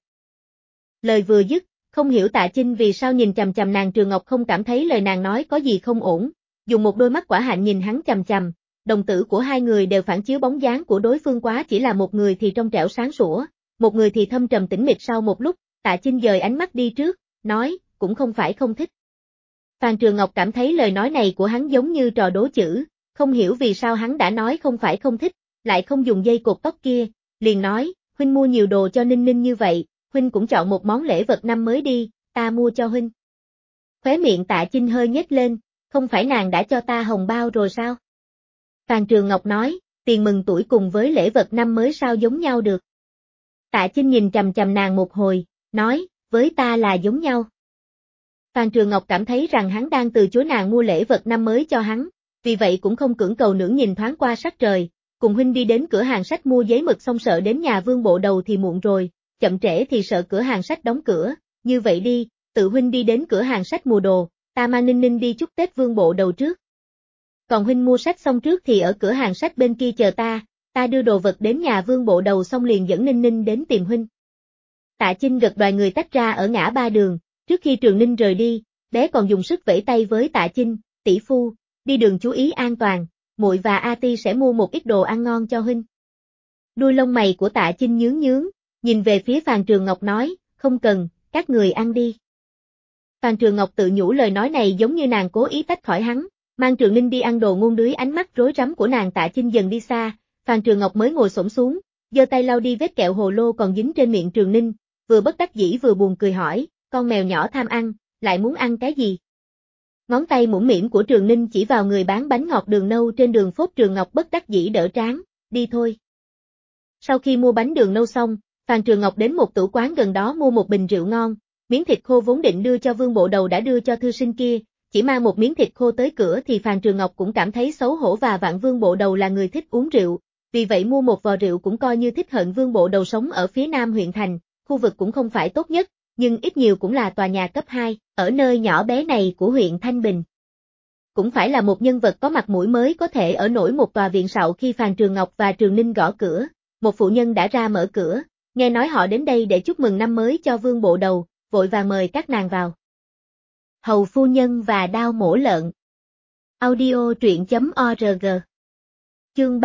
Lời vừa dứt, không hiểu Tạ Chinh vì sao nhìn chằm chằm nàng. Trường Ngọc không cảm thấy lời nàng nói có gì không ổn, dùng một đôi mắt quả hạnh nhìn hắn chằm chằm, đồng tử của hai người đều phản chiếu bóng dáng của đối phương, quá chỉ là một người thì trong trẻo sáng sủa, một người thì thâm trầm tĩnh mịch. Sau một lúc, Tạ Chinh dời ánh mắt đi trước, nói, cũng không phải không thích. Phàn Trường Ngọc cảm thấy lời nói này của hắn giống như trò đố chữ, không hiểu vì sao hắn đã nói không phải không thích, lại không dùng dây cột tóc kia, liền nói, huynh mua nhiều đồ cho Ninh Ninh như vậy, huynh cũng chọn một món lễ vật năm mới đi, ta mua cho huynh. Khóe miệng Tạ Chinh hơi nhếch lên, không phải nàng đã cho ta hồng bao rồi sao? Phàn Trường Ngọc nói, tiền mừng tuổi cùng với lễ vật năm mới sao giống nhau được? Tạ Chinh nhìn chằm chằm nàng một hồi, nói, với ta là giống nhau. Phàn Trường Ngọc cảm thấy rằng hắn đang từ chối nàng mua lễ vật năm mới cho hắn, vì vậy cũng không cưỡng cầu nữa, nhìn thoáng qua sắc trời, cùng huynh đi đến cửa hàng sách mua giấy mực xong sợ đến nhà Vương Bộ Đầu thì muộn rồi, chậm trễ thì sợ cửa hàng sách đóng cửa, như vậy đi, tự huynh đi đến cửa hàng sách mua đồ, ta mang Ninh Ninh đi chúc Tết Vương Bộ Đầu trước. Còn huynh mua sách xong trước thì ở cửa hàng sách bên kia chờ ta đưa đồ vật đến nhà Vương Bộ Đầu xong liền dẫn Ninh Ninh đến tìm huynh. Tạ Chinh gật đoàn người tách ra ở ngã ba đường, trước khi Trường Ninh rời đi, bé còn dùng sức vẫy tay với Tạ Chinh, tỷ phu, đi đường chú ý an toàn, muội và A Ti sẽ mua một ít đồ ăn ngon cho huynh. Đuôi lông mày của Tạ Chinh nhướng, nhìn về phía Phàn Trường Ngọc nói, không cần, các người ăn đi. Phàn Trường Ngọc tự nhủ lời nói này giống như nàng cố ý tách khỏi hắn, mang Trường Ninh đi ăn đồ ngon. Dưới ánh mắt rối rắm của nàng, Tạ Chinh dần đi xa, Phàn Trường Ngọc mới ngồi xổm xuống, giơ tay lau đi vết kẹo hồ lô còn dính trên miệng Trường Ninh, vừa bất đắc dĩ vừa buồn cười hỏi, con mèo nhỏ tham ăn, lại muốn ăn cái gì? Ngón tay mũm mĩm của Trường Ninh chỉ vào người bán bánh ngọt đường nâu trên đường phố. Trường Ngọc bất đắc dĩ đỡ trán, đi thôi. Sau khi mua bánh đường nâu xong, Phàn Trường Ngọc đến một tử quán gần đó mua một bình rượu ngon, miếng thịt khô vốn định đưa cho Vương Bộ Đầu đã đưa cho thư sinh kia, chỉ mang một miếng thịt khô tới cửa thì Phàn Trường Ngọc cũng cảm thấy xấu hổ và vạn Vương Bộ Đầu là người thích uống rượu, vì vậy mua một vò rượu cũng coi như thích hận. Vương Bộ Đầu sống ở phía nam huyện thành, khu vực cũng không phải tốt nhất, nhưng ít nhiều cũng là tòa nhà cấp 2, ở nơi nhỏ bé này của huyện Thanh Bình. cũng phải là một nhân vật có mặt mũi mới có thể ở nổi một tòa viện sạo. Khi Phàn Trường Ngọc và Trường Ninh gõ cửa, một phụ nhân đã ra mở cửa, nghe nói họ đến đây để chúc mừng năm mới cho Vương Bộ Đầu, vội vàng mời các nàng vào. Hầu phu nhân và đao mổ lợn. Audio truyện.org. Chương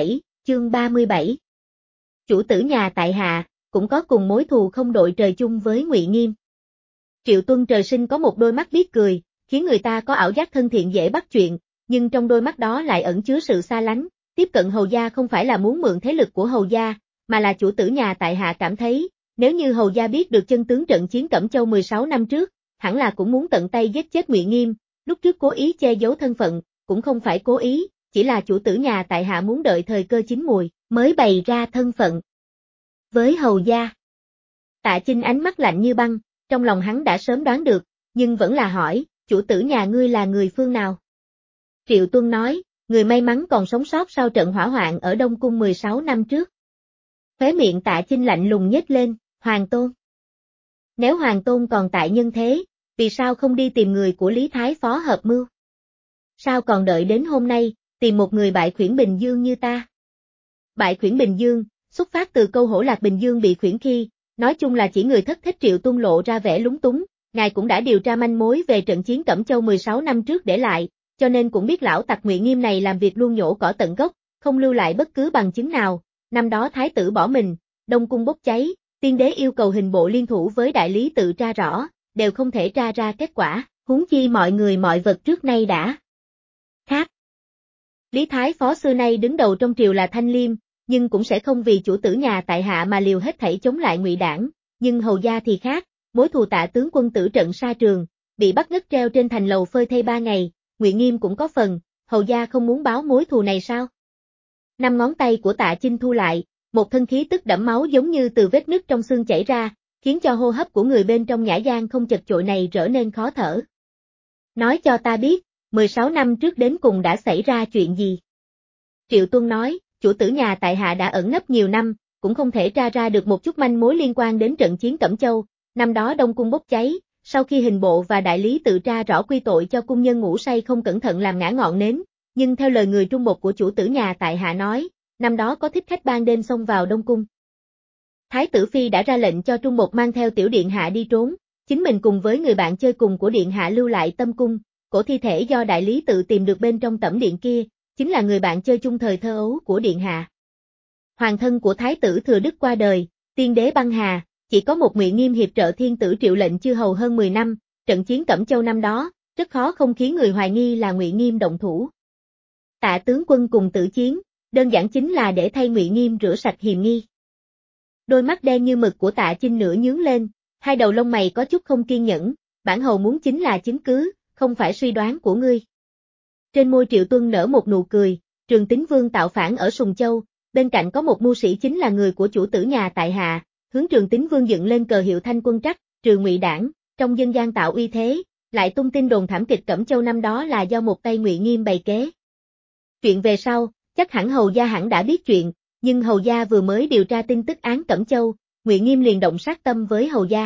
37. Chủ tử nhà tại hạ, cũng có cùng mối thù không đội trời chung với Ngụy Nghiêm. Triệu Tuân trời sinh có một đôi mắt biết cười, khiến người ta có ảo giác thân thiện dễ bắt chuyện, nhưng trong đôi mắt đó lại ẩn chứa sự xa lánh. Tiếp cận hầu gia không phải là muốn mượn thế lực của hầu gia, mà là chủ tử nhà tại hạ cảm thấy, nếu như hầu gia biết được chân tướng trận chiến Cẩm Châu 16 năm trước, hẳn là cũng muốn tận tay giết chết Ngụy Nghiêm. Lúc trước cố ý che giấu thân phận, cũng không phải cố ý, chỉ là chủ tử nhà tại hạ muốn đợi thời cơ chín mùi, mới bày ra thân phận. Với hầu gia, Tạ Chinh ánh mắt lạnh như băng, trong lòng hắn đã sớm đoán được, nhưng vẫn là hỏi, chủ tử nhà ngươi là người phương nào? Triệu Tuân nói, người may mắn còn sống sót sau trận hỏa hoạn ở Đông Cung 16 năm trước. Khóe miệng Tạ Chinh lạnh lùng nhếch lên, Hoàng Tôn. Nếu Hoàng Tôn còn tại nhân thế, vì sao không đi tìm người của Lý Thái Phó hợp mưu? Sao còn đợi đến hôm nay, tìm một người bại khuyển Bình Dương như ta? Bại khuyển Bình Dương, xuất phát từ câu hổ lạc Bình Dương bị khuyển khi, nói chung là chỉ người thất thích. Triệu Tuân lộ ra vẻ lúng túng, ngài cũng đã điều tra manh mối về trận chiến Cẩm Châu 16 năm trước để lại, cho nên cũng biết lão tặc Ngụy Nghiêm này làm việc luôn nhổ cỏ tận gốc, không lưu lại bất cứ bằng chứng nào. Năm đó thái tử bỏ mình, Đông Cung bốc cháy, tiên đế yêu cầu hình bộ liên thủ với đại lý tự tra rõ, đều không thể tra ra kết quả, huống chi mọi người mọi vật trước nay đã khác. Lý Thái Phó xưa nay đứng đầu trong triều là thanh liêm, nhưng cũng sẽ không vì chủ tử nhà tại hạ mà liều hết thảy chống lại Ngụy đảng, nhưng hầu gia thì khác, mối thù Tạ tướng quân tử trận Sa Trường, bị bắt ngất treo trên thành lầu phơi thây 3 ngày, Ngụy Nghiêm cũng có phần, hầu gia không muốn báo mối thù này sao? Năm ngón tay của Tạ Chinh thu lại, một thân khí tức đẫm máu giống như từ vết nứt trong xương chảy ra, khiến cho hô hấp của người bên trong nhã gian không chật chội này trở nên khó thở. Nói cho ta biết, 16 năm trước đến cùng đã xảy ra chuyện gì? Triệu Tuân nói, chủ tử nhà tại hạ đã ẩn nấp nhiều năm, cũng không thể tra ra được một chút manh mối liên quan đến trận chiến Cẩm Châu. Năm đó Đông Cung bốc cháy, sau khi hình bộ và đại lý tự tra rõ quy tội cho cung nhân ngủ say không cẩn thận làm ngã ngọn nến, nhưng theo lời người trung một của chủ tử nhà tại hạ nói, năm đó có thích khách ban đêm xông vào Đông Cung. Thái tử Phi đã ra lệnh cho trung một mang theo tiểu điện hạ đi trốn, chính mình cùng với người bạn chơi cùng của điện hạ lưu lại Tâm Cung, cổ thi thể do đại lý tự tìm được bên trong tẩm điện kia, chính là người bạn chơi chung thời thơ ấu của điện hạ. Hoàng thân của thái tử Thừa Đức qua đời, tiên đế băng hà, chỉ có một Ngụy Nghiêm hiệp trợ thiên tử Triệu lệnh chư hầu hơn 10 năm, trận chiến Cẩm Châu năm đó, rất khó không khiến người hoài nghi là Ngụy Nghiêm động thủ. Tạ tướng quân cùng tử chiến, đơn giản chính là để thay Ngụy Nghiêm rửa sạch hiềm nghi. Đôi mắt đen như mực của Tạ Chinh nửa nhướng lên, hai đầu lông mày có chút không kiên nhẫn, bản hầu muốn chính là chứng cứ, không phải suy đoán của ngươi. Trên môi Triệu Tuân nở một nụ cười, Trường Tín Vương tạo phản ở Sùng Châu, bên cạnh có một mưu sĩ chính là người của chủ tử nhà tại hạ, hướng Trường Tín Vương dựng lên cờ hiệu Thanh Quân Trắc, trừ Ngụy đảng, trong dân gian tạo uy thế, lại tung tin đồn thảm kịch Cẩm Châu năm đó là do một tay Ngụy Nghiêm bày kế. Chuyện về sau, chắc hẳn hầu gia hẳn đã biết chuyện, nhưng hầu gia vừa mới điều tra tin tức án Cẩm Châu, Ngụy Nghiêm liền động sát tâm với hầu gia.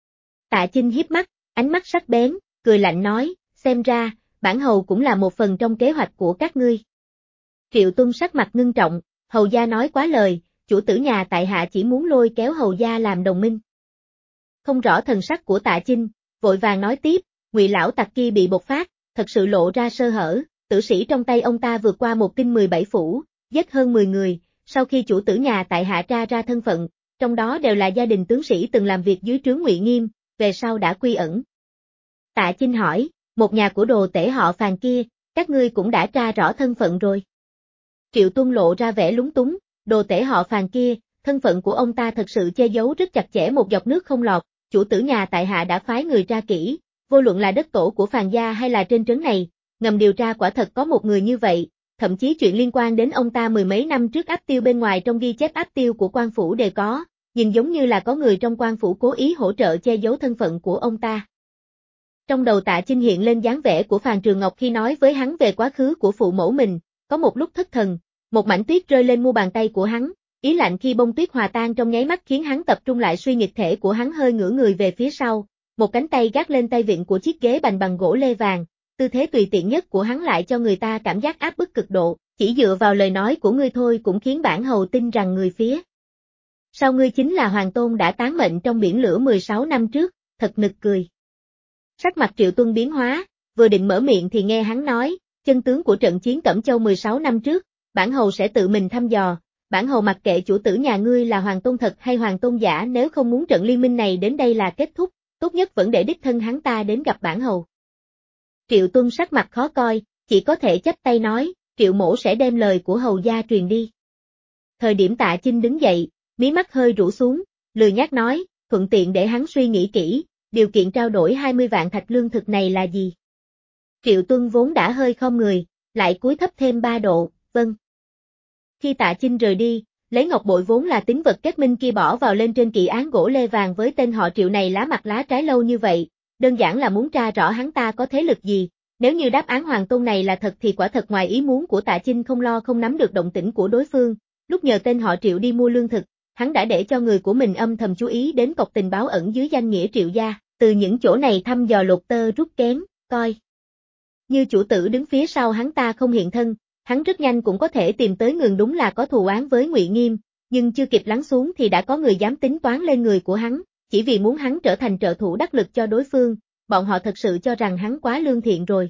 Tạ Chinh hiếp mắt, ánh mắt sắc bén, cười lạnh nói, xem ra, bản hầu cũng là một phần trong kế hoạch của các ngươi. Triệu Tuân sắc mặt ngưng trọng, hầu gia nói quá lời, chủ tử nhà tại hạ chỉ muốn lôi kéo hầu gia làm đồng minh. Không rõ thần sắc của Tạ Chinh, vội vàng nói tiếp, Ngụy lão tặc kia bị bộc phát, thật sự lộ ra sơ hở, tử sĩ trong tay ông ta vượt qua một kinh 17 phủ, giết hơn 10 người, sau khi chủ tử nhà tại hạ tra ra thân phận, trong đó đều là gia đình tướng sĩ từng làm việc dưới trướng Ngụy Nghiêm, về sau đã quy ẩn. Tạ Chinh hỏi, một nhà của đồ tể họ Phàn kia, các ngươi cũng đã tra rõ thân phận rồi. Triệu Tuân lộ ra vẻ lúng túng, đồ tể họ Phàn kia, thân phận của ông ta thật sự che giấu rất chặt chẽ một giọt nước không lọt, chủ tử nhà tại hạ đã phái người tra kỹ, vô luận là đất tổ của Phàn gia hay là trên trấn này, ngầm điều tra quả thật có một người như vậy, thậm chí chuyện liên quan đến ông ta mười mấy năm trước áp tiêu bên ngoài trong ghi chép áp tiêu của quan phủ đều có, nhìn giống như là có người trong quan phủ cố ý hỗ trợ che giấu thân phận của ông ta. Trong đầu Tạ Chinh hiện lên dáng vẻ của Phàn Trường Ngọc khi nói với hắn về quá khứ của phụ mẫu mình, có một lúc thất thần, một mảnh tuyết rơi lên mu bàn tay của hắn, ý lạnh khi bông tuyết hòa tan trong nháy mắt khiến hắn tập trung lại suy nghịch thể của hắn hơi ngửa người về phía sau, một cánh tay gác lên tay vịn của chiếc ghế bành bằng gỗ lê vàng, tư thế tùy tiện nhất của hắn lại cho người ta cảm giác áp bức cực độ, chỉ dựa vào lời nói của ngươi thôi cũng khiến bản hầu tin rằng người phía sau ngươi chính là Hoàng Tôn đã tán mệnh trong biển lửa 16 năm trước, thật nực cười. Sắc mặt Triệu Tuân biến hóa, vừa định mở miệng thì nghe hắn nói, chân tướng của trận chiến Cẩm Châu 16 năm trước, bản hầu sẽ tự mình thăm dò, bản hầu mặc kệ chủ tử nhà ngươi là Hoàng Tôn thật hay Hoàng Tôn giả, nếu không muốn trận liên minh này đến đây là kết thúc, tốt nhất vẫn để đích thân hắn ta đến gặp bản hầu. Triệu Tuân sắc mặt khó coi, chỉ có thể chắp tay nói, Triệu mỗ sẽ đem lời của hầu gia truyền đi. Thời điểm Tạ Chinh đứng dậy, mí mắt hơi rũ xuống, lười nhác nói, thuận tiện để hắn suy nghĩ kỹ, điều kiện trao đổi 20 vạn thạch lương thực này là gì? Triệu Tuân vốn đã hơi khom người, lại cúi thấp thêm 3 độ, vâng. Khi Tạ Chinh rời đi, lấy ngọc bội vốn là tín vật kết minh kia bỏ vào lên trên kỵ án gỗ lê vàng với tên họ Triệu này lá mặt lá trái lâu như vậy, đơn giản là muốn tra rõ hắn ta có thế lực gì. Nếu như đáp án Hoàng Tôn này là thật thì quả thật ngoài ý muốn của Tạ Chinh không lo không nắm được động tĩnh của đối phương, lúc nhờ tên họ Triệu đi mua lương thực, hắn đã để cho người của mình âm thầm chú ý đến cọc tình báo ẩn dưới danh nghĩa Triệu gia, từ những chỗ này thăm dò lột tơ rút kén, coi. Như chủ tử đứng phía sau hắn ta không hiện thân, hắn rất nhanh cũng có thể tìm tới người đúng là có thù oán với Ngụy Nghiêm, nhưng chưa kịp lắng xuống thì đã có người dám tính toán lên người của hắn, chỉ vì muốn hắn trở thành trợ thủ đắc lực cho đối phương, bọn họ thật sự cho rằng hắn quá lương thiện rồi.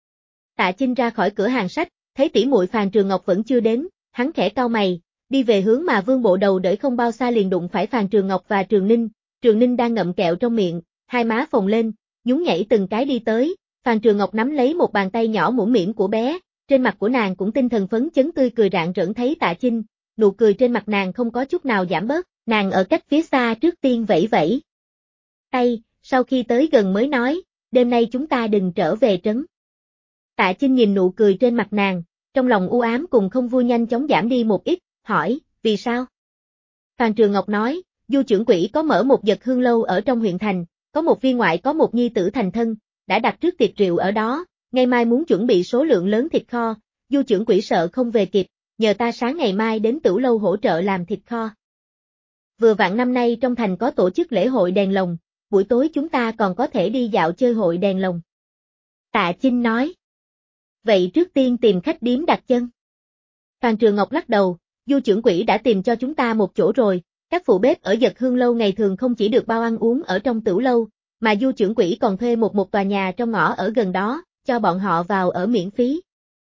Tạ Chinh ra khỏi cửa hàng sách, thấy tỷ muội Phàn Trường Ngọc vẫn chưa đến, hắn khẽ cau mày, đi về hướng mà Vương Bộ Đầu đợi không bao xa liền đụng phải Phàn Trường Ngọc và Trường Ninh đang ngậm kẹo trong miệng, hai má phồng lên, nhún nhảy từng cái đi tới, Phàn Trường Ngọc nắm lấy một bàn tay nhỏ mũm mĩm của bé, trên mặt của nàng cũng tinh thần phấn chấn tươi cười rạng rỡ thấy Tạ Chinh, nụ cười trên mặt nàng không có chút nào giảm bớt, nàng ở cách phía xa trước tiên vẫy vẫy tay, sau khi tới gần mới nói, đêm nay chúng ta đừng trở về trấn. Tạ Chinh nhìn nụ cười trên mặt nàng, trong lòng u ám cùng không vui nhanh chóng giảm đi một ít, hỏi, vì sao? Phàn Trường Ngọc nói, Du trưởng quỹ có mở một Dật Hương lâu ở trong huyện thành, có một viên ngoại có một nhi tử thành thân, đã đặt trước tiệc rượu ở đó, ngày mai muốn chuẩn bị số lượng lớn thịt kho, Du trưởng quỹ sợ không về kịp, nhờ ta sáng ngày mai đến Tửu lâu hỗ trợ làm thịt kho. Vừa vặn năm nay trong thành có tổ chức lễ hội đèn lồng, buổi tối chúng ta còn có thể đi dạo chơi hội đèn lồng. Tạ Chinh nói. Vậy trước tiên tìm khách điếm đặt chân. Phàn Trường Ngọc lắc đầu, Du trưởng quỹ đã tìm cho chúng ta một chỗ rồi, các phụ bếp ở Dật Hương lâu ngày thường không chỉ được bao ăn uống ở trong Tửu lâu, mà Du trưởng quỹ còn thuê một tòa nhà trong ngõ ở gần đó, cho bọn họ vào ở miễn phí.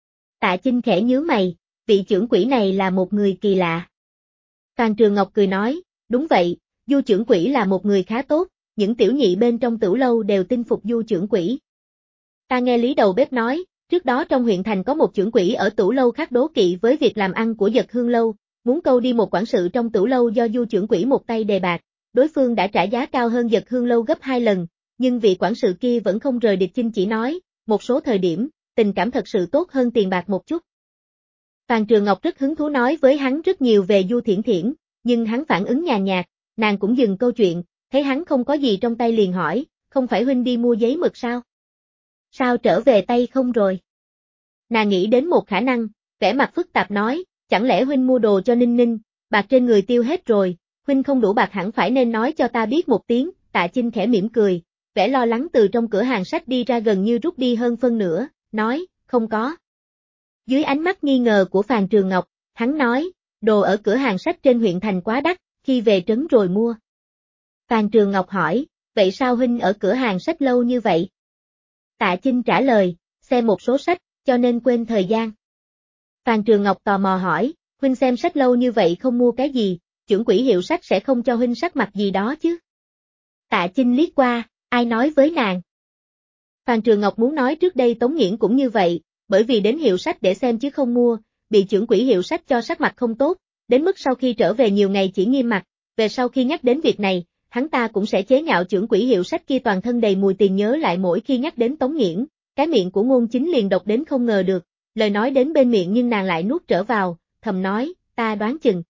Tạ Chinh khẽ nhướng mày, vị trưởng quỹ này là một người kỳ lạ. Phàn Trường Ngọc cười nói, đúng vậy, Du trưởng quỹ là một người khá tốt, những tiểu nhị bên trong Tửu lâu đều tin phục Du trưởng quỹ. Ta nghe Lý đầu bếp nói, trước đó trong huyện thành có một trưởng quỹ ở Tửu lâu khác đố kỵ với việc làm ăn của Dật Hương lâu, muốn câu đi một quản sự trong Tửu lâu do Du trưởng quỹ một tay đề bạt, đối phương đã trả giá cao hơn Dật Hương lâu gấp 2 lần, nhưng vị quản sự kia vẫn không rời địch chinh, chỉ nói, một số thời điểm, tình cảm thật sự tốt hơn tiền bạc một chút. Phàn Trường Ngọc rất hứng thú nói với hắn rất nhiều về Du Thiển Thiển, nhưng hắn phản ứng nhàn nhạt, nàng cũng dừng câu chuyện, thấy hắn không có gì trong tay liền hỏi, không phải huynh đi mua giấy mực sao? Sao trở về tay không rồi? Nàng nghĩ đến một khả năng, vẻ mặt phức tạp nói, chẳng lẽ huynh mua đồ cho Ninh Ninh, bạc trên người tiêu hết rồi, huynh không đủ bạc hẳn phải nên nói cho ta biết một tiếng. Tạ Chinh khẽ mỉm cười, vẻ lo lắng từ trong cửa hàng sách đi ra gần như rút đi hơn phân nửa, nói, không có. Dưới ánh mắt nghi ngờ của Phàn Trường Ngọc, hắn nói, đồ ở cửa hàng sách trên huyện thành quá đắt, khi về trấn rồi mua. Phàn Trường Ngọc hỏi, vậy sao huynh ở cửa hàng sách lâu như vậy? Tạ Chinh trả lời, xem một số sách, cho nên quên thời gian. Phàn Trường Ngọc tò mò hỏi, huynh xem sách lâu như vậy không mua cái gì, trưởng quỹ hiệu sách sẽ không cho huynh sắc mặt gì đó chứ? Tạ Chinh liếc qua, ai nói với nàng? Phàn Trường Ngọc muốn nói trước đây Tống Nghiễn cũng như vậy, bởi vì đến hiệu sách để xem chứ không mua, bị trưởng quỹ hiệu sách cho sắc mặt không tốt, đến mức sau khi trở về nhiều ngày chỉ nghiêm mặt, về sau khi nhắc đến việc này, hắn ta cũng sẽ chế nhạo trưởng quỹ hiệu sách kia toàn thân đầy mùi tiền, nhớ lại mỗi khi nhắc đến Tống Nghiễn, cái miệng của Ngôn Chính liền độc đến không ngờ được, lời nói đến bên miệng nhưng nàng lại nuốt trở vào, thầm nói, ta đoán chừng.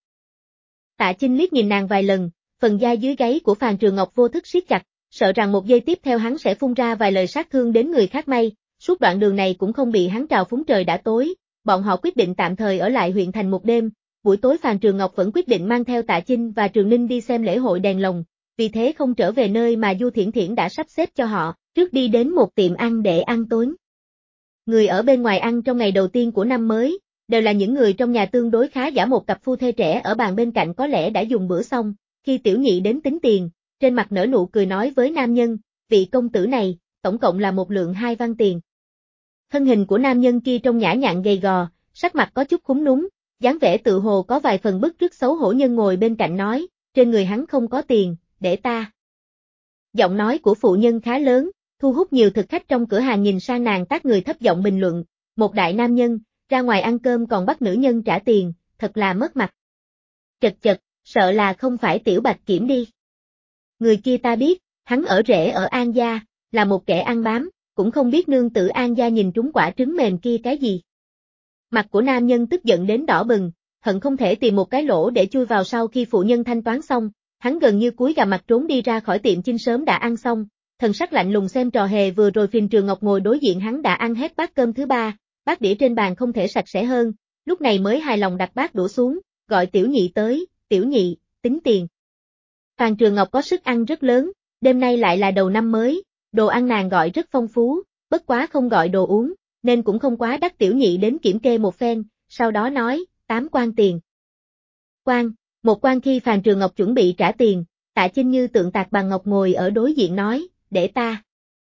Tạ Chinh liếc nhìn nàng vài lần, phần da dưới gáy của Phàn Trường Ngọc vô thức siết chặt, sợ rằng một giây tiếp theo hắn sẽ phun ra vài lời sát thương đến người khác. May, suốt đoạn đường này cũng không bị hắn trào phúng. Trời đã tối, bọn họ quyết định tạm thời ở lại huyện thành một đêm, buổi tối Phàn Trường Ngọc vẫn quyết định mang theo Tạ Chinh và Trường Ninh đi xem lễ hội đèn lồng, vì thế không trở về nơi mà Du Thiển Thiển đã sắp xếp cho họ, trước đi đến một tiệm ăn để ăn tối. Người ở bên ngoài ăn trong ngày đầu tiên của năm mới, đều là những người trong nhà tương đối khá giả. Một cặp phu thê trẻ ở bàn bên cạnh có lẽ đã dùng bữa xong, khi tiểu nhị đến tính tiền, trên mặt nở nụ cười nói với nam nhân, vị công tử này, tổng cộng là 1 lượng 2 văn tiền. Thân hình của nam nhân kia trông nhã nhặn gầy gò, sắc mặt có chút khúm núm, dáng vẻ tự hồ có vài phần bức rứt. Xấu hổ nhân ngồi bên cạnh nói, trên người hắn không có tiền, để ta. Giọng nói của phụ nhân khá lớn, thu hút nhiều thực khách trong cửa hàng nhìn sang nàng tát người thấp giọng bình luận, một đại nam nhân, ra ngoài ăn cơm còn bắt nữ nhân trả tiền, thật là mất mặt. Chật chật, sợ là không phải Tiểu Bạch Kiểm đi. Người kia ta biết, hắn ở rễ ở An Gia, là một kẻ ăn bám, cũng không biết nương tử An Gia nhìn trúng quả trứng mềm kia cái gì. Mặt của nam nhân tức giận đến đỏ bừng, hận không thể tìm một cái lỗ để chui vào. Sau khi phụ nhân thanh toán xong, hắn gần như cúi gằm mặt trốn đi ra khỏi tiệm Chinh. Sớm đã ăn xong, thần sắc lạnh lùng xem trò hề vừa rồi. Phìn Trường Ngọc ngồi đối diện hắn đã ăn hết bát cơm thứ 3, bát đĩa trên bàn không thể sạch sẽ hơn, lúc này mới hài lòng đặt bát đũa xuống, gọi tiểu nhị tới, tiểu nhị, tính tiền. Phàn Trường Ngọc có sức ăn rất lớn, đêm nay lại là đầu năm mới, đồ ăn nàng gọi rất phong phú, bất quá không gọi đồ uống, nên cũng không quá đắt. Tiểu nhị đến kiểm kê một phen, sau đó nói, 8 quan tiền. Quan, một quan. Khi Phàn Trường Ngọc chuẩn bị trả tiền, Tạ Chinh như tượng tạc bằng ngọc ngồi ở đối diện nói, để ta.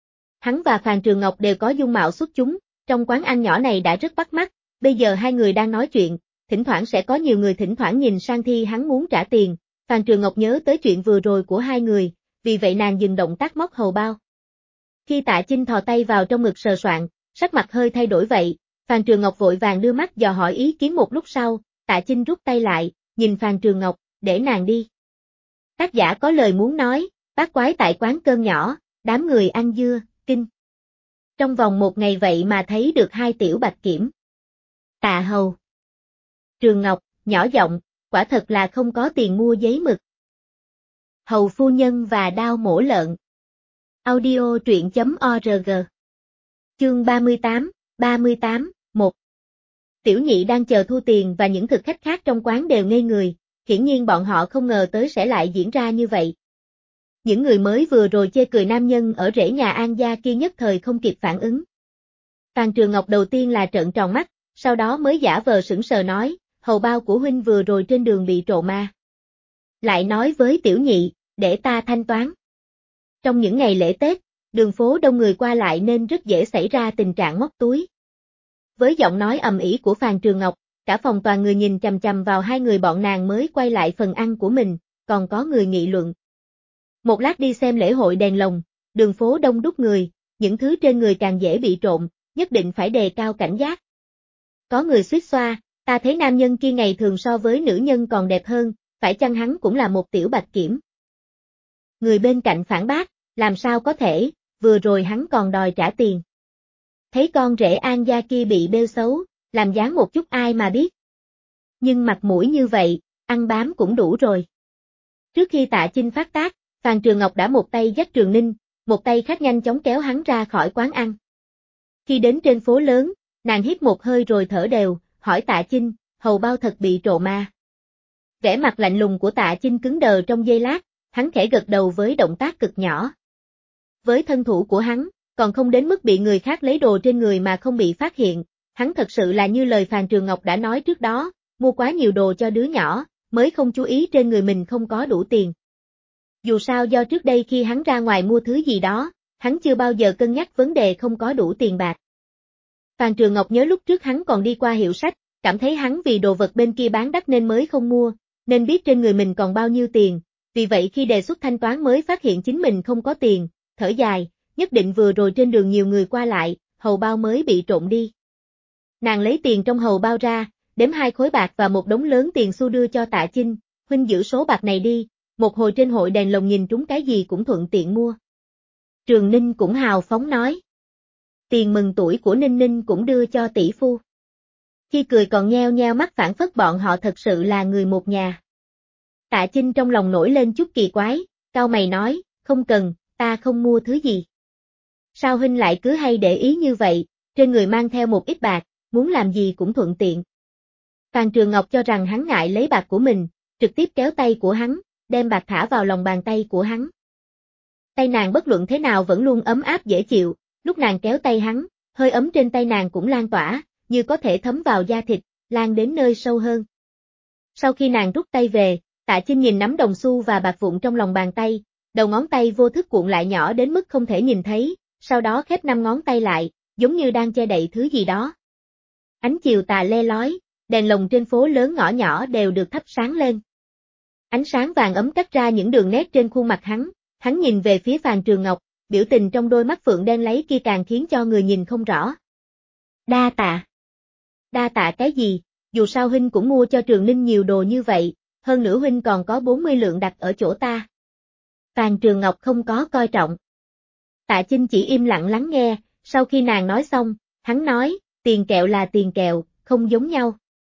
Hắn và Phàn Trường Ngọc đều có dung mạo xuất chúng, trong quán ăn nhỏ này đã rất bắt mắt, bây giờ hai người đang nói chuyện, thỉnh thoảng sẽ có nhiều người thỉnh thoảng nhìn sang khi hắn muốn trả tiền. Phàn Trường Ngọc nhớ tới chuyện vừa rồi của hai người, vì vậy nàng dừng động tác móc hầu bao. Khi Tạ Chinh thò tay vào trong ngực sờ soạn, sắc mặt hơi thay đổi vậy, Phàn Trường Ngọc vội vàng đưa mắt dò hỏi ý kiến. Một lúc sau, Tạ Chinh rút tay lại, nhìn Phàn Trường Ngọc, để nàng đi. Tác giả có lời muốn nói, bát quái tại quán cơm nhỏ, đám người ăn dưa, kinh. Trong vòng 1 ngày vậy mà thấy được 2 Tiểu Bạch Kiểm. Tạ hầu. Trường Ngọc, nhỏ giọng, quả thật là không có tiền mua giấy mực. Hầu phu nhân và đao mổ lợn. Audio truyện.org. Chương 38, 1. Tiểu nhị đang chờ thu tiền và những thực khách khác trong quán đều ngây người, hiển nhiên bọn họ không ngờ tới sẽ lại diễn ra như vậy. Những người mới vừa rồi chê cười nam nhân ở rễ nhà An Gia kia nhất thời không kịp phản ứng. Phàn Trường Ngọc đầu tiên là trợn tròn mắt, sau đó mới giả vờ sững sờ nói, hầu bao của huynh vừa rồi trên đường bị trộm ma. Lại nói với tiểu nhị, để ta thanh toán. Trong những ngày lễ Tết, đường phố đông người qua lại nên rất dễ xảy ra tình trạng móc túi. Với giọng nói ầm ĩ của Phàn Trường Ngọc, cả phòng toàn người nhìn chằm chằm vào hai người bọn nàng mới quay lại phần ăn của mình, còn có người nghị luận. Một lát đi xem lễ hội đèn lồng, đường phố đông đúc người, những thứ trên người càng dễ bị trộm, nhất định phải đề cao cảnh giác. Có người xuýt xoa, ta thấy nam nhân kia ngày thường so với nữ nhân còn đẹp hơn, phải chăng hắn cũng là một Tiểu Bạch Kiểm? Người bên cạnh phản bác, làm sao có thể, vừa rồi hắn còn đòi trả tiền. Thấy con rể An Gia kia bị bêu xấu, làm dáng một chút ai mà biết. Nhưng mặt mũi như vậy, ăn bám cũng đủ rồi. Trước khi Tạ Chinh phát tác, Phàn Trường Ngọc đã một tay dắt Trường Ninh, một tay khác nhanh chóng kéo hắn ra khỏi quán ăn. Khi đến trên phố lớn, nàng hít một hơi rồi thở đều, hỏi Tạ Chinh, hầu bao thật bị trộm ma. Vẻ mặt lạnh lùng của Tạ Chinh cứng đờ trong giây lát, hắn khẽ gật đầu với động tác cực nhỏ. Với thân thủ của hắn, còn không đến mức bị người khác lấy đồ trên người mà không bị phát hiện, hắn thật sự là như lời Phàn Trường Ngọc đã nói trước đó, mua quá nhiều đồ cho đứa nhỏ, mới không chú ý trên người mình không có đủ tiền. Dù sao do trước đây khi hắn ra ngoài mua thứ gì đó, hắn chưa bao giờ cân nhắc vấn đề không có đủ tiền bạc. Phàn Trường Ngọc nhớ lúc trước hắn còn đi qua hiệu sách, cảm thấy hắn vì đồ vật bên kia bán đắt nên mới không mua, nên biết trên người mình còn bao nhiêu tiền, vì vậy khi đề xuất thanh toán mới phát hiện chính mình không có tiền, thở dài, nhất định vừa rồi trên đường nhiều người qua lại, hầu bao mới bị trộm đi. Nàng lấy tiền trong hầu bao ra, đếm 2 khối bạc và một đống lớn tiền xu đưa cho Tạ Chinh, huynh giữ số bạc này đi, một hồi trên hội đèn lồng nhìn trúng cái gì cũng thuận tiện mua. Trường Ninh cũng hào phóng nói. Tiền mừng tuổi của Ninh Ninh cũng đưa cho tỷ phu. Khi cười còn nheo nheo mắt phảng phất bọn họ thật sự là người một nhà. Tạ Chinh trong lòng nổi lên chút kỳ quái, cau mày nói, không cần, ta không mua thứ gì. Sao huynh lại cứ hay để ý như vậy, trên người mang theo một ít bạc, muốn làm gì cũng thuận tiện. Phàn Trường Ngọc cho rằng hắn ngại lấy bạc của mình, trực tiếp kéo tay của hắn, đem bạc thả vào lòng bàn tay của hắn. Tay nàng bất luận thế nào vẫn luôn ấm áp dễ chịu, lúc nàng kéo tay hắn, hơi ấm trên tay nàng cũng lan tỏa, như có thể thấm vào da thịt, lan đến nơi sâu hơn. Sau khi nàng rút tay về, Tạ Chinh nhìn nắm đồng xu và bạc vụn trong lòng bàn tay, đầu ngón tay vô thức cuộn lại nhỏ đến mức không thể nhìn thấy, sau đó khép 5 ngón tay lại, giống như đang che đậy thứ gì đó. Ánh chiều tà le lói, đèn lồng trên phố lớn ngõ nhỏ đều được thắp sáng lên. Ánh sáng vàng ấm cắt ra những đường nét trên khuôn mặt hắn nhìn về phía Phàn Trường Ngọc, biểu tình trong đôi mắt phượng đen lấy kia càng khiến cho người nhìn không rõ. Đa tạ. Đa tạ cái gì, dù sao huynh cũng mua cho Trường Ninh nhiều đồ như vậy, hơn nữa huynh còn có 40 lượng đặt ở chỗ ta. Phàn Trường Ngọc không có coi trọng. Tạ Chinh chỉ im lặng lắng nghe, sau khi nàng nói xong, hắn nói, tiền kẹo là tiền kẹo, không giống nhau.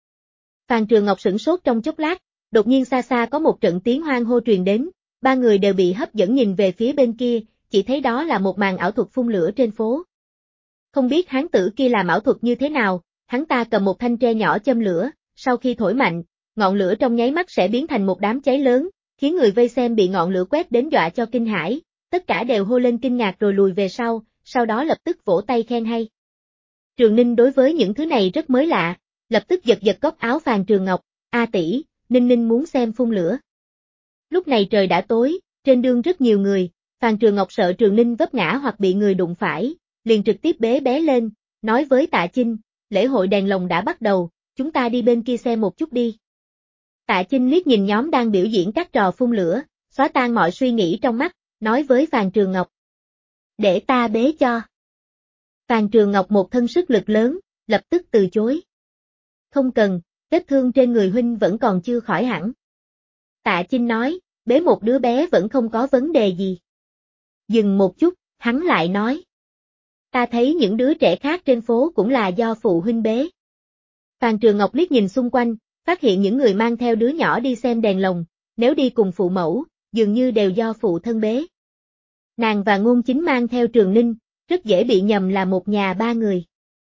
Phàn Trường Ngọc sửng sốt trong chốc lát, đột nhiên xa xa có một trận tiếng hoan hô truyền đến, ba người đều bị hấp dẫn nhìn về phía bên kia, chỉ thấy đó là một màn ảo thuật phun lửa trên phố. Không biết hán tử kia làm ảo thuật như thế nào, hắn ta cầm một thanh tre nhỏ châm lửa, sau khi thổi mạnh, ngọn lửa trong nháy mắt sẽ biến thành một đám cháy lớn, khiến người vây xem bị ngọn lửa quét đến dọa cho kinh hãi, tất cả đều hô lên kinh ngạc rồi lùi về sau đó lập tức vỗ tay khen hay. Trường Ninh đối với những thứ này rất mới lạ, lập tức giật giật góc áo Phàn Trường Ngọc, "A tỷ, Ninh Ninh muốn xem phun lửa." Lúc này trời đã tối, trên đường rất nhiều người, Phàn Trường Ngọc sợ Trường Ninh vấp ngã hoặc bị người đụng phải, liền trực tiếp bế bé lên, nói với Tạ Chinh, "Lễ hội đèn lồng đã bắt đầu, chúng ta đi bên kia xem một chút đi." Tạ Chinh liếc nhìn nhóm đang biểu diễn các trò phun lửa, xóa tan mọi suy nghĩ trong mắt, nói với Phàn Trường Ngọc, "Để ta bế cho." Phàn Trường Ngọc một thân sức lực lớn, lập tức từ chối. "Không cần, vết thương trên người huynh vẫn còn chưa khỏi hẳn." Tạ Chinh nói, "Bế một đứa bé vẫn không có vấn đề gì." Dừng một chút, hắn lại nói, "Ta thấy những đứa trẻ khác trên phố cũng là do phụ huynh bế." Phàn Trường Ngọc liếc nhìn xung quanh, phát hiện những người mang theo đứa nhỏ đi xem đèn lồng, nếu đi cùng phụ mẫu, dường như đều do phụ thân bế. Nàng và Ngôn Chính mang theo Trường Ninh, rất dễ bị nhầm là một nhà ba người.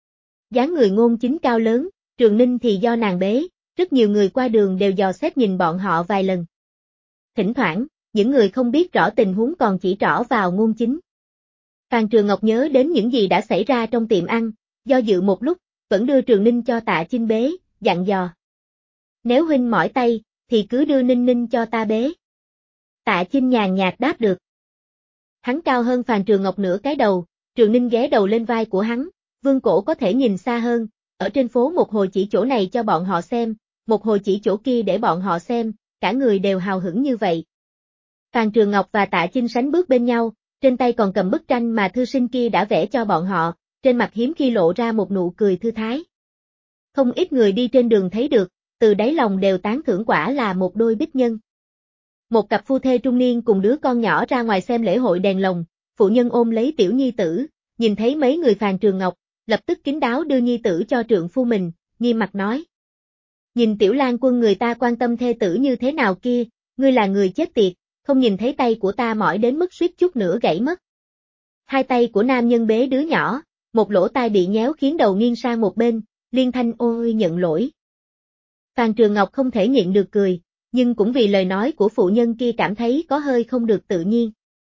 Dáng người Ngôn Chính cao lớn, Trường Ninh thì do nàng bế, rất nhiều người qua đường đều dò xét nhìn bọn họ vài lần. Thỉnh thoảng, những người không biết rõ tình huống còn chỉ trỏ vào Ngôn Chính. Phàn Trường Ngọc nhớ đến những gì đã xảy ra trong tiệm ăn, do dự một lúc, vẫn đưa Trường Ninh cho Tạ Chinh bế, dặn dò. "Nếu huynh mỏi tay, thì cứ đưa Ninh Ninh cho ta bế." Tạ Chinh nhàn nhạt đáp được. Hắn cao hơn Phàn Trường Ngọc nửa cái đầu, Trường Ninh ghé đầu lên vai của hắn, vương cổ có thể nhìn xa hơn, ở trên phố một hồi chỉ chỗ này cho bọn họ xem, một hồi chỉ chỗ kia để bọn họ xem, cả người đều hào hứng như vậy. Phàn Trường Ngọc và Tạ Chinh sánh bước bên nhau, trên tay còn cầm bức tranh mà thư sinh kia đã vẽ cho bọn họ, trên mặt hiếm khi lộ ra một nụ cười thư thái. Không ít người đi trên đường thấy được, từ đáy lòng đều tán thưởng quả là một đôi bích nhân. Một cặp phu thê trung niên cùng đứa con nhỏ ra ngoài xem lễ hội đèn lồng, phụ nhân ôm lấy tiểu nhi tử, nhìn thấy mấy người Phàn Trường Ngọc, lập tức kín đáo đưa nhi tử cho trượng phu mình, nghiêm mặt nói. "Nhìn tiểu lang quân người ta quan tâm thê tử như thế nào kia, ngươi là người chết tiệt, không nhìn thấy tay của ta mỏi đến mức suýt chút nữa gãy mất." Hai tay của nam nhân bế đứa nhỏ, một lỗ tai bị nhéo khiến đầu nghiêng sang một bên, liên thanh ôi nhận lỗi. Phàn Trường Ngọc không thể nhịn được cười, nhưng cũng vì lời nói của phụ nhân kia cảm thấy có hơi không được tự nhiên.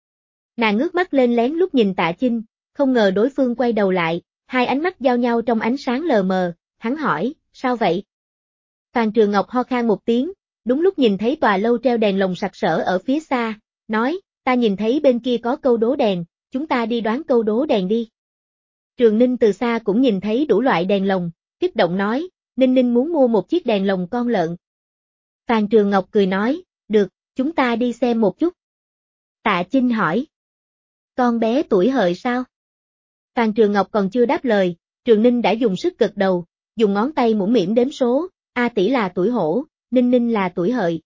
Nàng ngước mắt lên lén lút nhìn Tạ Chinh, không ngờ đối phương quay đầu lại, hai ánh mắt giao nhau trong ánh sáng lờ mờ, hắn hỏi, "Sao vậy?" Phàn Trường Ngọc ho khan một tiếng, đúng lúc nhìn thấy tòa lâu treo đèn lồng sặc sỡ ở phía xa, nói, "Ta nhìn thấy bên kia có câu đố đèn, chúng ta đi đoán câu đố đèn đi." Trường Ninh từ xa cũng nhìn thấy đủ loại đèn lồng, kích động nói, "Ninh Ninh muốn mua một chiếc đèn lồng con lợn." Phàn Trường Ngọc cười nói, "Được, chúng ta đi xem một chút." Tạ Chinh hỏi, "Con bé tuổi hợi sao?" Phàn Trường Ngọc còn chưa đáp lời, Trường Ninh đã dùng sức gật đầu, dùng ngón tay mũm mĩm đếm số, "A tỷ là tuổi hổ, Ninh Ninh là tuổi hợi."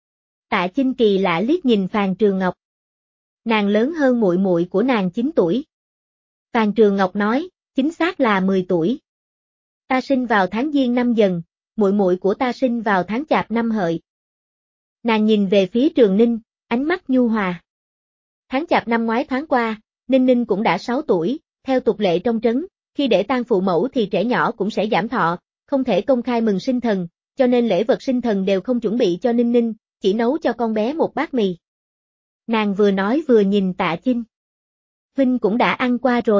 Tạ Chinh kỳ lạ liếc nhìn Phàn Trường Ngọc. Nàng lớn hơn muội muội của nàng 9 tuổi. Phàn Trường Ngọc nói, "Chính xác là 10 tuổi. Ta sinh vào tháng Giêng năm Dần, muội muội của ta sinh vào tháng Chạp năm Hợi." Nàng nhìn về phía Trường Ninh, ánh mắt nhu hòa. Tháng Chạp năm ngoái thoáng qua, Ninh Ninh cũng đã 6 tuổi, theo tục lệ trong trấn, khi để tang phụ mẫu thì trẻ nhỏ cũng sẽ giảm thọ, không thể công khai mừng sinh thần, cho nên lễ vật sinh thần đều không chuẩn bị cho Ninh Ninh, chỉ nấu cho con bé một bát mì. Nàng vừa nói vừa nhìn Tạ Chinh. "Huynh cũng đã ăn qua rồi,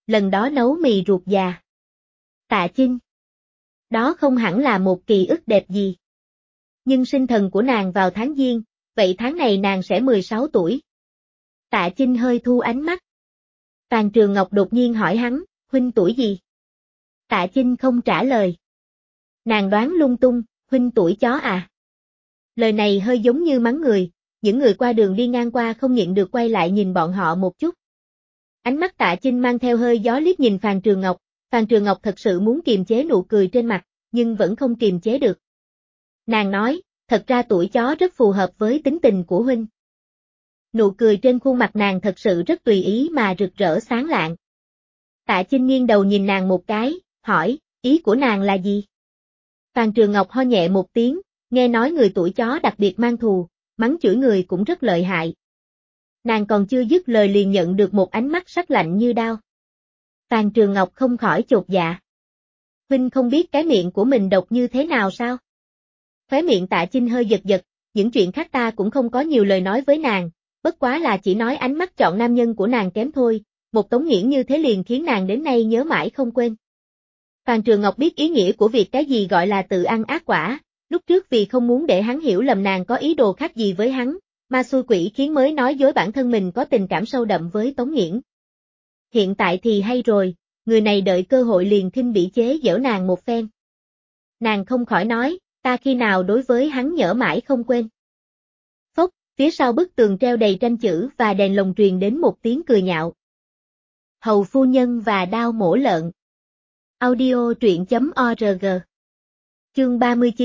lần đó nấu mì ruột già. Tạ Chinh. Đó không hẳn là một kỳ ức đẹp gì. Nhưng sinh thần của nàng vào tháng Giêng, vậy tháng này nàng sẽ 16 tuổi. Tạ Chinh hơi thu ánh mắt. Phàn Trường Ngọc đột nhiên hỏi hắn, huynh tuổi gì? Tạ Chinh không trả lời. Nàng đoán lung tung, huynh tuổi chó à? Lời này hơi giống như mắng người, những người qua đường đi ngang qua không nhịn được quay lại nhìn bọn họ một chút. Ánh mắt Tạ Chinh mang theo hơi gió liếc nhìn Phàn Trường Ngọc, Phàn Trường Ngọc thật sự muốn kiềm chế nụ cười trên mặt, nhưng vẫn không kiềm chế được. Nàng nói, thật ra tuổi chó rất phù hợp với tính tình của huynh. Nụ cười trên khuôn mặt nàng thật sự rất tùy ý mà rực rỡ sáng lạng. Tạ Chinh nghiêng đầu nhìn nàng một cái, hỏi, ý của nàng là gì? Phàn Trường Ngọc ho nhẹ một tiếng, nghe nói người tuổi chó đặc biệt mang thù, mắng chửi người cũng rất lợi hại. Nàng còn chưa dứt lời liền nhận được một ánh mắt sắc lạnh như đao. Phàn Trường Ngọc không khỏi chột dạ. Huynh không biết cái miệng của mình độc như thế nào sao? Khóe miệng Tạ Chinh hơi giật giật, những chuyện khác ta cũng không có nhiều lời nói với nàng, bất quá là chỉ nói ánh mắt chọn nam nhân của nàng kém thôi, một Tống Nghiễn như thế liền khiến nàng đến nay nhớ mãi không quên. Phàn Trường Ngọc biết ý nghĩa của việc cái gì gọi là tự ăn ác quả, lúc trước vì không muốn để hắn hiểu lầm nàng có ý đồ khác gì với hắn, ma xui quỷ khiến mới nói dối bản thân mình có tình cảm sâu đậm với Tống Nghiễn. Hiện tại thì hay rồi, người này đợi cơ hội liền khinh bỉ chế giễu nàng một phen. Nàng không khỏi nói, ta khi nào đối với hắn nhớ mãi không quên. Phốc, phía sau bức tường treo đầy tranh chữ và đèn lồng truyền đến một tiếng cười nhạo. Hầu phu nhân và đao mổ lợn. Audio truyện.org. Chương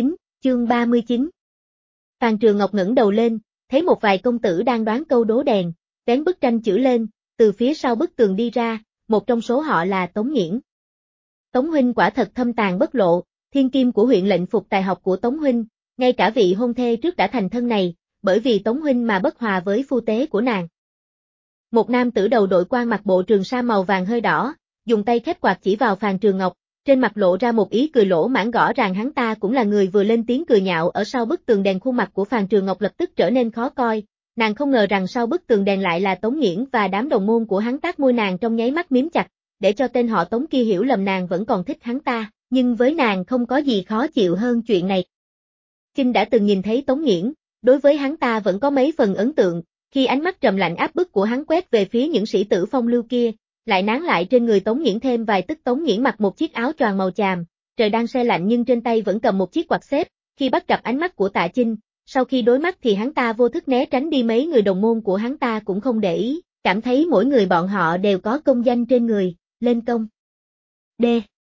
39. Phàn Trường Ngọc ngẩng đầu lên, thấy một vài công tử đang đoán câu đố đèn, vén bức tranh chữ lên, từ phía sau bức tường đi ra, một trong số họ là Tống Nghiễn. Tống huynh quả thật thâm tàn bất lộ, thiên kim của huyện lệnh phục tài học của Tống huynh, ngay cả vị hôn thê trước đã thành thân này, bởi vì Tống huynh mà bất hòa với phu tế của nàng. Một nam tử đầu đội quan mặc bộ trường sa màu vàng hơi đỏ, dùng tay khép quạt chỉ vào Phàn Trường Ngọc, trên mặt lộ ra một ý cười lỗ mãn rõ ràng hắn ta cũng là người vừa lên tiếng cười nhạo ở sau bức tường đèn. Khuôn mặt của Phàn Trường Ngọc lập tức trở nên khó coi, nàng không ngờ rằng sau bức tường đèn lại là Tống Nghiễn và đám đồng môn của hắn. Tác môi nàng trong nháy mắt miếm chặt, để cho tên họ Tống kia hiểu lầm nàng vẫn còn thích hắn ta, nhưng với nàng không có gì khó chịu hơn chuyện này. Kinh đã từng nhìn thấy Tống Nghiễn, đối với hắn ta vẫn có mấy phần ấn tượng, khi ánh mắt trầm lạnh áp bức của hắn quét về phía những sĩ tử phong lưu kia, lại nán lại trên người Tống Nghiễn thêm vài tức. Tống Nghiễn mặc một chiếc áo choàng màu chàm, trời đang se lạnh nhưng trên tay vẫn cầm một chiếc quạt xếp, khi bắt gặp ánh mắt của Tạ Chinh, sau khi đối mắt thì hắn ta vô thức né tránh đi. Mấy người đồng môn của hắn ta cũng không để ý, cảm thấy mỗi người bọn họ đều có công danh trên người, lên công. D.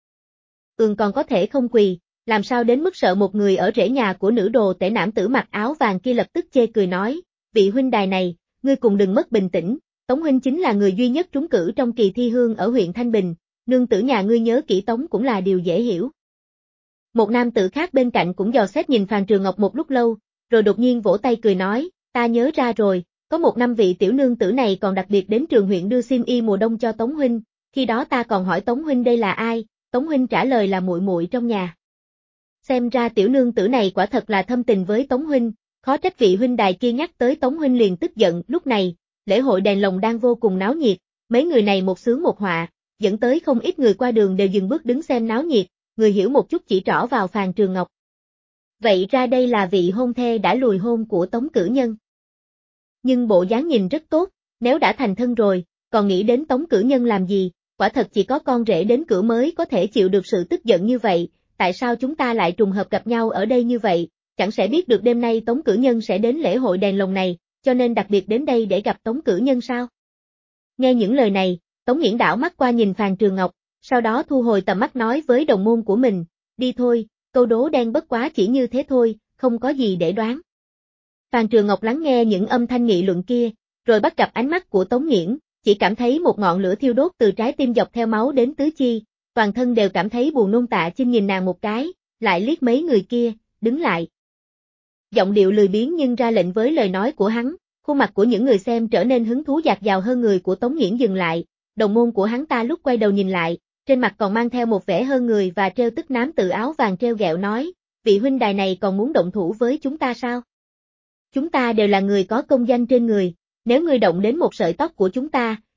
Còn có thể không quỳ, làm sao đến mức sợ một người ở rễ nhà của nữ đồ tể. Nạm tử mặc áo vàng kia lập tức chê cười nói, vị huynh đài này, ngươi cùng đừng mất bình tĩnh, Tống huynh chính là người duy nhất trúng cử trong kỳ thi hương ở huyện Thanh Bình, nương tử nhà ngươi nhớ kỹ Tống cũng là điều dễ hiểu. Một nam tử khác bên cạnh cũng dò xét nhìn Phàn Trường Ngọc một lúc lâu, rồi đột nhiên vỗ tay cười nói, ta nhớ ra rồi, có một năm vị tiểu nương tử này còn đặc biệt đến trường huyện đưa xiêm y mùa đông cho Tống huynh, khi đó ta còn hỏi Tống huynh đây là ai, Tống huynh trả lời là muội muội trong nhà. Xem ra tiểu nương tử này quả thật là thâm tình với Tống huynh, khó trách vị huynh đài kia nhắc tới Tống huynh liền tức giận. Lúc này, lễ hội đèn lồng đang vô cùng náo nhiệt, mấy người này một xướng một họa, dẫn tới không ít người qua đường đều dừng bước đứng xem náo nhiệt, người hiểu một chút chỉ trỏ vào Phàn Trường Ngọc. Vậy ra đây là vị hôn thê đã lùi hôn của Tống cử nhân. Nhưng bộ dáng nhìn rất tốt, nếu đã thành thân rồi, còn nghĩ đến Tống cử nhân làm gì, quả thật chỉ có con rể đến cửa mới có thể chịu được sự tức giận như vậy, tại sao chúng ta lại trùng hợp gặp nhau ở đây như vậy, chẳng sẽ biết được đêm nay Tống cử nhân sẽ đến lễ hội đèn lồng này, cho nên đặc biệt đến đây để gặp Tống cử nhân sao? Nghe những lời này, Tống Nghiễn đảo mắt qua nhìn Phàn Trường Ngọc, sau đó thu hồi tầm mắt nói với đồng môn của mình, đi thôi, câu đố đen bất quá chỉ như thế thôi, không có gì để đoán. Phàn Trường Ngọc lắng nghe những âm thanh nghị luận kia, rồi bắt gặp ánh mắt của Tống Nghiễn, chỉ cảm thấy một ngọn lửa thiêu đốt từ trái tim dọc theo máu đến tứ chi, toàn thân đều cảm thấy buồn nôn. Tạ Chinh nhìn nàng một cái, lại liếc mấy người kia, đứng lại. Giọng điệu lười biếng nhưng ra lệnh với lời nói của hắn, khuôn mặt của những người xem trở nên hứng thú dạt dào hơn. Người của Tống Nghiễn dừng lại, đồng môn của hắn ta lúc quay đầu nhìn lại, trên mặt còn mang theo một vẻ hơn người và trêu tức. Nám tự áo vàng trêu ghẹo nói, vị huynh đài này còn muốn động thủ với chúng ta sao? Chúng ta đều là người có công danh trên người, nếu ngươi động đến một sợi tóc của chúng ta,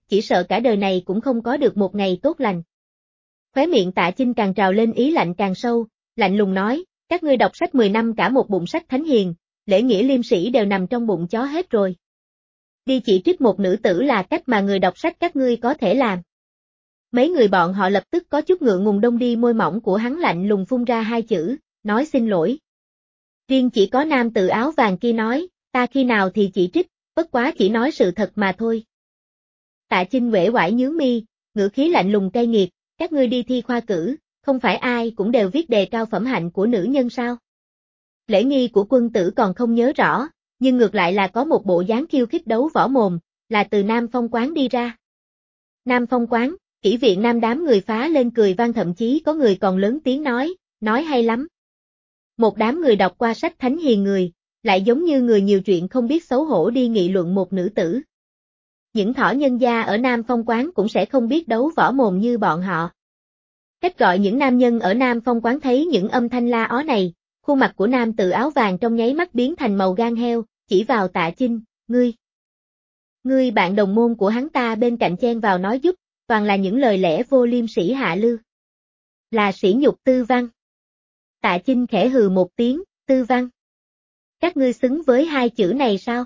chỉ sợ cả đời này cũng không có được một ngày tốt lành. Khóe miệng Tạ Chinh càng trào lên ý lạnh càng sâu, lạnh lùng nói, các ngươi đọc sách 10 năm cả một bụng sách thánh hiền, lễ nghĩa liêm sĩ đều nằm trong bụng chó hết rồi. Đi chỉ trích một nữ tử là cách mà người đọc sách các ngươi có thể làm. Mấy người bọn họ lập tức có chút ngượng ngùng, đông đi môi mỏng của hắn lạnh lùng phun ra hai chữ, nói xin lỗi. Riêng chỉ có nam tử áo vàng kia nói, ta khi nào thì chỉ trích, bất quá chỉ nói sự thật mà thôi. Tạ Chinh uể oải nhướng mi, ngữ khí lạnh lùng cay nghiệt, các ngươi đi thi khoa cử, không phải ai cũng đều viết đề cao phẩm hạnh của nữ nhân sao? Lễ nghi của quân tử còn không nhớ rõ, nhưng ngược lại là có một bộ dáng khiêu khích đấu võ mồm, là từ Nam Phong quán đi ra. Nam Phong quán, kỹ viện Nam đám người phá lên cười vang, thậm chí có người còn lớn tiếng nói hay lắm. Một đám người đọc qua sách thánh hiền người, lại giống như người nhiều chuyện không biết xấu hổ đi nghị luận một nữ tử. Những thỏ nhân gia ở Nam Phong quán cũng sẽ không biết đấu võ mồm như bọn họ. Cách gọi những nam nhân ở Nam Phong quán thấy những âm thanh la ó này, khuôn mặt của nam tử áo vàng trong nháy mắt biến thành màu gan heo, chỉ vào Tạ Chinh, ngươi bạn đồng môn của hắn ta bên cạnh chen vào nói giúp, toàn là những lời lẽ vô liêm sỉ hạ lưu. Là sỉ nhục tư văn. Tạ Chinh khẽ hừ một tiếng, tư văn. Các ngươi xứng với hai chữ này sao?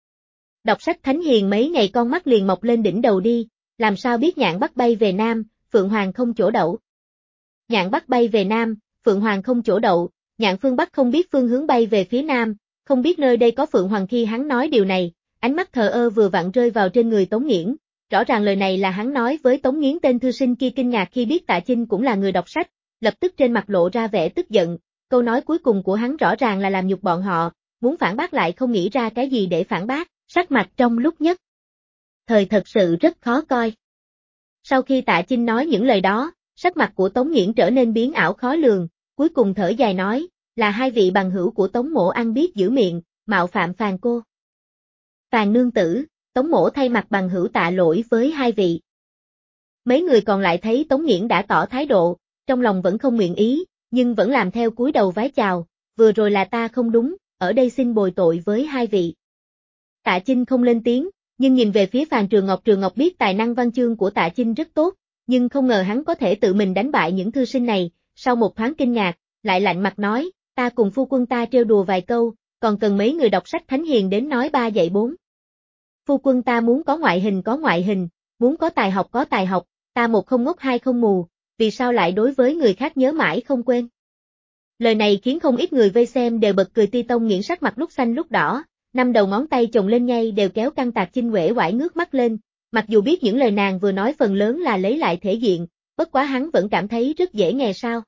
Đọc sách thánh hiền mấy ngày con mắt liền mọc lên đỉnh đầu đi, làm sao biết nhạn bắt bay về Nam, Phượng Hoàng không chỗ đậu. Nhạn bắt bay về Nam, Phượng Hoàng không chỗ đậu, nhạn phương Bắc không biết phương hướng bay về phía Nam, không biết nơi đây có Phượng Hoàng. Khi hắn nói điều này, ánh mắt thờ ơ vừa vặn rơi vào trên người Tống Nghiễn, rõ ràng lời này là hắn nói với Tống Nghiễn. Tên thư sinh kia kinh ngạc khi biết Tạ Chinh cũng là người đọc sách, lập tức trên mặt lộ ra vẻ tức giận, câu nói cuối cùng của hắn rõ ràng là làm nhục bọn họ, muốn phản bác lại không nghĩ ra cái gì để phản bác, sắc mặt trong lúc nhất thời thật sự rất khó coi. Sau khi Tạ Chinh nói những lời đó, sắc mặt của Tống Nghiễn trở nên biến ảo khó lường, cuối cùng thở dài nói, là hai vị bằng hữu của Tống mỗ ăn biết giữ miệng, mạo phạm Phàn cô. Phàn nương tử, Tống mỗ thay mặt bằng hữu tạ lỗi với hai vị. Mấy người còn lại thấy Tống Nghiễn đã tỏ thái độ, trong lòng vẫn không nguyện ý, nhưng vẫn làm theo cúi đầu vái chào, vừa rồi là ta không đúng, ở đây xin bồi tội với hai vị. Tạ Chinh không lên tiếng, nhưng nhìn về phía Phàn Trường Ngọc biết tài năng văn chương của Tạ Chinh rất tốt, nhưng không ngờ hắn có thể tự mình đánh bại những thư sinh này, sau một thoáng kinh ngạc, lại lạnh mặt nói, ta cùng phu quân ta trêu đùa vài câu, còn cần mấy người đọc sách thánh hiền đến nói ba dạy bốn. Phu quân ta muốn có ngoại hình, muốn có tài học, ta một không ngốc hai không mù, vì sao lại đối với người khác nhớ mãi không quên. Lời này khiến không ít người vây xem đều bật cười. Ti Tông Nghiễn sắc mặt lúc xanh lúc đỏ, năm đầu ngón tay chồng lên nhay đều kéo căng. Tạ Chinh uể oải ngước mắt lên, mặc dù biết những lời nàng vừa nói phần lớn là lấy lại thể diện, bất quá hắn vẫn cảm thấy rất dễ nghe sao.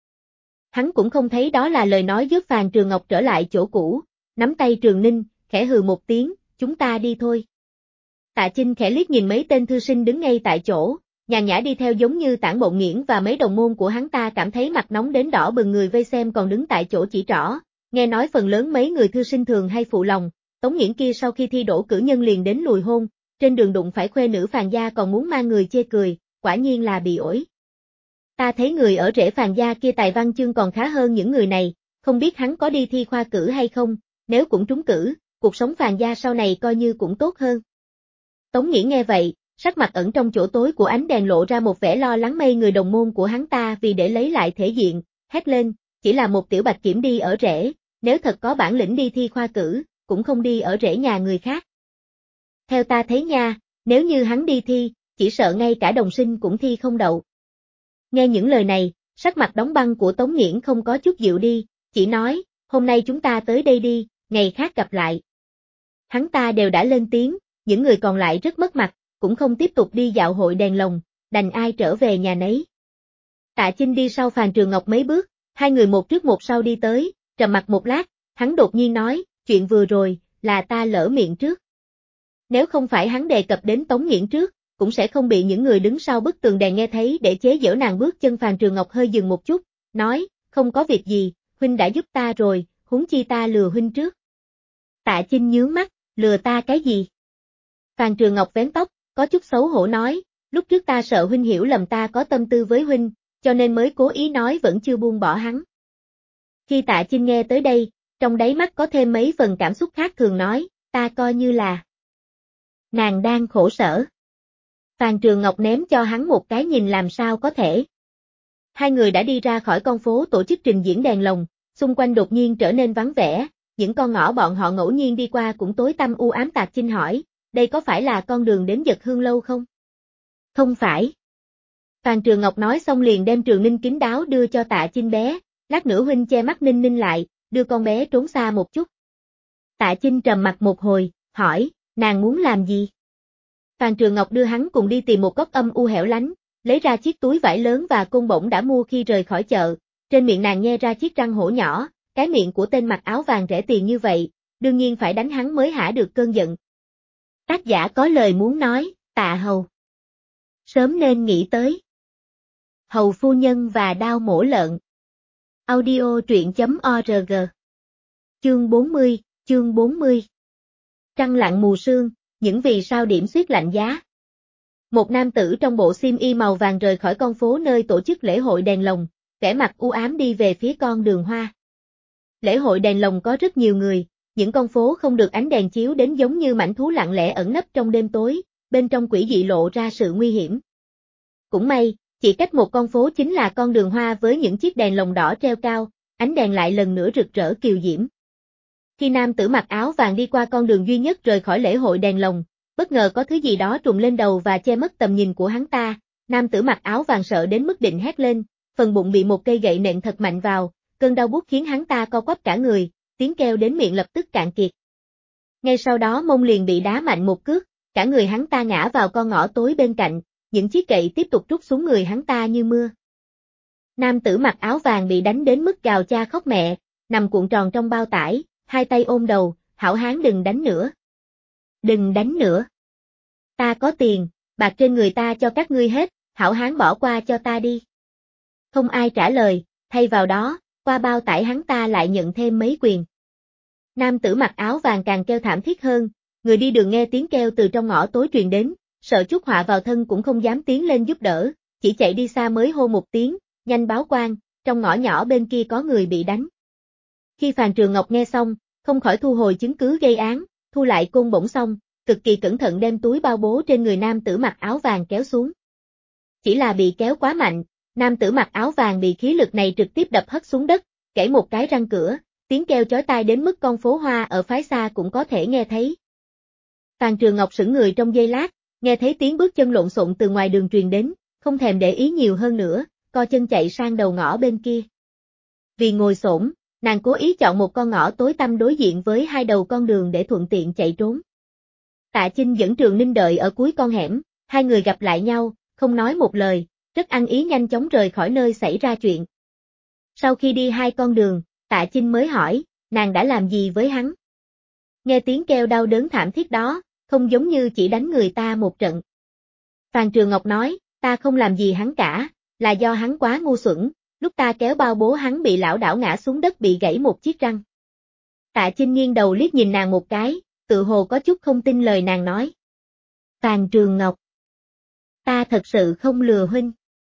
Hắn cũng không thấy đó là lời nói giúp Phàn Trường Ngọc trở lại chỗ cũ, nắm tay Trường Ninh, khẽ hừ một tiếng, chúng ta đi thôi. Tạ Chinh khẽ liếc nhìn mấy tên thư sinh đứng ngay tại chỗ, nhàn nhã đi theo giống như Tản Bộn Nghiễn và mấy đồng môn của hắn ta cảm thấy mặt nóng đến đỏ bừng. Người vây xem còn đứng tại chỗ chỉ trỏ, nghe nói phần lớn mấy người thư sinh thường hay phụ lòng, Tống Nghiễn kia sau khi thi đỗ cử nhân liền đến lùi hôn, trên đường đụng phải khuê nữ Phàn gia còn muốn mang người chê cười, quả nhiên là bị ổi. Ta thấy người ở rễ Phàn gia kia tài văn chương còn khá hơn những người này, không biết hắn có đi thi khoa cử hay không, nếu cũng trúng cử, cuộc sống Phàn gia sau này coi như cũng tốt hơn. Tống Nghiễn nghe vậy, sắc mặt ẩn trong chỗ tối của ánh đèn lộ ra một vẻ lo lắng. Mấy người đồng môn của hắn ta vì để lấy lại thể diện, hét lên, chỉ là một tiểu bạch kiểm đi ở rễ, nếu thật có bản lĩnh đi thi khoa cử, cũng không đi ở rễ nhà người khác. Theo ta thấy nha, nếu như hắn đi thi, chỉ sợ ngay cả đồng sinh cũng thi không đậu. Nghe những lời này, sắc mặt đóng băng của Tống Nghiễn không có chút dịu đi, chỉ nói, hôm nay chúng ta tới đây đi, ngày khác gặp lại. Hắn ta đều đã lên tiếng, những người còn lại rất mất mặt, cũng không tiếp tục đi dạo hội đèn lồng, đành ai trở về nhà nấy. Tạ Chinh đi sau Phàn Trường Ngọc mấy bước, hai người một trước một sau đi tới, trầm mặc một lát, hắn đột nhiên nói, chuyện vừa rồi, là ta lỡ miệng trước. Nếu không phải hắn đề cập đến Tống Nghiễn trước, cũng sẽ không bị những người đứng sau bức tường đèn nghe thấy để chế giễu nàng. Bước chân Phàn Trường Ngọc hơi dừng một chút, nói, không có việc gì, huynh đã giúp ta rồi, huống chi ta lừa huynh trước. Tạ Chinh nhướng mắt, lừa ta cái gì? Phàn Trường Ngọc vén tóc, có chút xấu hổ nói, lúc trước ta sợ huynh hiểu lầm ta có tâm tư với huynh, cho nên mới cố ý nói vẫn chưa buông bỏ hắn. Khi Tạ Chinh nghe tới đây, trong đáy mắt có thêm mấy phần cảm xúc khác thường, nói, ta coi như là nàng đang khổ sở. Phan Trường Ngọc ném cho hắn một cái nhìn làm sao có thể. Hai người đã đi ra khỏi con phố tổ chức trình diễn đèn lồng, xung quanh đột nhiên trở nên vắng vẻ, những con ngõ bọn họ ngẫu nhiên đi qua cũng tối tăm u ám. Tạc Chinh hỏi, đây có phải là con đường đến Dật Hương lâu không? Không phải. Phan Trường Ngọc nói xong liền đem Trường Ninh kín đáo đưa cho Tạ Chinh bé, lát nữa huynh che mắt Ninh Ninh lại, đưa con bé trốn xa một chút. Tạ Chinh trầm mặt một hồi, hỏi, nàng muốn làm gì? Phan Trường Ngọc đưa hắn cùng đi tìm một góc âm u hẻo lánh, lấy ra chiếc túi vải lớn và côn bổng đã mua khi rời khỏi chợ, trên miệng nàng nhe ra chiếc răng hổ nhỏ, cái miệng của tên mặc áo vàng rẻ tiền như vậy, đương nhiên phải đánh hắn mới hả được cơn giận. Tác giả có lời muốn nói, Tạ Hầu. Sớm nên nghĩ tới. Hầu phu nhân và đao mổ lợn. Audio truyện.org. Chương 40. Trăng lặn mù sương, những vì sao điểm xuyết lạnh giá. Một nam tử trong bộ xiêm y màu vàng rời khỏi con phố nơi tổ chức lễ hội đèn lồng, vẻ mặt u ám đi về phía con đường hoa. Lễ hội đèn lồng có rất nhiều người, những con phố không được ánh đèn chiếu đến giống như mảnh thú lặng lẽ ẩn nấp trong đêm tối, bên trong quỷ dị lộ ra sự nguy hiểm. Cũng may, chỉ cách một con phố chính là con đường hoa với những chiếc đèn lồng đỏ treo cao, ánh đèn lại lần nữa rực rỡ kiều diễm. Khi nam tử mặc áo vàng đi qua con đường duy nhất rời khỏi lễ hội đèn lồng, bất ngờ có thứ gì đó trùm lên đầu và che mất tầm nhìn của hắn ta, nam tử mặc áo vàng sợ đến mức định hét lên, phần bụng bị một cây gậy nện thật mạnh vào, cơn đau buốt khiến hắn ta co quắp cả người, tiếng kêu đến miệng lập tức cạn kiệt. Ngay sau đó mông liền bị đá mạnh một cước, cả người hắn ta ngã vào con ngõ tối bên cạnh, những chiếc gậy tiếp tục trút xuống người hắn ta như mưa. Nam tử mặc áo vàng bị đánh đến mức gào cha khóc mẹ, nằm cuộn tròn trong bao tải, hai tay ôm đầu, hảo hán đừng đánh nữa. Đừng đánh nữa. Ta có tiền, bạc trên người ta cho các ngươi hết, hảo hán bỏ qua cho ta đi. Không ai trả lời, thay vào đó, qua bao tải hắn ta lại nhận thêm mấy quyền. Nam tử mặc áo vàng càng kêu thảm thiết hơn, người đi đường nghe tiếng kêu từ trong ngõ tối truyền đến, sợ chuốc họa vào thân cũng không dám tiến lên giúp đỡ, chỉ chạy đi xa mới hô một tiếng, nhanh báo quan, trong ngõ nhỏ bên kia có người bị đánh. Khi Phan Trường Ngọc nghe xong, không khỏi thu hồi chứng cứ gây án, thu lại côn bổng xong, cực kỳ cẩn thận đem túi bao bố trên người nam tử mặc áo vàng kéo xuống. Chỉ là bị kéo quá mạnh, nam tử mặc áo vàng bị khí lực này trực tiếp đập hất xuống đất, gãy một cái răng cửa, tiếng kêu chói tai đến mức con phố hoa ở phái xa cũng có thể nghe thấy. Phan Trường Ngọc sững người trong giây lát, nghe thấy tiếng bước chân lộn xộn từ ngoài đường truyền đến, không thèm để ý nhiều hơn nữa, co chân chạy sang đầu ngõ bên kia. Vì ngồi xổm, nàng cố ý chọn một con ngõ tối tăm đối diện với hai đầu con đường để thuận tiện chạy trốn. Tạ Chinh dẫn Trường Ninh đợi ở cuối con hẻm, hai người gặp lại nhau, không nói một lời, rất ăn ý nhanh chóng rời khỏi nơi xảy ra chuyện. Sau khi đi hai con đường, Tạ Chinh mới hỏi, nàng đã làm gì với hắn? Nghe tiếng kêu đau đớn thảm thiết đó, không giống như chỉ đánh người ta một trận. Phan Trường Ngọc nói, ta không làm gì hắn cả, là do hắn quá ngu xuẩn, lúc ta kéo bao bố hắn bị lảo đảo ngã xuống đất bị gãy một chiếc răng. Tạ Chinh nghiêng đầu liếc nhìn nàng một cái, tự hồ có chút không tin lời nàng nói. Phan Trường Ngọc, ta thật sự không lừa huynh.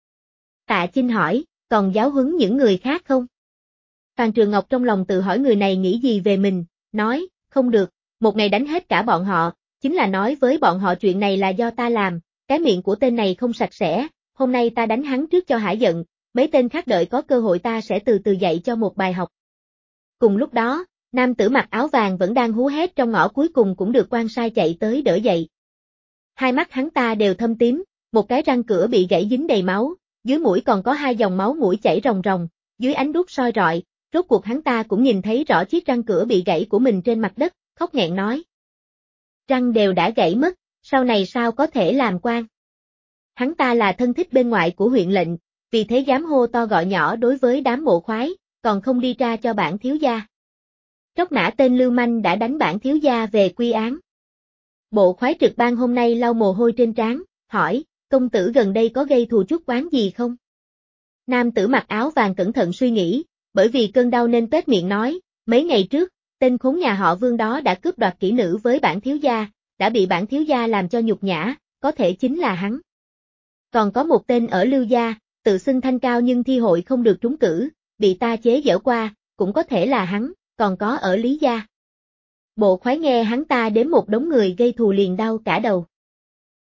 Tạ Chinh hỏi, còn giáo huấn những người khác không? Phan Trường Ngọc trong lòng tự hỏi người này nghĩ gì về mình, nói, không được, một ngày đánh hết cả bọn họ, chính là nói với bọn họ chuyện này là do ta làm, cái miệng của tên này không sạch sẽ, hôm nay ta đánh hắn trước cho hả giận, mấy tên khác đợi có cơ hội ta sẽ từ từ dạy cho một bài học. Cùng lúc đó, nam tử mặc áo vàng vẫn đang hú hét trong ngõ cuối cùng cũng được quan sai chạy tới đỡ dậy. Hai mắt hắn ta đều thâm tím, một cái răng cửa bị gãy dính đầy máu, dưới mũi còn có hai dòng máu mũi chảy ròng ròng, dưới ánh đuốc soi rọi, rốt cuộc hắn ta cũng nhìn thấy rõ chiếc răng cửa bị gãy của mình trên mặt đất, khóc nghẹn nói. Răng đều đã gãy mất, sau này sao có thể làm quan? Hắn ta là thân thích bên ngoại của huyện lệnh, vì thế dám hô to gọi nhỏ đối với đám mộ khoái, còn không đi ra cho bản thiếu gia. Tróc nã tên lưu manh đã đánh bản thiếu gia về quy án. Bộ khoái trực ban hôm nay lau mồ hôi trên trán, hỏi, công tử gần đây có gây thù chuốc oán gì không? Nam tử mặc áo vàng cẩn thận suy nghĩ, bởi vì cơn đau nên tuét miệng nói, mấy ngày trước, tên khốn nhà họ Vương đó đã cướp đoạt kỹ nữ với bản thiếu gia, đã bị bản thiếu gia làm cho nhục nhã, có thể chính là hắn. Còn có một tên ở Lưu gia, tự xưng thanh cao nhưng thi hội không được trúng cử, bị ta chế giễu qua, cũng có thể là hắn, còn có ở Lý gia. Bộ khoái nghe hắn ta đếm một đống người gây thù liền đau cả đầu.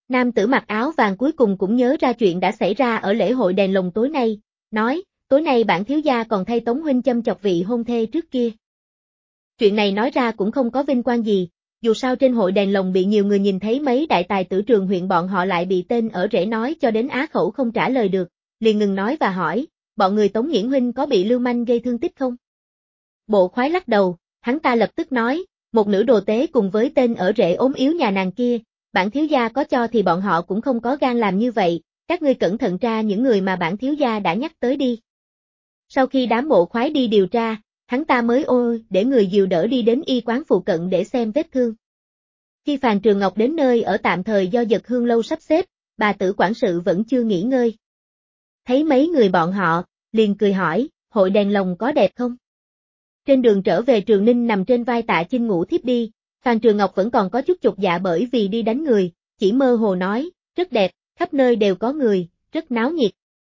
Nam tử mặc áo vàng cuối cùng cũng nhớ ra chuyện đã xảy ra ở lễ hội đèn lồng tối nay, nói, tối nay bản thiếu gia còn thay Tống huynh châm chọc vị hôn thê trước kia. Chuyện này nói ra cũng không có vinh quang gì, dù sao trên hội đèn lồng bị nhiều người nhìn thấy mấy đại tài tử Trường huyện bọn họ lại bị tên ở rễ nói cho đến á khẩu không trả lời được, liền ngừng nói và hỏi, bọn người Tống Nghiễn huynh có bị lưu manh gây thương tích không? Bộ khoái lắc đầu, hắn ta lập tức nói, một nữ đồ tế cùng với tên ở rễ ốm yếu nhà nàng kia, bản thiếu gia có cho thì bọn họ cũng không có gan làm như vậy, các ngươi cẩn thận tra những người mà bản thiếu gia đã nhắc tới đi. Sau khi đám bộ khoái đi điều tra, hắn ta mới để người dìu đỡ đi đến y quán phụ cận để xem vết thương. Khi Phàn Trường Ngọc đến nơi ở tạm thời do Dật Hương lâu sắp xếp, bà tử quản sự vẫn chưa nghỉ ngơi. Thấy mấy người bọn họ, liền cười hỏi, hội đèn lồng có đẹp không? Trên đường trở về Trường Ninh nằm trên vai Tạ Chinh ngủ thiếp đi, Phàn Trường Ngọc vẫn còn có chút chột dạ bởi vì đi đánh người, chỉ mơ hồ nói, rất đẹp, khắp nơi đều có người, rất náo nhiệt.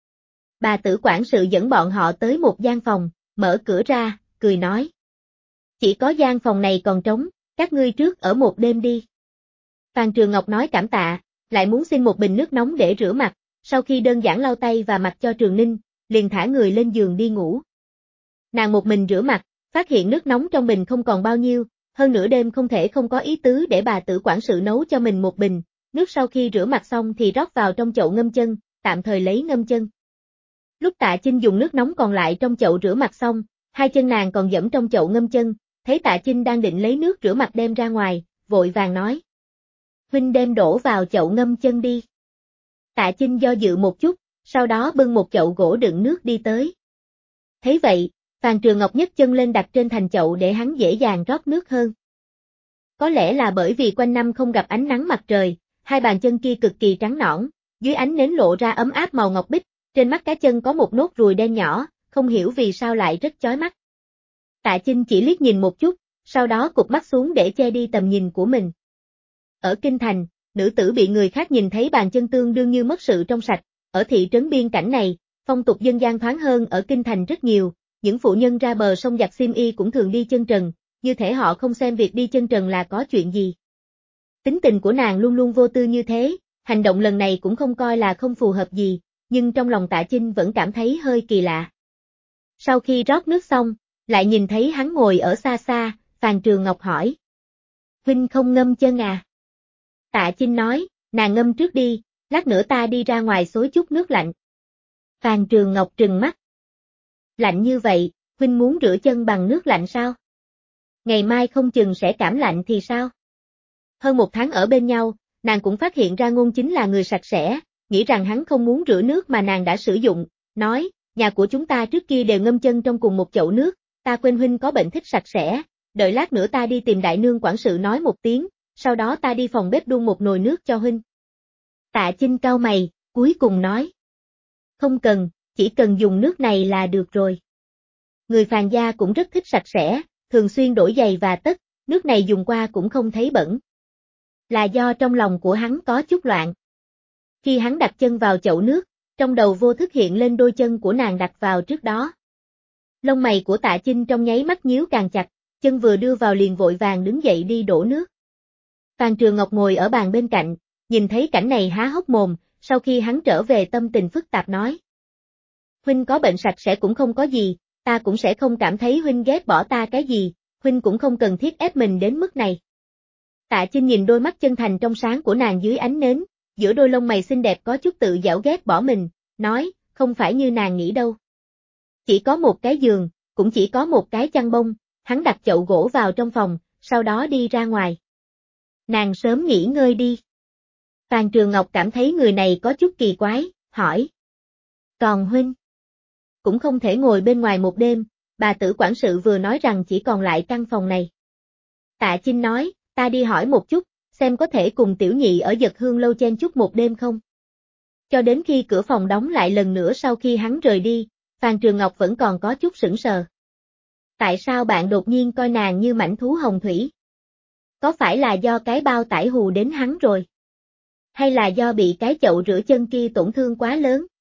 Bà tử quản sự dẫn bọn họ tới một gian phòng, mở cửa ra, cười nói. Chỉ có gian phòng này còn trống, các ngươi trước ở một đêm đi. Phàn Trường Ngọc nói cảm tạ, lại muốn xin một bình nước nóng để rửa mặt, sau khi đơn giản lau tay và mặt cho Trường Ninh, liền thả người lên giường đi ngủ. Nàng một mình rửa mặt, phát hiện nước nóng trong bình không còn bao nhiêu, hơn nửa đêm không thể không có ý tứ để bà tử quản sự nấu cho mình một bình, nước sau khi rửa mặt xong thì rót vào trong chậu ngâm chân, tạm thời lấy ngâm chân. Lúc Tạ Chinh dùng nước nóng còn lại trong chậu rửa mặt xong, hai chân nàng còn dẫm trong chậu ngâm chân, thấy Tạ Chinh đang định lấy nước rửa mặt đem ra ngoài, vội vàng nói. Huynh đem đổ vào chậu ngâm chân đi. Tạ Chinh do dự một chút, sau đó bưng một chậu gỗ đựng nước đi tới. Thấy vậy, Phàn Trường Ngọc nhấc chân lên đặt trên thành chậu để hắn dễ dàng rót nước hơn. Có lẽ là bởi vì quanh năm không gặp ánh nắng mặt trời, hai bàn chân kia cực kỳ trắng nõn, dưới ánh nến lộ ra ấm áp màu ngọc bích, trên mắt cá chân có một nốt ruồi đen nhỏ, không hiểu vì sao lại rất chói mắt. Tạ Chinh chỉ liếc nhìn một chút, sau đó cụp mắt xuống để che đi tầm nhìn của mình. Ở Kinh Thành, nữ tử bị người khác nhìn thấy bàn chân tương đương như mất sự trong sạch, ở thị trấn biên cảnh này, phong tục dân gian thoáng hơn ở Kinh Thành rất nhiều, những phụ nhân ra bờ sông giặt xiêm y cũng thường đi chân trần, như thể họ không xem việc đi chân trần là có chuyện gì. Tính tình của nàng luôn luôn vô tư như thế, hành động lần này cũng không coi là không phù hợp gì, nhưng trong lòng Tạ Chinh vẫn cảm thấy hơi kỳ lạ. Sau khi rót nước xong, lại nhìn thấy hắn ngồi ở xa xa, Phàn Trường Ngọc hỏi. Huynh không ngâm chân à? Tạ Chinh nói, nàng ngâm trước đi, lát nữa ta đi ra ngoài xối chút nước lạnh. Phàn Trường Ngọc trừng mắt. Lạnh như vậy, huynh muốn rửa chân bằng nước lạnh sao? Ngày mai không chừng sẽ cảm lạnh thì sao? Hơn một tháng ở bên nhau, nàng cũng phát hiện ra Ngôn chính là người sạch sẽ, nghĩ rằng hắn không muốn rửa nước mà nàng đã sử dụng, nói, nhà của chúng ta trước kia đều ngâm chân trong cùng một chậu nước, ta quên huynh có bệnh thích sạch sẽ, đợi lát nữa ta đi tìm đại nương quản sự nói một tiếng, sau đó ta đi phòng bếp đun một nồi nước cho huynh. Tạ Chinh cau mày, cuối cùng nói. Không cần, chỉ cần dùng nước này là được rồi. Người Phàn gia cũng rất thích sạch sẽ, thường xuyên đổi giày và tất, nước này dùng qua cũng không thấy bẩn. Là do trong lòng của hắn có chút loạn. Khi hắn đặt chân vào chậu nước, trong đầu vô thức hiện lên đôi chân của nàng đặt vào trước đó. Lông mày của Tạ Chinh trong nháy mắt nhíu càng chặt, chân vừa đưa vào liền vội vàng đứng dậy đi đổ nước. Phàn Trường Ngọc ngồi ở bàn bên cạnh, nhìn thấy cảnh này há hốc mồm, sau khi hắn trở về tâm tình phức tạp nói. Huynh có bệnh sạch sẽ cũng không có gì, ta cũng sẽ không cảm thấy huynh ghét bỏ ta cái gì, huynh cũng không cần thiết ép mình đến mức này. Tạ Chinh nhìn đôi mắt chân thành trong sáng của nàng dưới ánh nến, giữa đôi lông mày xinh đẹp có chút tự giễu ghét bỏ mình, nói, không phải như nàng nghĩ đâu. Chỉ có một cái giường, cũng chỉ có một cái chăn bông, hắn đặt chậu gỗ vào trong phòng, sau đó đi ra ngoài. Nàng sớm nghỉ ngơi đi. Phàn Trường Ngọc cảm thấy người này có chút kỳ quái, hỏi. Còn huynh? Cũng không thể ngồi bên ngoài một đêm, bà tử quản sự vừa nói rằng chỉ còn lại căn phòng này. Tạ Chinh nói, ta đi hỏi một chút, xem có thể cùng tiểu nhị ở Dật Hương lâu chen chút một đêm không. Cho đến khi cửa phòng đóng lại lần nữa sau khi hắn rời đi, Phàn Trường Ngọc vẫn còn có chút sững sờ. Tại sao bạn đột nhiên coi nàng như mãnh thú hồng thủy? Có phải là do cái bao tải hù đến hắn rồi? Hay là do bị cái chậu rửa chân kia tổn thương quá lớn?